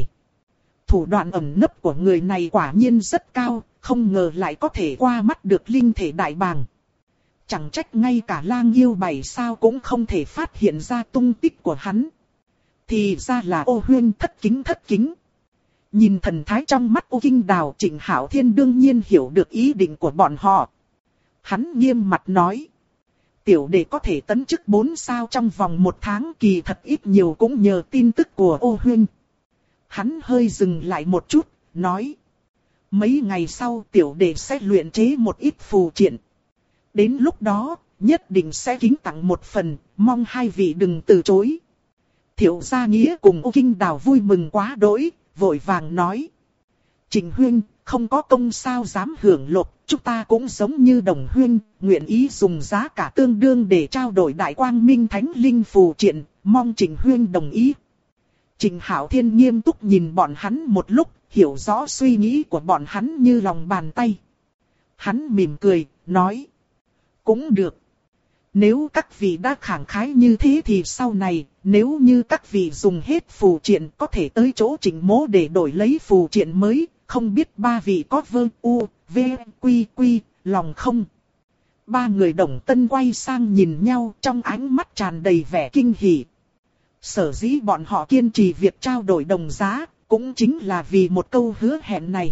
Thủ đoạn ẩn nấp của người này quả nhiên rất cao, không ngờ lại có thể qua mắt được linh thể đại bàng. Chẳng trách ngay cả lang yêu 7 sao cũng không thể phát hiện ra tung tích của hắn. Thì ra là Ô Huyên, thất kính. Nhìn thần thái trong mắt Ô Kinh Đào, Trình Hạo Thiên đương nhiên hiểu được ý định của bọn họ. Hắn nghiêm mặt nói. Tiểu đệ có thể tấn chức 4 sao trong vòng 1 tháng, kỳ thật ít nhiều cũng nhờ tin tức của Ô Huyên. Hắn hơi dừng lại một chút, nói. Mấy ngày sau tiểu đệ sẽ luyện chế một ít phù triện. Đến lúc đó, nhất định sẽ kính tặng một phần, mong hai vị đừng từ chối. Thiệu Gia Nghĩa cùng Ô Kinh Đào vui mừng quá đỗi, vội vàng nói. Trình Huyên, không có công sao dám hưởng lộc, chúng ta cũng giống như Đồng Huyên, nguyện ý dùng giá cả tương đương để trao đổi Đại Quang Minh Thánh Linh phù triện, mong Trình Huyên đồng ý. Trình Hạo Thiên nghiêm túc nhìn bọn hắn một lúc, hiểu rõ suy nghĩ của bọn hắn như lòng bàn tay. Hắn mỉm cười, nói. Cũng được. Nếu các vị đã khẳng khái như thế thì sau này, nếu như các vị dùng hết phù triện có thể tới chỗ Trình mỗ để đổi lấy phù triện mới, không biết ba vị có vơ u, v, quy, lòng không? Ba người Đồng Tân quay sang nhìn nhau trong ánh mắt tràn đầy vẻ kinh hỉ. Sở dĩ bọn họ kiên trì việc trao đổi đồng giá, cũng chính là vì một câu hứa hẹn này.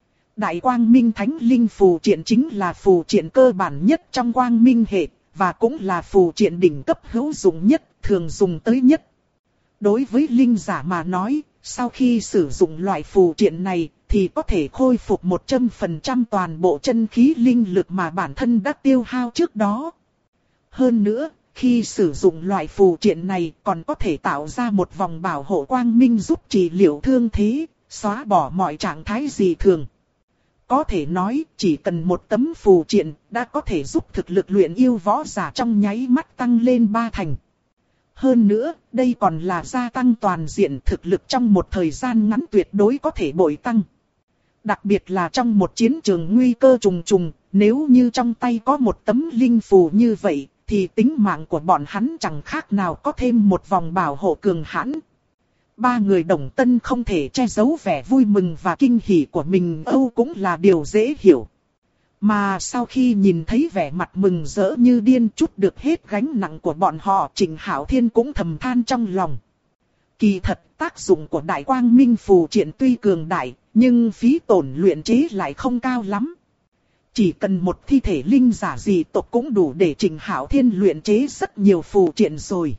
Đại Quang Minh Thánh Linh phù triện chính là phù triện cơ bản nhất trong Quang Minh hệ, và cũng là phù triện đỉnh cấp hữu dụng nhất, thường dùng tới nhất. Đối với linh giả mà nói, sau khi sử dụng loại phù triện này, thì có thể khôi phục 100% toàn bộ chân khí linh lực mà bản thân đã tiêu hao trước đó. Hơn nữa, khi sử dụng loại phù triện này còn có thể tạo ra một vòng bảo hộ quang minh giúp trị liệu thương thế, xóa bỏ mọi trạng thái dị thường. Có thể nói, chỉ cần một tấm phù triện đã có thể giúp thực lực luyện yêu võ giả trong nháy mắt tăng lên 3 thành. Hơn nữa, đây còn là gia tăng toàn diện thực lực trong một thời gian ngắn tuyệt đối có thể bội tăng. Đặc biệt là trong một chiến trường nguy cơ trùng trùng, nếu như trong tay có một tấm linh phù như vậy, thì tính mạng của bọn hắn chẳng khác nào có thêm một vòng bảo hộ cường hãn. Ba người Đồng Tân không thể che giấu vẻ vui mừng và kinh hỉ của mình, Âu cũng là điều dễ hiểu. Mà sau khi nhìn thấy vẻ mặt mừng rỡ như điên trút được hết gánh nặng của bọn họ, Trình Hạo Thiên cũng thầm than trong lòng. Kỳ thật tác dụng của Đại Quang Minh phù triện tuy cường đại, nhưng phí tổn luyện chế lại không cao lắm. Chỉ cần một thi thể linh giả dị tộc cũng đủ để Trình Hạo Thiên luyện chế rất nhiều phù triện rồi.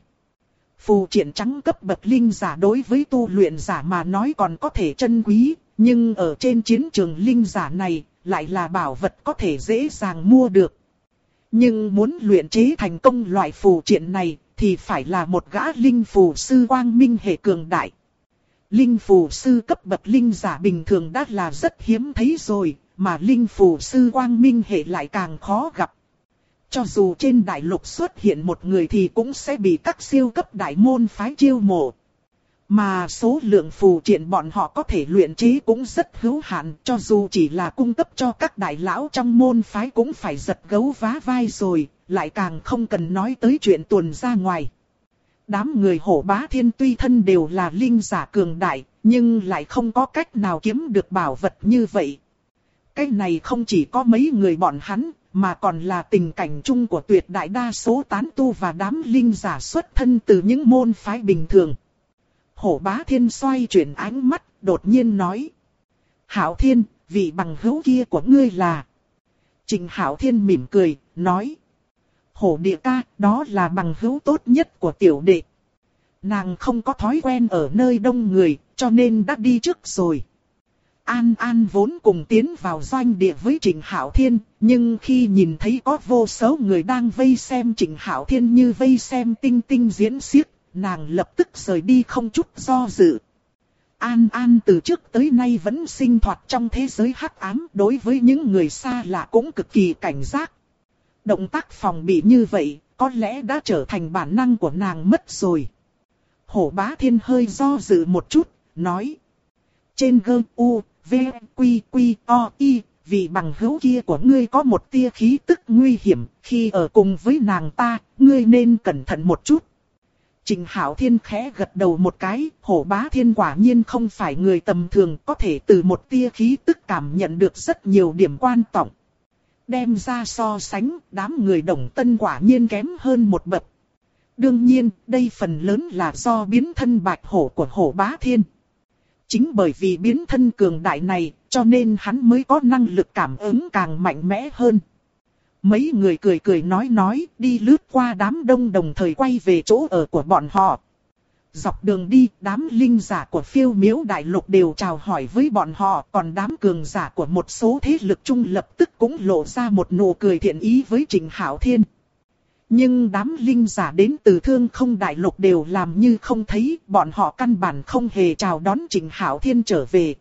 Phù triện trắng cấp bậc linh giả đối với tu luyện giả mà nói còn có thể trân quý, nhưng ở trên chiến trường linh giả này lại là bảo vật có thể dễ dàng mua được. Nhưng muốn luyện chế thành công loại phù triện này thì phải là một gã linh phù sư quang minh hệ cường đại. Linh phù sư cấp bậc linh giả bình thường đã là rất hiếm thấy rồi, mà linh phù sư quang minh hệ lại càng khó gặp. Cho dù trên đại lục xuất hiện một người thì cũng sẽ bị các siêu cấp đại môn phái chiêu mộ. Mà số lượng phù triện bọn họ có thể luyện chế cũng rất hữu hạn, cho dù chỉ là cung cấp cho các đại lão trong môn phái cũng phải giật gấu vá vai rồi, lại càng không cần nói tới chuyện tuồn ra ngoài. Đám người Hổ Bá Thiên tuy thân đều là linh giả cường đại, nhưng lại không có cách nào kiếm được bảo vật như vậy. Cái này không chỉ có mấy người bọn hắn, mà còn là tình cảnh chung của tuyệt đại đa số tán tu và đám linh giả xuất thân từ những môn phái bình thường. Hổ Bá Thiên xoay chuyển ánh mắt, đột nhiên nói. Hạo Thiên, vị bằng hữu kia của ngươi là... Trình Hạo Thiên mỉm cười, nói. Hổ địa ca, đó là bằng hữu tốt nhất của tiểu đệ. Nàng không có thói quen ở nơi đông người, cho nên đã đi trước rồi. An An vốn cùng tiến vào doanh địa với Trình Hạo Thiên, nhưng khi nhìn thấy có vô số người đang vây xem Trình Hạo Thiên như vây xem tinh tinh diễn xiếc, nàng lập tức rời đi không chút do dự. An An từ trước tới nay vẫn sinh hoạt trong thế giới hắc ám, đối với những người xa lạ cũng cực kỳ cảnh giác. Động tác phòng bị như vậy, có lẽ đã trở thành bản năng của nàng mất rồi. Hổ Bá Thiên hơi do dự một chút, nói. Trên G.U.V. Q.Q.O.I, vì bằng hữu kia của ngươi có một tia khí tức nguy hiểm, khi ở cùng với nàng ta, ngươi nên cẩn thận một chút. Trình Hạo Thiên khẽ gật đầu một cái, Hổ Bá Thiên quả nhiên không phải người tầm thường, có thể từ một tia khí tức cảm nhận được rất nhiều điểm quan trọng. Đem ra so sánh, đám người Đồng Tân quả nhiên kém hơn một bậc. Đương nhiên, đây phần lớn là do biến thân bạch hổ của Hổ Bá Thiên. Chính bởi vì biến thân cường đại này, cho nên hắn mới có năng lực cảm ứng càng mạnh mẽ hơn. Mấy người cười cười nói, đi lướt qua đám đông đồng thời quay về chỗ ở của bọn họ. Dọc đường đi, đám linh giả của Phiêu Miếu Đại Lục đều chào hỏi với bọn họ, còn đám cường giả của một số thế lực chung lập tức cũng lộ ra một nụ cười thiện ý với Trình Hạo Thiên. Nhưng đám linh giả đến từ Thương Không Đại Lục đều làm như không thấy, bọn họ căn bản không hề chào đón Trình Hạo Thiên trở về.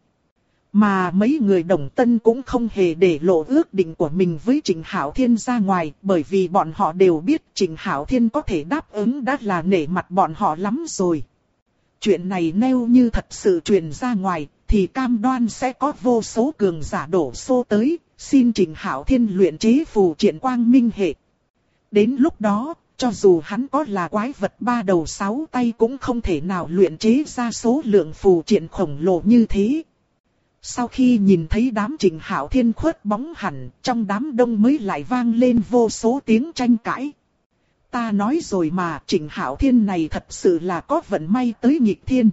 Mà mấy người Đồng Tân cũng không hề để lộ ước định của mình với Trình Hạo Thiên ra ngoài, bởi vì bọn họ đều biết Trình Hạo Thiên có thể đáp ứng đã là nể mặt bọn họ lắm rồi. Chuyện này nếu như thật sự truyền ra ngoài, thì cam đoan sẽ có vô số cường giả đổ xô tới, xin Trình Hạo Thiên luyện chế phù triện quang minh hệ. Đến lúc đó, cho dù hắn có là quái vật ba đầu sáu tay cũng không thể nào luyện chế ra số lượng phù triện khổng lồ như thế. Sau khi nhìn thấy đám Trình Hạo Thiên khuất bóng hẳn, trong đám đông mới lại vang lên vô số tiếng tranh cãi. Ta nói rồi mà, Trình Hạo Thiên này thật sự là có vận may tới nghịch thiên.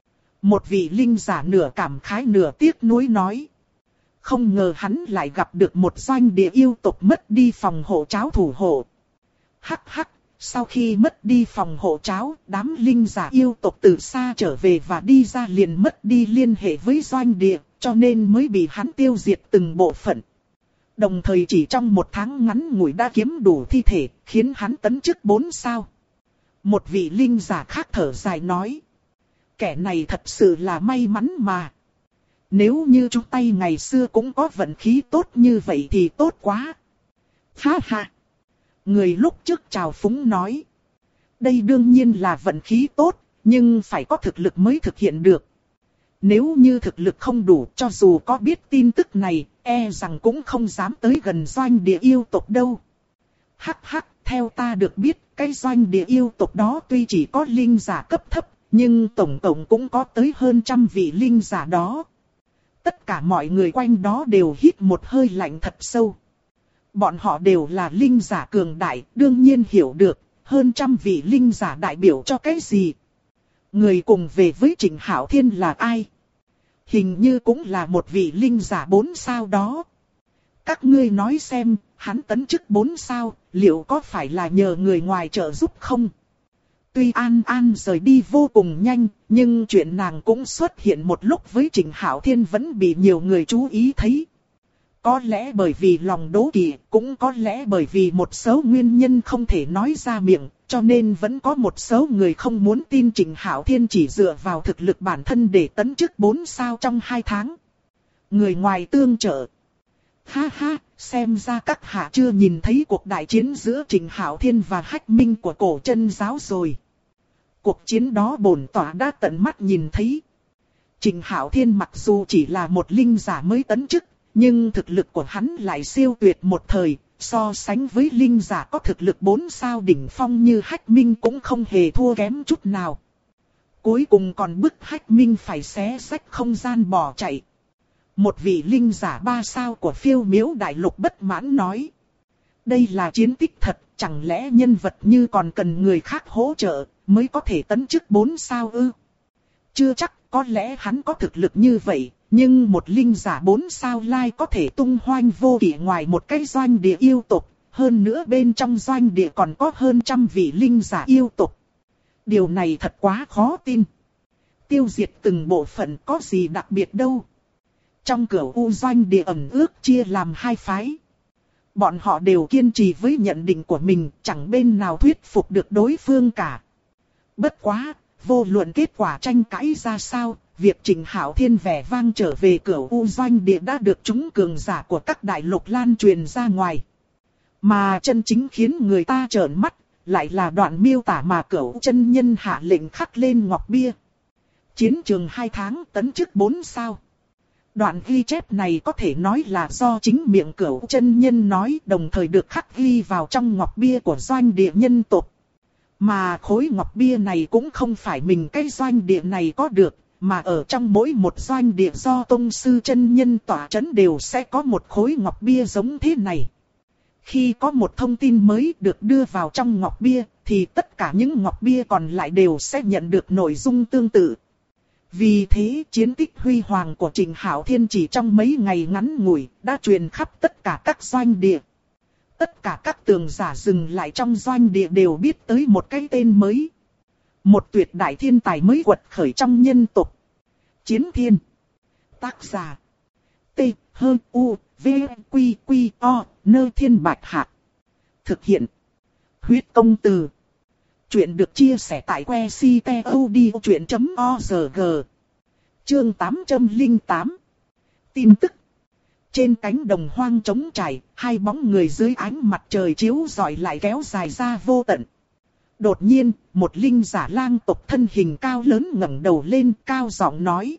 Một vị linh giả nửa cảm khái nửa tiếc nuối nói. Không ngờ hắn lại gặp được một doanh địa yêu tộc mất đi phòng hộ cháo thủ hộ. Hắc hắc, sau khi mất đi phòng hộ cháo, đám linh giả yêu tộc từ xa trở về và đi ra liền mất đi liên hệ với doanh địa, cho nên mới bị hắn tiêu diệt từng bộ phận. Đồng thời chỉ trong một tháng ngắn ngủi đã kiếm đủ thi thể, khiến hắn tấn chức 4 sao. Một vị linh giả khác thở dài nói. Kẻ này thật sự là may mắn mà. Nếu như chúng tay ngày xưa cũng có vận khí tốt như vậy thì tốt quá. Ha ha. Người lúc trước chào phúng nói. Đây đương nhiên là vận khí tốt, nhưng phải có thực lực mới thực hiện được. Nếu như thực lực không đủ, cho dù có biết tin tức này, e rằng cũng không dám tới gần doanh địa yêu tộc đâu. Hắc hắc, theo ta được biết, cái doanh địa yêu tộc đó tuy chỉ có linh giả cấp thấp, nhưng tổng cộng cũng có tới hơn 100 vị linh giả đó. Tất cả mọi người quanh đó đều hít một hơi lạnh thật sâu. Bọn họ đều là linh giả cường đại, đương nhiên hiểu được, hơn 100 vị linh giả đại biểu cho cái gì. Người cùng về với Trình Hạo Thiên là ai? Hình như cũng là một vị linh giả 4 sao đó. Các ngươi nói xem, hắn tấn chức 4 sao, liệu có phải là nhờ người ngoài trợ giúp không? Tuy An An rời đi vô cùng nhanh, nhưng chuyện nàng cũng xuất hiện một lúc với Trình Hạo Thiên vẫn bị nhiều người chú ý thấy. Có lẽ bởi vì lòng đố kỵ, cũng có lẽ bởi vì một số nguyên nhân không thể nói ra miệng, cho nên vẫn có một số người không muốn tin Trình Hạo Thiên chỉ dựa vào thực lực bản thân để tấn chức 4 sao trong 2 tháng. Người ngoài tương trợ. Ha ha, xem ra các hạ chưa nhìn thấy cuộc đại chiến giữa Trình Hạo Thiên và Hách Minh của cổ chân giáo rồi. Cuộc chiến đó bổn tỏa đã tận mắt nhìn thấy. Trịnh Hạo Thiên mặc dù chỉ là một linh giả mới tấn chức, nhưng thực lực của hắn lại siêu tuyệt một thời, so sánh với linh giả có thực lực 4 sao đỉnh phong như Hách Minh cũng không hề thua kém chút nào. Cuối cùng còn bức Hách Minh phải xé rách không gian bỏ chạy. Một vị linh giả 3 sao của Phiêu Miếu Đại Lục bất mãn nói. Đây là chiến tích thật, chẳng lẽ nhân vật như còn cần người khác hỗ trợ, mới có thể tấn chức 4 sao ư? Chưa chắc, có lẽ hắn có thực lực như vậy, nhưng một linh giả 4 sao lai có thể tung hoành vô kỷ ngoài một cái doanh địa yêu tộc, hơn nữa bên trong doanh địa còn có hơn 100 vị linh giả yêu tộc. Điều này thật quá khó tin. Tiêu diệt từng bộ phận có gì đặc biệt đâu. Trong Cửu U doanh địa ẩn ước chia làm 2 phái. Bọn họ đều kiên trì với nhận định của mình, chẳng bên nào thuyết phục được đối phương cả. Bất quá, vô luận kết quả tranh cãi ra sao, việc Trịnh Hạo Thiên vẻ vang trở về Cửu U doanh địa đã được chúng cường giả của các đại lục lan truyền ra ngoài. Mà chân chính khiến người ta trợn mắt, lại là đoạn miêu tả mà Cửu chân nhân hạ lệnh khắc lên ngọc bia. Chiến trường 2 tháng tấn chức 4 sao. Đoạn ghi chép này có thể nói là do chính miệng Cửu chân nhân nói, đồng thời được khắc ghi vào trong ngọc bia của doanh địa nhân tộc. Mà khối ngọc bia này cũng không phải mình cái doanh địa này có được, mà ở trong mỗi một doanh địa do tông sư chân nhân tỏa trấn đều sẽ có một khối ngọc bia giống thế này. Khi có một thông tin mới được đưa vào trong ngọc bia, thì tất cả những ngọc bia còn lại đều sẽ nhận được nội dung tương tự. Vì thế chiến tích huy hoàng của Trịnh Hạo Thiên chỉ trong mấy ngày ngắn ngủi đã truyền khắp tất cả các doanh địa. Tất cả các tường giả dừng lại trong doanh địa đều biết tới một cái tên mới. Một tuyệt đại thiên tài mới quật khởi trong nhân tộc. Chiến Thiên. Tác giả. T. H. U. V. Q. Q. O. Nơ Thiên Bạch Hạc. Thực hiện. Huyết Công Từ. Chuyện được chia sẻ tại que ctod.org. Chương 808. Tin tức. Trên cánh đồng hoang trống trải, 2 bóng người dưới ánh mặt trời chiếu rọi lại kéo dài ra vô tận. Đột nhiên, một linh giả lang tộc thân hình cao lớn ngẩng đầu lên, cao giọng nói: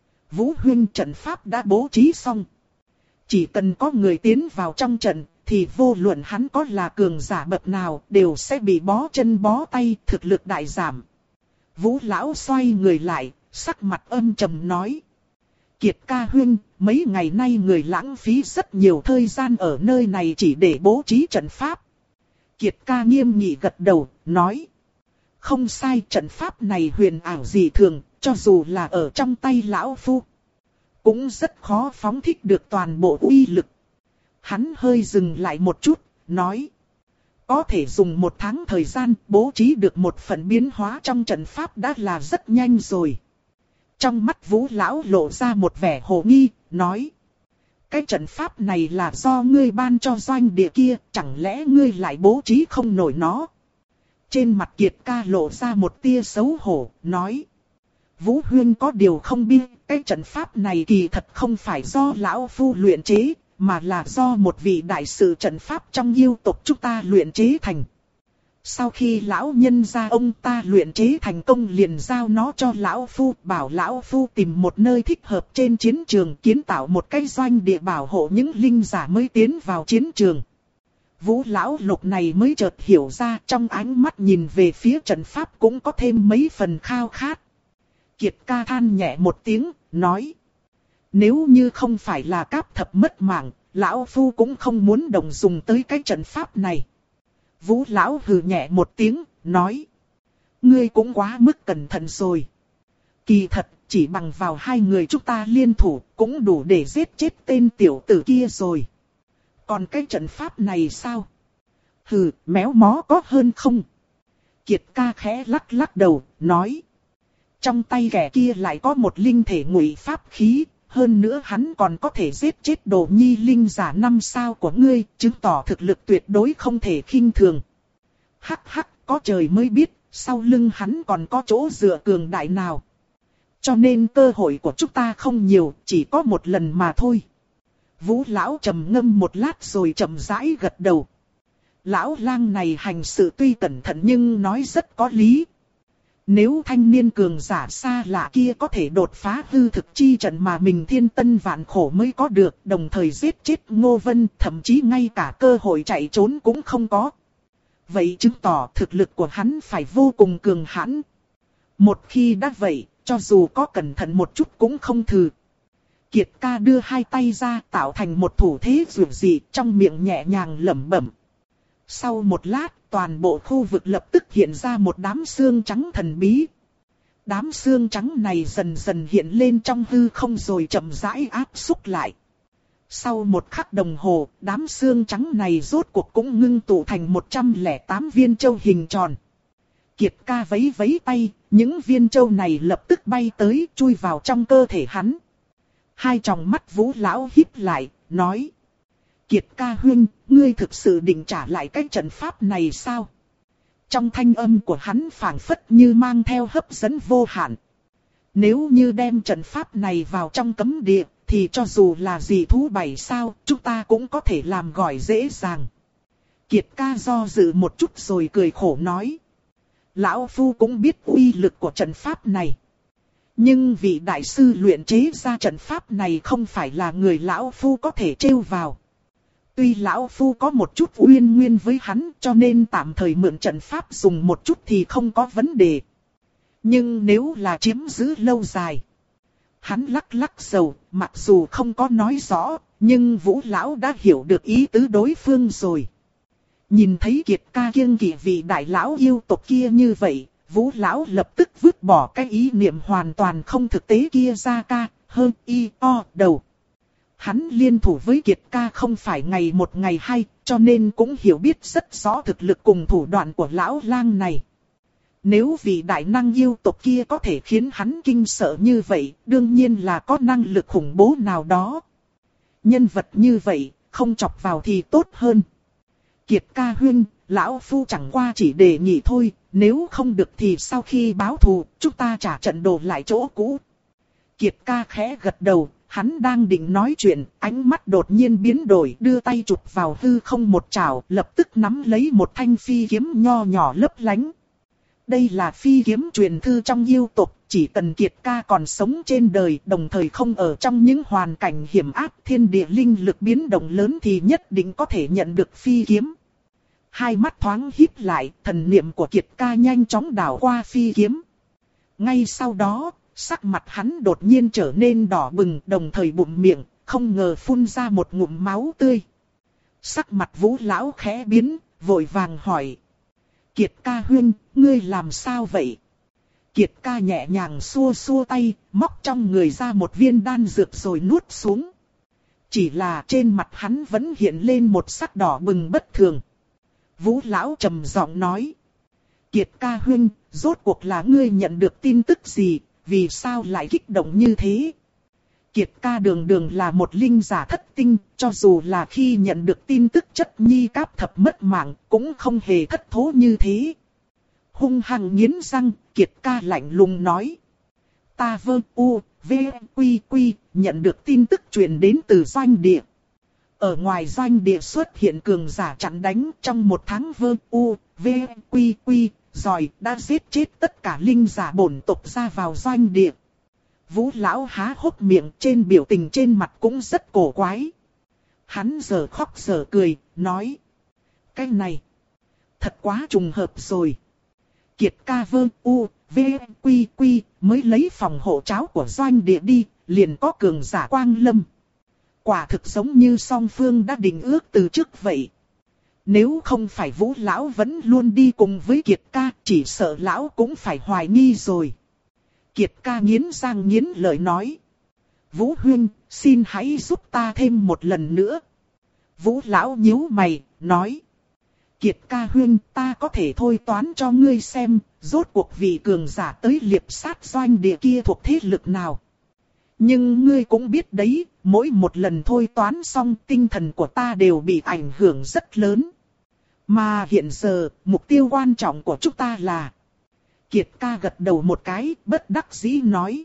Vũ huynh, trận pháp đã bố trí xong. Chỉ cần có người tiến vào trong trận, thì vô luận hắn có là cường giả bậc nào, đều sẽ bị bó chân bó tay, thực lực đại giảm. Vũ lão xoay người lại, sắc mặt âm trầm nói: Kiệt ca huynh, mấy ngày nay người lãng phí rất nhiều thời gian ở nơi này chỉ để bố trí trận pháp. Kiệt ca nghiêm nghị gật đầu, nói: Không sai, trận pháp này huyền ảo dị thường, cho dù là ở trong tay lão phu, cũng rất khó phóng thích được toàn bộ uy lực. Hắn hơi dừng lại một chút, nói: Có thể dùng 1 tháng thời gian bố trí được một phần biến hóa trong trận pháp đã là rất nhanh rồi. Trong mắt Vũ lão lộ ra một vẻ hồ nghi, nói: Cái trận pháp này là do ngươi ban cho doanh địa kia, chẳng lẽ ngươi lại bố trí không nổi nó? Trên mặt Kiệt ca lộ ra một tia xấu hổ, nói: Vũ huynh có điều không biết, cái trận pháp này kỳ thật không phải do lão phu luyện chế, mà là do một vị đại sư trận pháp trong yêu tộc chúng ta luyện chế thành. Sau khi lão nhân gia ông ta luyện chế thành công liền giao nó cho lão phu, bảo lão phu tìm một nơi thích hợp trên chiến trường, kiến tạo một cái doanh địa bảo hộ những linh giả mới tiến vào chiến trường. Vũ lão lục này mới chợt hiểu ra, trong ánh mắt nhìn về phía trận pháp cũng có thêm mấy phần khao khát. Kiệt ca than nhẹ một tiếng, nói: Nếu như không phải là cáp thập mất mạng, lão phu cũng không muốn động dùng tới cái trận pháp này. Vũ lão hừ nhẹ một tiếng, nói: Ngươi cũng quá mức cẩn thận rồi. Kỳ thật, chỉ bằng vào 2 người chúng ta liên thủ, cũng đủ để giết chết tên tiểu tử kia rồi. Còn cái trận pháp này sao? Hừ, méo mó có hơn không? Kiệt ca khẽ lắc lắc đầu, nói: Trong tay kẻ kia lại có một linh thể ngụy pháp khí, hơn nữa hắn còn có thể giết chết đồ nhi linh giả 5 sao của ngươi, chứng tỏ thực lực tuyệt đối không thể khinh thường. Hắc hắc, có trời mới biết, sau lưng hắn còn có chỗ dựa cường đại nào. Cho nên cơ hội của chúng ta không nhiều, chỉ có một lần mà thôi. Vũ lão trầm ngâm một lát rồi chậm rãi gật đầu. Lão lang này hành sự tuy cẩn thận nhưng nói rất có lý. Nếu thanh niên cường giả xa lạ kia có thể đột phá hư thực chi trận mà mình thiên tân vạn khổ mới có được, đồng thời giết chết Ngô Vân, thậm chí ngay cả cơ hội chạy trốn cũng không có. Vậy chứng tỏ thực lực của hắn phải vô cùng cường hãn. Một khi đã vậy, cho dù có cẩn thận một chút cũng không thử. Kiệt ca đưa hai tay ra tạo thành một thủ thế dữ dị, trong miệng nhẹ nhàng lẩm bẩm. Sau một lát, toàn bộ khu vực lập tức hiện ra một đám xương trắng thần bí. Đám xương trắng này dần dần hiện lên trong hư không rồi chậm rãi áp xúc lại. Sau một khắc đồng hồ, đám xương trắng này rốt cuộc cũng ngưng tụ thành 108 viên châu hình tròn. Kiệt ca vẫy vẫy tay, những viên châu này lập tức bay tới, chui vào trong cơ thể hắn. Hai tròng mắt Vũ lão híp lại, nói. Kiệt ca huynh, ngươi thực sự định trả lại cái trận pháp này sao? Trong thanh âm của hắn phảng phất như mang theo hấp dẫn vô hạn. Nếu như đem trận pháp này vào trong cấm địa, thì cho dù là dị thú 7 sao, chúng ta cũng có thể làm gọi dễ dàng. Kiệt ca do dự một chút rồi cười khổ nói. Lão Phu cũng biết uy lực của trận pháp này. Nhưng vị đại sư luyện chế ra trận pháp này không phải là người Lão Phu có thể trêu vào. Tuy Lão Phu có một chút uyên nguyên với hắn cho nên tạm thời mượn trận pháp dùng một chút thì không có vấn đề. Nhưng nếu là chiếm giữ lâu dài. Hắn lắc lắc đầu, mặc dù không có nói rõ, nhưng Vũ Lão đã hiểu được ý tứ đối phương rồi. Nhìn thấy Kiệt ca kiêng kỵ vị đại lão yêu tộc kia như vậy, Vũ Lão lập tức vứt bỏ cái ý niệm hoàn toàn không thực tế kia ra ca, hơn y o đầu. Hắn liên thủ với Kiệt ca không phải ngày một ngày hai, cho nên cũng hiểu biết rất rõ thực lực cùng thủ đoạn của lão lang này. Nếu vị đại năng yêu tộc kia có thể khiến hắn kinh sợ như vậy, đương nhiên là có năng lực khủng bố nào đó. Nhân vật như vậy, không chọc vào thì tốt hơn. Kiệt ca huynh, lão phu chẳng qua chỉ đề nghị thôi, nếu không được thì sau khi báo thù, chúng ta trả trận đồ lại chỗ cũ. Kiệt ca khẽ gật đầu, hắn đang định nói chuyện, ánh mắt đột nhiên biến đổi, đưa tay chụp vào hư không một chảo, lập tức nắm lấy một thanh phi kiếm nho nhỏ lấp lánh. Đây là phi kiếm truyền thư trong yêu tộc, chỉ cần Kiệt ca còn sống trên đời, đồng thời không ở trong những hoàn cảnh hiểm ác thiên địa linh lực biến động lớn thì nhất định có thể nhận được phi kiếm. Hai mắt thoáng híp lại, thần niệm của Kiệt ca nhanh chóng đảo qua phi kiếm. Ngay sau đó, sắc mặt hắn đột nhiên trở nên đỏ bừng, đồng thời bụng miệng, không ngờ phun ra một ngụm máu tươi. Sắc mặt Vũ Lão khẽ biến, vội vàng hỏi. Kiệt ca huynh, ngươi làm sao vậy? Kiệt ca nhẹ nhàng xua xua tay, móc trong người ra một viên đan dược rồi nuốt xuống. Chỉ là trên mặt hắn vẫn hiện lên một sắc đỏ bừng bất thường. Vũ Lão trầm giọng nói. Kiệt ca huynh, rốt cuộc là ngươi nhận được tin tức gì, vì sao lại kích động như thế? Kiệt ca đường đường là một linh giả thất tinh, cho dù là khi nhận được tin tức chất nhi cáp thập mất mạng, cũng không hề thất thố như thế. Hung hăng nghiến răng, Kiệt ca lạnh lùng nói. Ta vơ u, v, quy quy, nhận được tin tức truyền đến từ doanh địa. Ở ngoài doanh địa xuất hiện cường giả chặn đánh trong một tháng vơ u, v, quy quy, rồi đã giết chết tất cả linh giả bổn tộc ra vào doanh địa. Vũ Lão há hốc miệng, trên biểu tình trên mặt cũng rất cổ quái. Hắn giờ khóc giờ cười, nói. Cái này, thật quá trùng hợp rồi. Kiệt ca vơ u, v, quy quy, mới lấy phòng hộ cháo của doanh địa đi, liền có cường giả quang lâm. Quả thực giống như song phương đã định ước từ trước vậy. Nếu không phải Vũ Lão vẫn luôn đi cùng với Kiệt ca, chỉ sợ Lão cũng phải hoài nghi rồi. Kiệt ca nghiến răng nghiến lợi nói. Vũ huynh, xin hãy giúp ta thêm một lần nữa. Vũ Lão nhíu mày, nói. Kiệt ca huynh, ta có thể thôi toán cho ngươi xem, rốt cuộc vị cường giả tới liệp sát doanh địa kia thuộc thế lực nào. Nhưng ngươi cũng biết đấy, mỗi một lần thôi toán xong tinh thần của ta đều bị ảnh hưởng rất lớn. Mà hiện giờ, mục tiêu quan trọng của chúng ta là... Kiệt ca gật đầu một cái, bất đắc dĩ nói.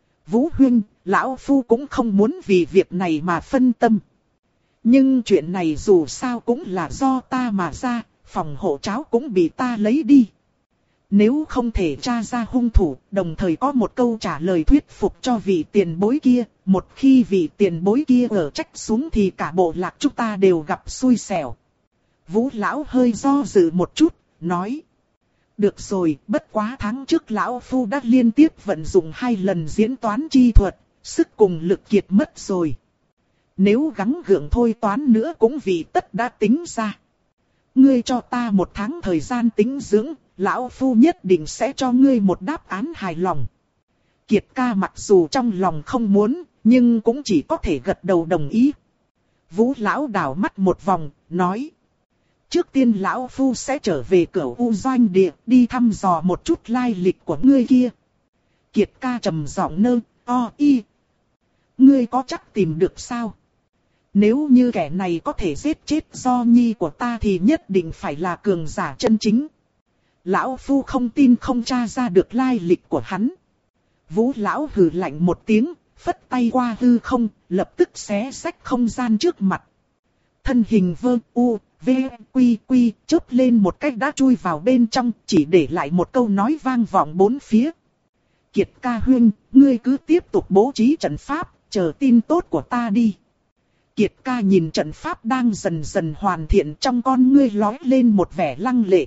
Vũ huynh, lão phu cũng không muốn vì việc này mà phân tâm. Nhưng chuyện này dù sao cũng là do ta mà ra, phòng hộ cháo cũng bị ta lấy đi. Nếu không thể tra ra hung thủ, đồng thời có một câu trả lời thuyết phục cho vị tiền bối kia, một khi vị tiền bối kia ở trách xuống thì cả bộ lạc chúng ta đều gặp xui xẻo. Vũ lão hơi do dự một chút, nói. Được rồi, bất quá tháng trước lão phu đã liên tiếp vận dụng 2 lần diễn toán chi thuật, sức cùng lực kiệt mất rồi. Nếu gắng gượng thôi toán nữa cũng vì tất đã tính ra. Ngươi cho ta 1 tháng thời gian tính dưỡng, lão phu nhất định sẽ cho ngươi một đáp án hài lòng. Kiệt ca mặc dù trong lòng không muốn, nhưng cũng chỉ có thể gật đầu đồng ý. Vũ lão đảo mắt một vòng, nói. Trước tiên lão phu sẽ trở về Cửu U doanh địa, đi thăm dò một chút lai lịch của ngươi kia. Kiệt ca trầm giọng nơ, y. Ngươi có chắc tìm được sao? Nếu như kẻ này có thể giết chết do nhi của ta thì nhất định phải là cường giả chân chính. Lão phu không tin không tra ra được lai lịch của hắn. Vũ lão hừ lạnh một tiếng, phất tay qua hư không, lập tức xé xách không gian trước mặt. Thân hình vơ u, v, quy quy, chớp lên một cách đã chui vào bên trong, chỉ để lại một câu nói vang vọng bốn phía. Kiệt ca huynh, ngươi cứ tiếp tục bố trí trận pháp, chờ tin tốt của ta đi. Kiệt ca nhìn trận pháp đang dần dần hoàn thiện, trong con ngươi lóe lên một vẻ lăng lệ.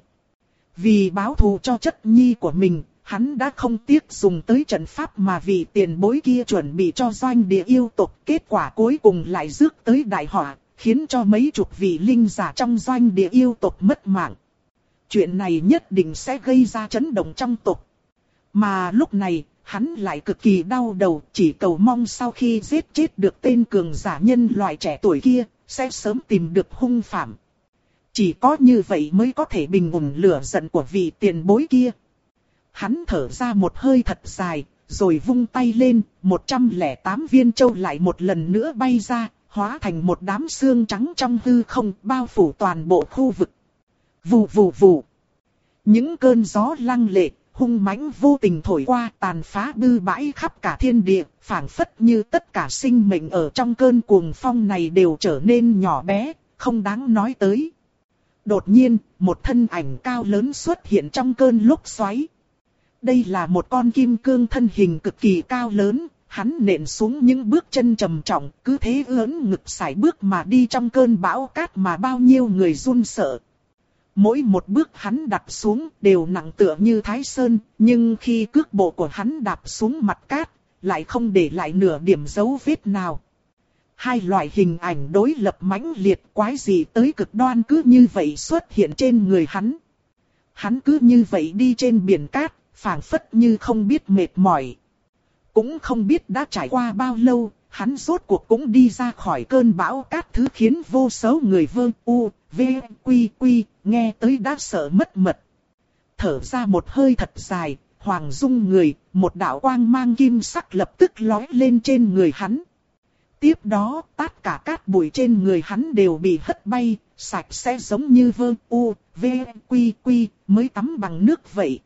Vì báo thù cho chất nhi của mình, hắn đã không tiếc dùng tới trận pháp mà vị tiền bối kia chuẩn bị cho doanh địa yêu tộc. Kết quả cuối cùng lại rước tới đại họa, khiến cho mấy chục vị linh giả trong doanh địa yêu tộc mất mạng. Chuyện này nhất định sẽ gây ra chấn động trong tộc. Mà lúc này, hắn lại cực kỳ đau đầu, chỉ cầu mong sau khi giết chết được tên cường giả nhân loại trẻ tuổi kia, sẽ sớm tìm được hung phạm. Chỉ có như vậy mới có thể bình ổn lửa giận của vị tiền bối kia. Hắn thở ra một hơi thật dài, rồi vung tay lên, 108 viên châu lại một lần nữa bay ra, hóa thành một đám xương trắng trong hư không, bao phủ toàn bộ khu vực. Vù vù vù. Những cơn gió lăng lệ, hung mãnh vô tình thổi qua, tàn phá bư bãi khắp cả thiên địa, phảng phất như tất cả sinh mệnh ở trong cơn cuồng phong này đều trở nên nhỏ bé, không đáng nói tới. Đột nhiên, một thân ảnh cao lớn xuất hiện trong cơn lốc xoáy. Đây là một con kim cương thân hình cực kỳ cao lớn, hắn nện xuống những bước chân trầm trọng, cứ thế ưỡn ngực sải bước mà đi trong cơn bão cát mà bao nhiêu người run sợ. Mỗi một bước hắn đạp xuống đều nặng tựa như Thái Sơn, nhưng khi cước bộ của hắn đạp xuống mặt cát, lại không để lại nửa điểm dấu vết nào. Hai loại hình ảnh đối lập mãnh liệt quái dị tới cực đoan cứ như vậy xuất hiện trên người hắn. Hắn cứ như vậy đi trên biển cát, phảng phất như không biết mệt mỏi. Cũng không biết đã trải qua bao lâu, hắn rốt cuộc cũng đi ra khỏi cơn bão cát thứ khiến vô số người vơ u, v, quy quy, nghe tới đã sợ mất mật. Thở ra một hơi thật dài, hoàng dung người, một đạo quang mang kim sắc lập tức lóe lên trên người hắn. Tiếp đó, tất cả cát bụi trên người hắn đều bị hất bay, sạch sẽ giống như vơ u, v, quy quy, mới tắm bằng nước vậy.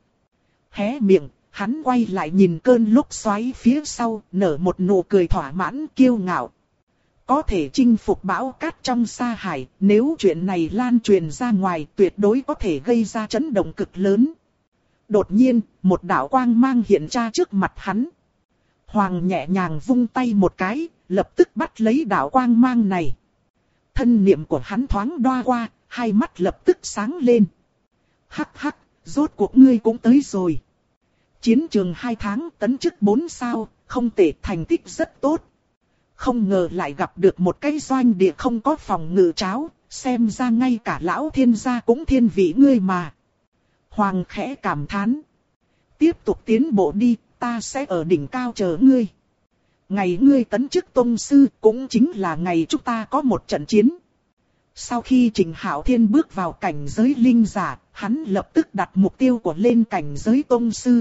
Hé miệng, hắn quay lại nhìn cơn lốc xoáy phía sau, nở một nụ cười thỏa mãn kiêu ngạo. Có thể chinh phục bão cát trong sa hải, nếu chuyện này lan truyền ra ngoài tuyệt đối có thể gây ra chấn động cực lớn. Đột nhiên, một đạo quang mang hiện ra trước mặt hắn. Hoàng nhẹ nhàng vung tay một cái, lập tức bắt lấy đạo quang mang này. Thân niệm của hắn thoáng đoa qua, hai mắt lập tức sáng lên. Hắc hắc, rốt cuộc ngươi cũng tới rồi. Chiến trường 2 tháng tấn chức 4 sao, không tệ, thành tích rất tốt. Không ngờ lại gặp được một cái doanh địa không có phòng ngự tráo, xem ra ngay cả lão thiên gia cũng thiên vị ngươi mà. Hoàng khẽ cảm thán. Tiếp tục tiến bộ đi, ta sẽ ở đỉnh cao chờ ngươi. Ngày ngươi tấn chức tông sư cũng chính là ngày chúng ta có một trận chiến. Sau khi Trình Hạo Thiên bước vào cảnh giới linh giả, hắn lập tức đặt mục tiêu của lên cảnh giới tông sư.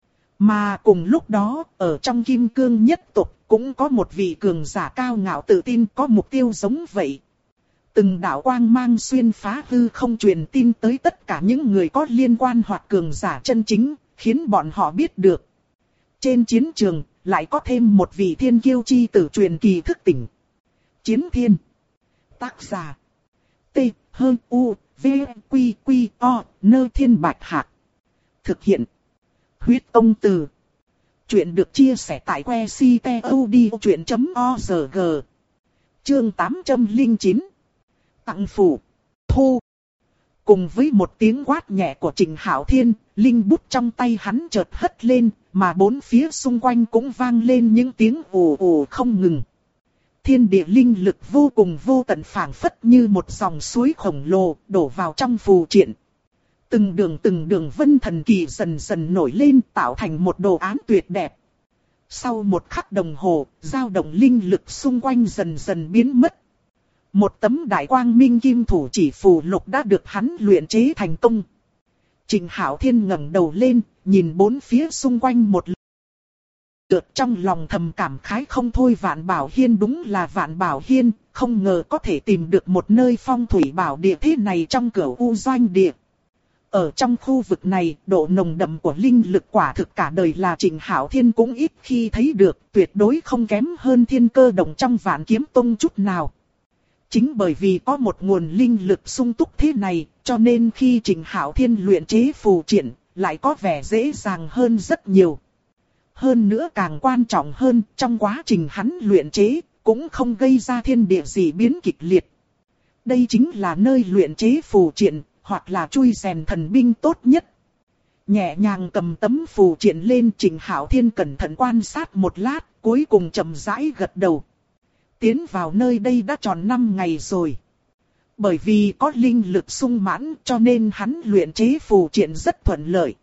Mà cùng lúc đó, ở trong Kim Cương nhất tộc cũng có một vị cường giả cao ngạo tự tin có mục tiêu giống vậy. Từng đạo quang mang xuyên phá hư không truyền tin tới tất cả những người có liên quan hoặc cường giả chân chính, khiến bọn họ biết được. Trên chiến trường, lại có thêm một vị thiên kiêu chi tử truyền kỳ thức tỉnh. Chiến thiên. Tác giả. T, H, U, V, Quy, Quy, O, Nơ Thiên Bạch Hạc. Thực hiện. Huyết Công Từ. Chuyện được chia sẻ tại website.odchuyện.org. Chương 809. Tặng phủ. Thu. Cùng với một tiếng quát nhẹ của Trịnh Hạo Thiên, linh bút trong tay hắn chợt hất lên, mà bốn phía xung quanh cũng vang lên những tiếng ồ ồ không ngừng. Thiên địa linh lực vô cùng vô tận, phảng phất như một dòng suối khổng lồ đổ vào trong phù triện. Từng đường vân thần kỳ dần dần nổi lên, tạo thành một đồ án tuyệt đẹp. Sau một khắc đồng hồ, dao động linh lực xung quanh dần dần biến mất. Một tấm đại quang minh kim thủ chỉ phù lục đã được hắn luyện chế thành công. Trịnh Hạo Thiên ngẩng đầu lên, nhìn bốn phía xung quanh một lượt, trong lòng thầm cảm khái không thôi. Vạn Bảo Hiên đúng là Vạn Bảo Hiên, không ngờ có thể tìm được một nơi phong thủy bảo địa thế này trong Cửu U Doanh Địa. Ở trong khu vực này, độ nồng đậm của linh lực quả thực cả đời là Trịnh Hạo Thiên cũng ít khi thấy được, tuyệt đối không kém hơn Thiên Cơ Động trong Vạn Kiếm Tông chút nào. Chính bởi vì có một nguồn linh lực sung túc thế này, cho nên khi Trịnh Hạo Thiên luyện chế phù triện, lại có vẻ dễ dàng hơn rất nhiều. Hơn nữa càng quan trọng hơn, trong quá trình hắn luyện chế, cũng không gây ra thiên địa gì biến kịch liệt. Đây chính là nơi luyện chế phù triện, hoặc là chui rèn thần binh tốt nhất. Nhẹ nhàng cầm tấm phù triện lên, Trịnh Hạo Thiên cẩn thận quan sát một lát, cuối cùng chậm rãi gật đầu. Tiến vào nơi đây đã tròn 5 ngày rồi. Bởi vì có linh lực sung mãn cho nên hắn luyện chế phù triện rất thuận lợi.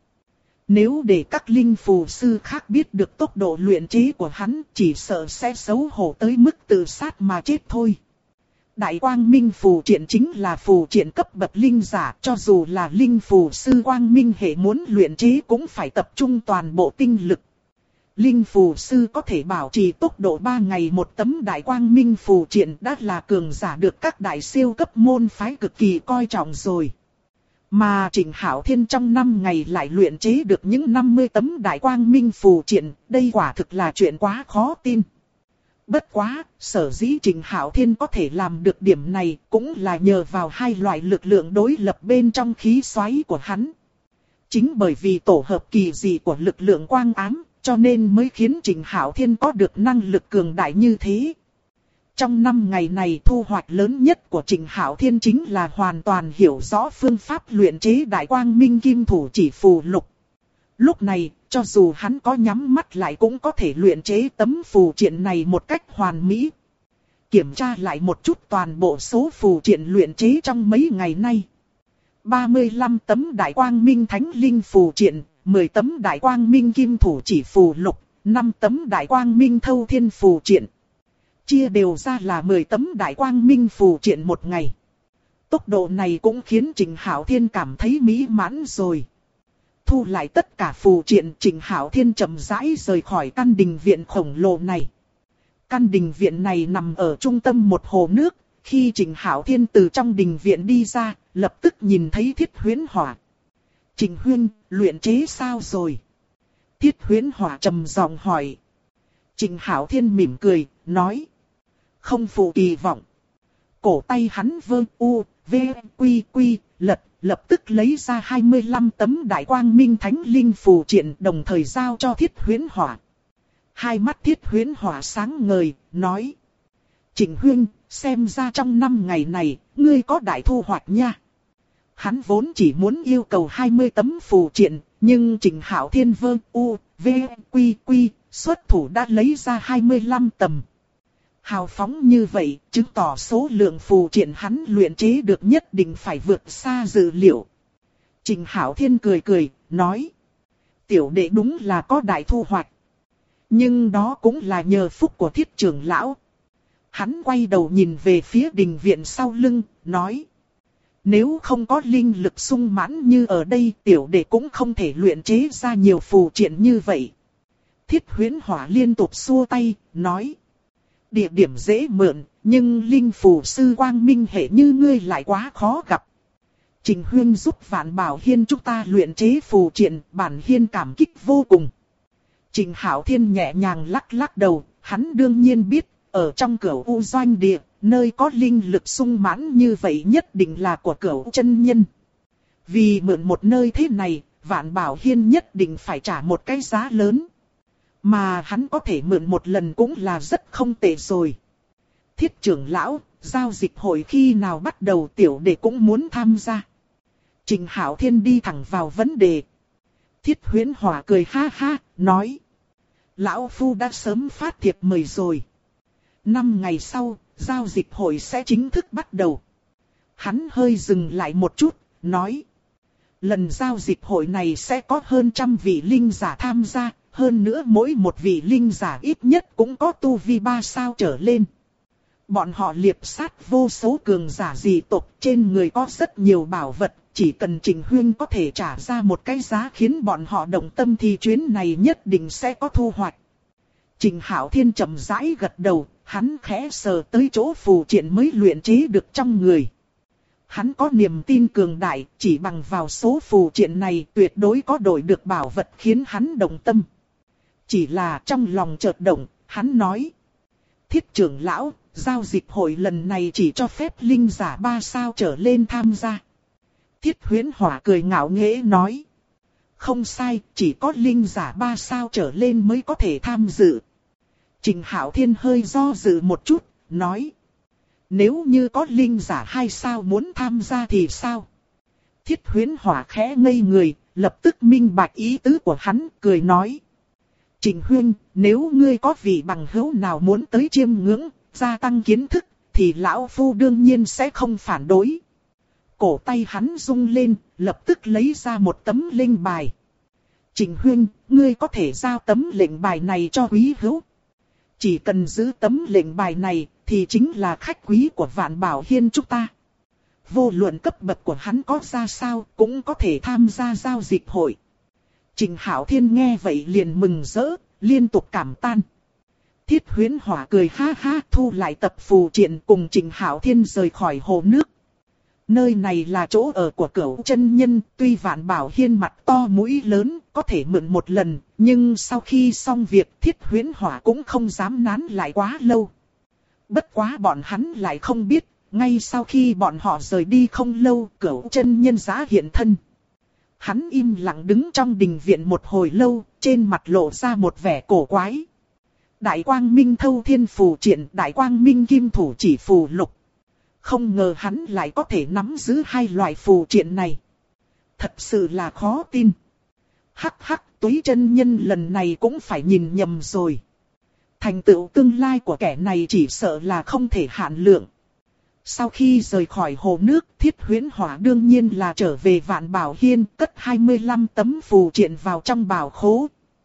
Nếu để các linh phù sư khác biết được tốc độ luyện chế của hắn, chỉ sợ sẽ xấu hổ tới mức tự sát mà chết thôi. Đại quang minh phù triện chính là phù triện cấp bậc linh giả, cho dù là linh phù sư quang minh hệ muốn luyện chế cũng phải tập trung toàn bộ tinh lực. Linh phù sư có thể bảo trì tốc độ 3 ngày một tấm đại quang minh phù triện đã là cường giả được các đại siêu cấp môn phái cực kỳ coi trọng rồi. Mà Trịnh Hạo Thiên trong 5 ngày lại luyện chế được những 50 tấm đại quang minh phù triện, đây quả thực là chuyện quá khó tin. Bất quá, sở dĩ Trịnh Hạo Thiên có thể làm được điểm này cũng là nhờ vào hai loại lực lượng đối lập bên trong khí xoáy của hắn. Chính bởi vì tổ hợp kỳ dị của lực lượng quang ám, cho nên mới khiến Trịnh Hạo Thiên có được năng lực cường đại như thế. Trong 5 ngày này thu hoạch lớn nhất của Trịnh Hạo Thiên chính là hoàn toàn hiểu rõ phương pháp luyện chế đại quang minh kim thủ chỉ phù lục. Lúc này, cho dù hắn có nhắm mắt lại cũng có thể luyện chế tấm phù triện này một cách hoàn mỹ. Kiểm tra lại một chút toàn bộ số phù triện luyện chế trong mấy ngày nay. 35 tấm đại quang minh thánh linh phù triện, 10 tấm đại quang minh kim thủ chỉ phù lục, 5 tấm đại quang minh thâu thiên phù triện. Chia đều ra là 10 tấm đại quang minh phù triện một ngày. Tốc độ này cũng khiến Trịnh Hạo Thiên cảm thấy mỹ mãn rồi. Thu lại tất cả phù triện, Trịnh Hạo Thiên chậm rãi rời khỏi căn đình viện khổng lồ này. Căn đình viện này nằm ở trung tâm một hồ nước. Khi Trịnh Hạo Thiên từ trong đình viện đi ra, lập tức nhìn thấy Thiết Huyễn Hỏa. Trịnh Huyên, luyện chế sao rồi? Thiết Huyễn Hỏa trầm giọng hỏi. Trịnh Hạo Thiên mỉm cười, nói. Không phụ kỳ vọng. Cổ tay hắn vơ u, v, quy quy, lập tức lấy ra 25 tấm đại quang minh thánh linh phù triện, đồng thời giao cho Thiết Huyễn Hỏa. Hai mắt Thiết Huyễn Hỏa sáng ngời, nói. Trịnh Huyên, xem ra trong 5 ngày này, ngươi có đại thu hoạch nha. Hắn vốn chỉ muốn yêu cầu 20 tấm phù triện, nhưng Trịnh Hạo Thiên vơ u, v, quy quy, xuất thủ đã lấy ra 25 tấm. Hào phóng như vậy, chứng tỏ số lượng phù triện hắn luyện chế được nhất định phải vượt xa dự liệu. Trịnh Hạo Thiên cười cười, nói. Tiểu đệ đúng là có đại thu hoạch. Nhưng đó cũng là nhờ phúc của Thiết trưởng lão. Hắn quay đầu nhìn về phía đình viện sau lưng, nói. Nếu không có linh lực sung mãn như ở đây, tiểu đệ cũng không thể luyện chế ra nhiều phù triện như vậy. Thiết Huyễn Hỏa liên tục xua tay, nói. Địa điểm dễ mượn, nhưng linh phù sư quang minh hệ như ngươi lại quá khó gặp. Trịnh Huyên giúp Vạn Bảo Hiên chúng ta luyện chế phù triện, bản hiên cảm kích vô cùng. Trịnh Hạo Thiên nhẹ nhàng lắc lắc đầu, hắn đương nhiên biết, ở trong Cửu U Doanh Địa, nơi có linh lực sung mãn như vậy nhất định là của Cửu chân nhân. Vì mượn một nơi thế này, Vạn Bảo Hiên nhất định phải trả một cái giá lớn. Mà hắn có thể mượn một lần cũng là rất không tệ rồi. Thiết trưởng lão, giao dịch hội khi nào bắt đầu, tiểu đệ cũng muốn tham gia. Trình Hạo Thiên đi thẳng vào vấn đề. Thiết Huyễn Hỏa cười ha ha, nói. Lão Phu đã sớm phát thiệp mời rồi. 5 ngày sau, giao dịch hội sẽ chính thức bắt đầu. Hắn hơi dừng lại một chút, nói. Lần giao dịch hội này sẽ có hơn 100 vị linh giả tham gia, hơn nữa mỗi một vị linh giả ít nhất cũng có tu vi 3 sao trở lên. Bọn họ liệp sát vô số cường giả dị tộc, trên người có rất nhiều bảo vật, chỉ cần Trình Huyên có thể trả ra một cái giá khiến bọn họ động tâm thì chuyến này nhất định sẽ có thu hoạch. Trình Hạo Thiên chậm rãi gật đầu, hắn khẽ sờ tới chỗ phù triện mới luyện chế được trong người. Hắn có niềm tin cường đại, chỉ bằng vào số phù triện này tuyệt đối có đổi được bảo vật khiến hắn động tâm. Chỉ là trong lòng chợt động, hắn nói. Thiết trưởng lão, giao dịch hội lần này chỉ cho phép linh giả 3 sao trở lên tham gia. Thiết Huyễn Hỏa cười ngạo nghễ nói. Không sai, chỉ có linh giả 3 sao trở lên mới có thể tham dự. Trình Hạo Thiên hơi do dự một chút, nói. Nếu như có linh giả 2 sao muốn tham gia thì sao? Thiết Huyễn Hỏa khẽ ngây người, lập tức minh bạch ý tứ của hắn, cười nói. Trình Huyên, nếu ngươi có vị bằng hữu nào muốn tới chiêm ngưỡng, gia tăng kiến thức, thì lão phu đương nhiên sẽ không phản đối. Cổ tay hắn rung lên, lập tức lấy ra một tấm linh bài. Trình Huyên, ngươi có thể giao tấm lệnh bài này cho quý hữu. Chỉ cần giữ tấm lệnh bài này, thì chính là khách quý của Vạn Bảo Hiên chúng ta. Vô luận cấp bậc của hắn có ra sao, cũng có thể tham gia giao dịch hội. Trình Hạo Thiên nghe vậy liền mừng rỡ, liên tục cảm tan. Thiết Huyễn Hỏa cười ha ha, thu lại tập phù triện cùng Trình Hạo Thiên rời khỏi hồ nước. Nơi này là chỗ ở của Cửu chân nhân, tuy Vạn Bảo Hiên mặt to mũi lớn, có thể mượn một lần, nhưng sau khi xong việc Thiết Huyễn Hỏa cũng không dám nán lại quá lâu. Bất quá bọn hắn lại không biết, ngay sau khi bọn họ rời đi không lâu, Cửu chân nhân giá hiện thân. Hắn im lặng đứng trong đình viện một hồi lâu, trên mặt lộ ra một vẻ cổ quái. Đại Quang Minh Thâu Thiên Phù Triện, Đại Quang Minh Kim Thủ Chỉ Phù Lục. Không ngờ hắn lại có thể nắm giữ hai loại phù triện này. Thật sự là khó tin. Hắc hắc, Túy chân nhân lần này cũng phải nhìn nhầm rồi. Thành tựu tương lai của kẻ này chỉ sợ là không thể hạn lượng. Sau khi rời khỏi hồ nước, Thiết Huyễn Hỏa đương nhiên là trở về Vạn Bảo Hiên, cất 25 tấm phù triện vào trong bảo khố.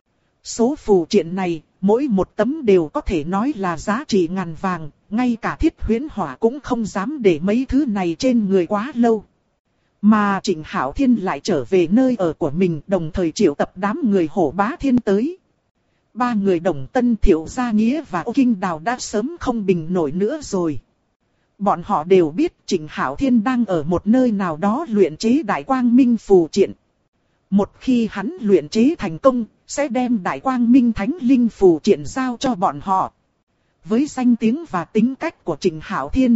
Số phù triện này, mỗi một tấm đều có thể nói là giá trị ngàn vàng, ngay cả Thiết Huyễn Hỏa cũng không dám để mấy thứ này trên người quá lâu. Mà Trình Hạo Thiên lại trở về nơi ở của mình, đồng thời triệu tập đám người Hổ Bá Thiên tới. 3 người Đồng Tân, Thiệu Gia Nghĩa và Ô Kinh Đào đã sớm không bình nổi nữa rồi. Bọn họ đều biết Trình Hạo Thiên đang ở một nơi nào đó luyện chế Đại Quang Minh phù triện. Một khi hắn luyện chế thành công, sẽ đem Đại Quang Minh Thánh Linh phù triện giao cho bọn họ. Với danh tiếng và tính cách của Trình Hạo Thiên,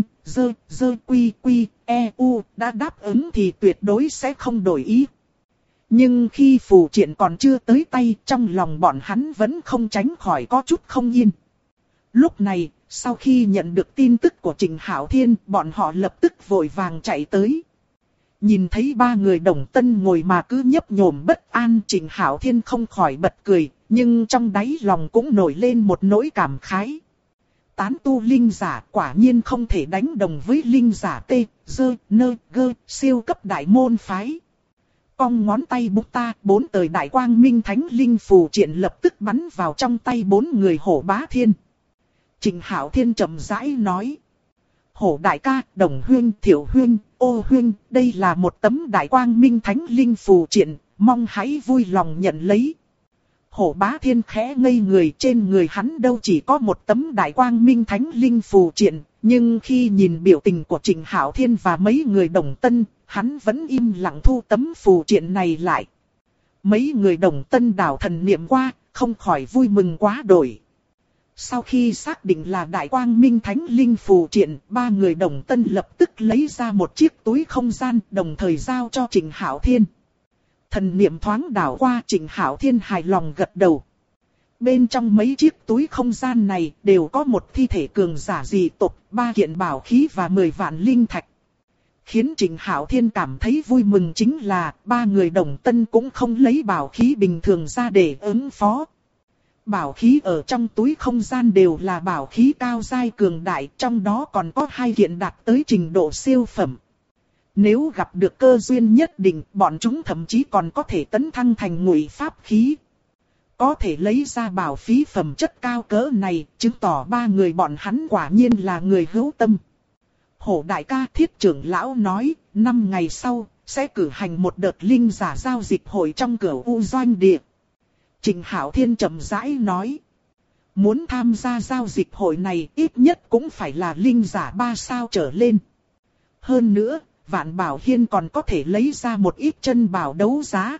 EU đã đáp ứng thì tuyệt đối sẽ không đổi ý. Nhưng khi phù triện còn chưa tới tay, trong lòng bọn hắn vẫn không tránh khỏi có chút không yên. Lúc này, sau khi nhận được tin tức của Trình Hạo Thiên, bọn họ lập tức vội vàng chạy tới. Nhìn thấy 3 người Đồng Tân ngồi mà cứ nhấp nhổm bất an, Trình Hạo Thiên không khỏi bật cười, nhưng trong đáy lòng cũng nổi lên một nỗi cảm khái. Tán tu linh giả quả nhiên không thể đánh đồng với linh giả siêu cấp đại môn phái. Cong ngón tay búng ta, 4 tờ Đại Quang Minh Thánh Linh phù triện lập tức bắn vào trong tay 4 người Hổ Bá Thiên. Trình Hạo Thiên chậm rãi nói. Hổ đại ca, Đồng Huyên, Thiệu Huyên, Ô Huyên, đây là một tấm Đại Quang Minh Thánh Linh phù triện, mong hãy vui lòng nhận lấy. Hổ Bá Thiên khẽ ngây người, trên người hắn đâu chỉ có một tấm Đại Quang Minh Thánh Linh phù triện, nhưng khi nhìn biểu tình của Trình Hạo Thiên và mấy người Đồng Tân, hắn vẫn im lặng thu tấm phù triện này lại. Mấy người Đồng Tân đảo thần niệm qua, không khỏi vui mừng quá đổi. Sau khi xác định là Đại Quang Minh Thánh Linh phù triện, 3 người Đồng Tân lập tức lấy ra một chiếc túi không gian, đồng thời giao cho Trình Hạo Thiên. Thần niệm thoáng đảo qua, Trịnh Hạo Thiên hài lòng gật đầu. Bên trong mấy chiếc túi không gian này đều có một thi thể cường giả dị tộc, 3 kiện bảo khí và 10 vạn linh thạch. Khiến Trịnh Hạo Thiên cảm thấy vui mừng chính là 3 người Đồng Tân cũng không lấy bảo khí bình thường ra để ứng phó. Bảo khí ở trong túi không gian đều là bảo khí cao giai cường đại, trong đó còn có 2 kiện đạt tới trình độ siêu phẩm. Nếu gặp được cơ duyên nhất định, bọn chúng thậm chí còn có thể tấn thăng thành ngụy pháp khí. Có thể lấy ra bảo khí phẩm chất cao cỡ này, chứng tỏ 3 người bọn hắn quả nhiên là người hữu tâm. Hổ đại ca, Thiết trưởng lão nói, 5 ngày sau, sẽ cử hành một đợt linh giả giao dịch hội trong Cửu U Doanh Địa. Trịnh Hạo Thiên chậm rãi nói. Muốn tham gia giao dịch hội này ít nhất cũng phải là linh giả 3 sao trở lên. Hơn nữa, Vạn Bảo Hiên còn có thể lấy ra một ít chân bảo đấu giá.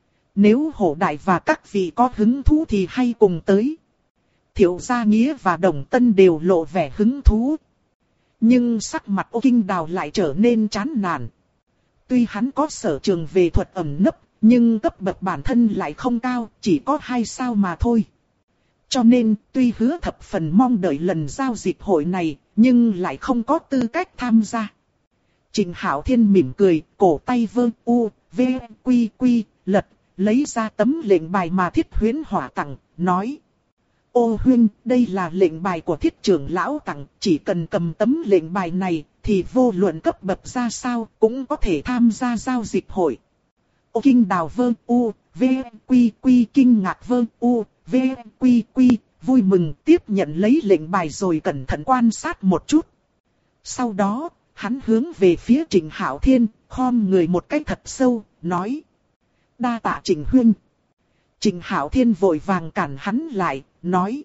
Nếu Hổ đại và các vị có hứng thú thì hay cùng tới. Thiệu Gia Nghĩa và Đồng Tân đều lộ vẻ hứng thú. Nhưng sắc mặt Ô Kinh Đào lại trở nên chán nản. Tuy hắn có sở trường về thuật ẩn nấp, nhưng cấp bậc bản thân lại không cao, chỉ có 2 sao mà thôi. Cho nên, tuy hứa thập phần mong đợi lần giao dịch hội này, nhưng lại không có tư cách tham gia. Trịnh Hạo Thiên mỉm cười, cổ tay vơ u, v, quy quy, lật, lấy ra tấm lệnh bài mà Thiết Huyễn Hỏa tặng, nói. Ô huynh, đây là lệnh bài của Thiết trưởng lão tặng, chỉ cần cầm tấm lệnh bài này, thì vô luận cấp bậc ra sao, cũng có thể tham gia giao dịch hội. Ô Kinh Đào vơ u, v, quy quy kinh ngạc vơ u, v, quy quy, vui mừng tiếp nhận lấy lệnh bài rồi cẩn thận quan sát một chút. Sau đó, hắn hướng về phía Trịnh Hạo Thiên, khom người một cách thật sâu, nói. Đa tạ Trịnh huynh. Trịnh Hạo Thiên vội vàng cản hắn lại, nói.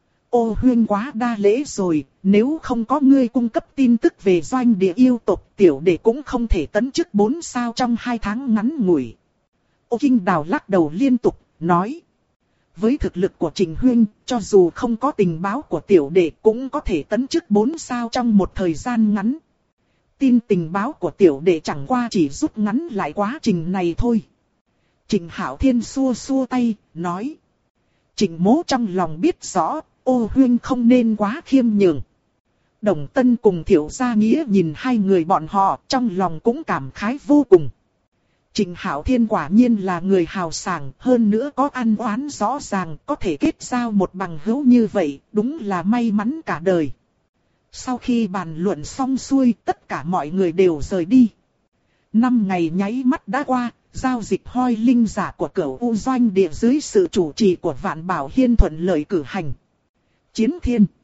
Ô huynh quá đa lễ rồi, nếu không có ngươi cung cấp tin tức về doanh địa yêu tộc, tiểu đệ cũng không thể tấn chức 4 sao trong 2 tháng ngắn ngủi. Ô Kinh Đào lắc đầu liên tục, nói. Với thực lực của Trịnh huynh, cho dù không có tình báo của tiểu đệ cũng có thể tấn chức 4 sao trong một thời gian ngắn. Tin tình báo của tiểu đệ chẳng qua chỉ rút ngắn lại quá trình này thôi. Trịnh Hạo Thiên xua xua tay, nói. Trịnh mỗ trong lòng biết rõ, ô huynh không nên quá khiêm nhường. Đồng Tân cùng Thiệu Gia Nghĩa nhìn 2 người bọn họ, trong lòng cũng cảm khái vô cùng. Trịnh Hạo Thiên quả nhiên là người hào sảng, hơn nữa có ăn oán rõ ràng, có thể kết giao một bằng hữu như vậy, đúng là may mắn cả đời. Sau khi bàn luận xong xuôi, tất cả mọi người đều rời đi. 5 ngày nháy mắt đã qua, giao dịch hoi linh giả của Cửu U Doanh Địa dưới sự chủ trì của Vạn Bảo Hiên thuận lợi cử hành. Chiến Thiên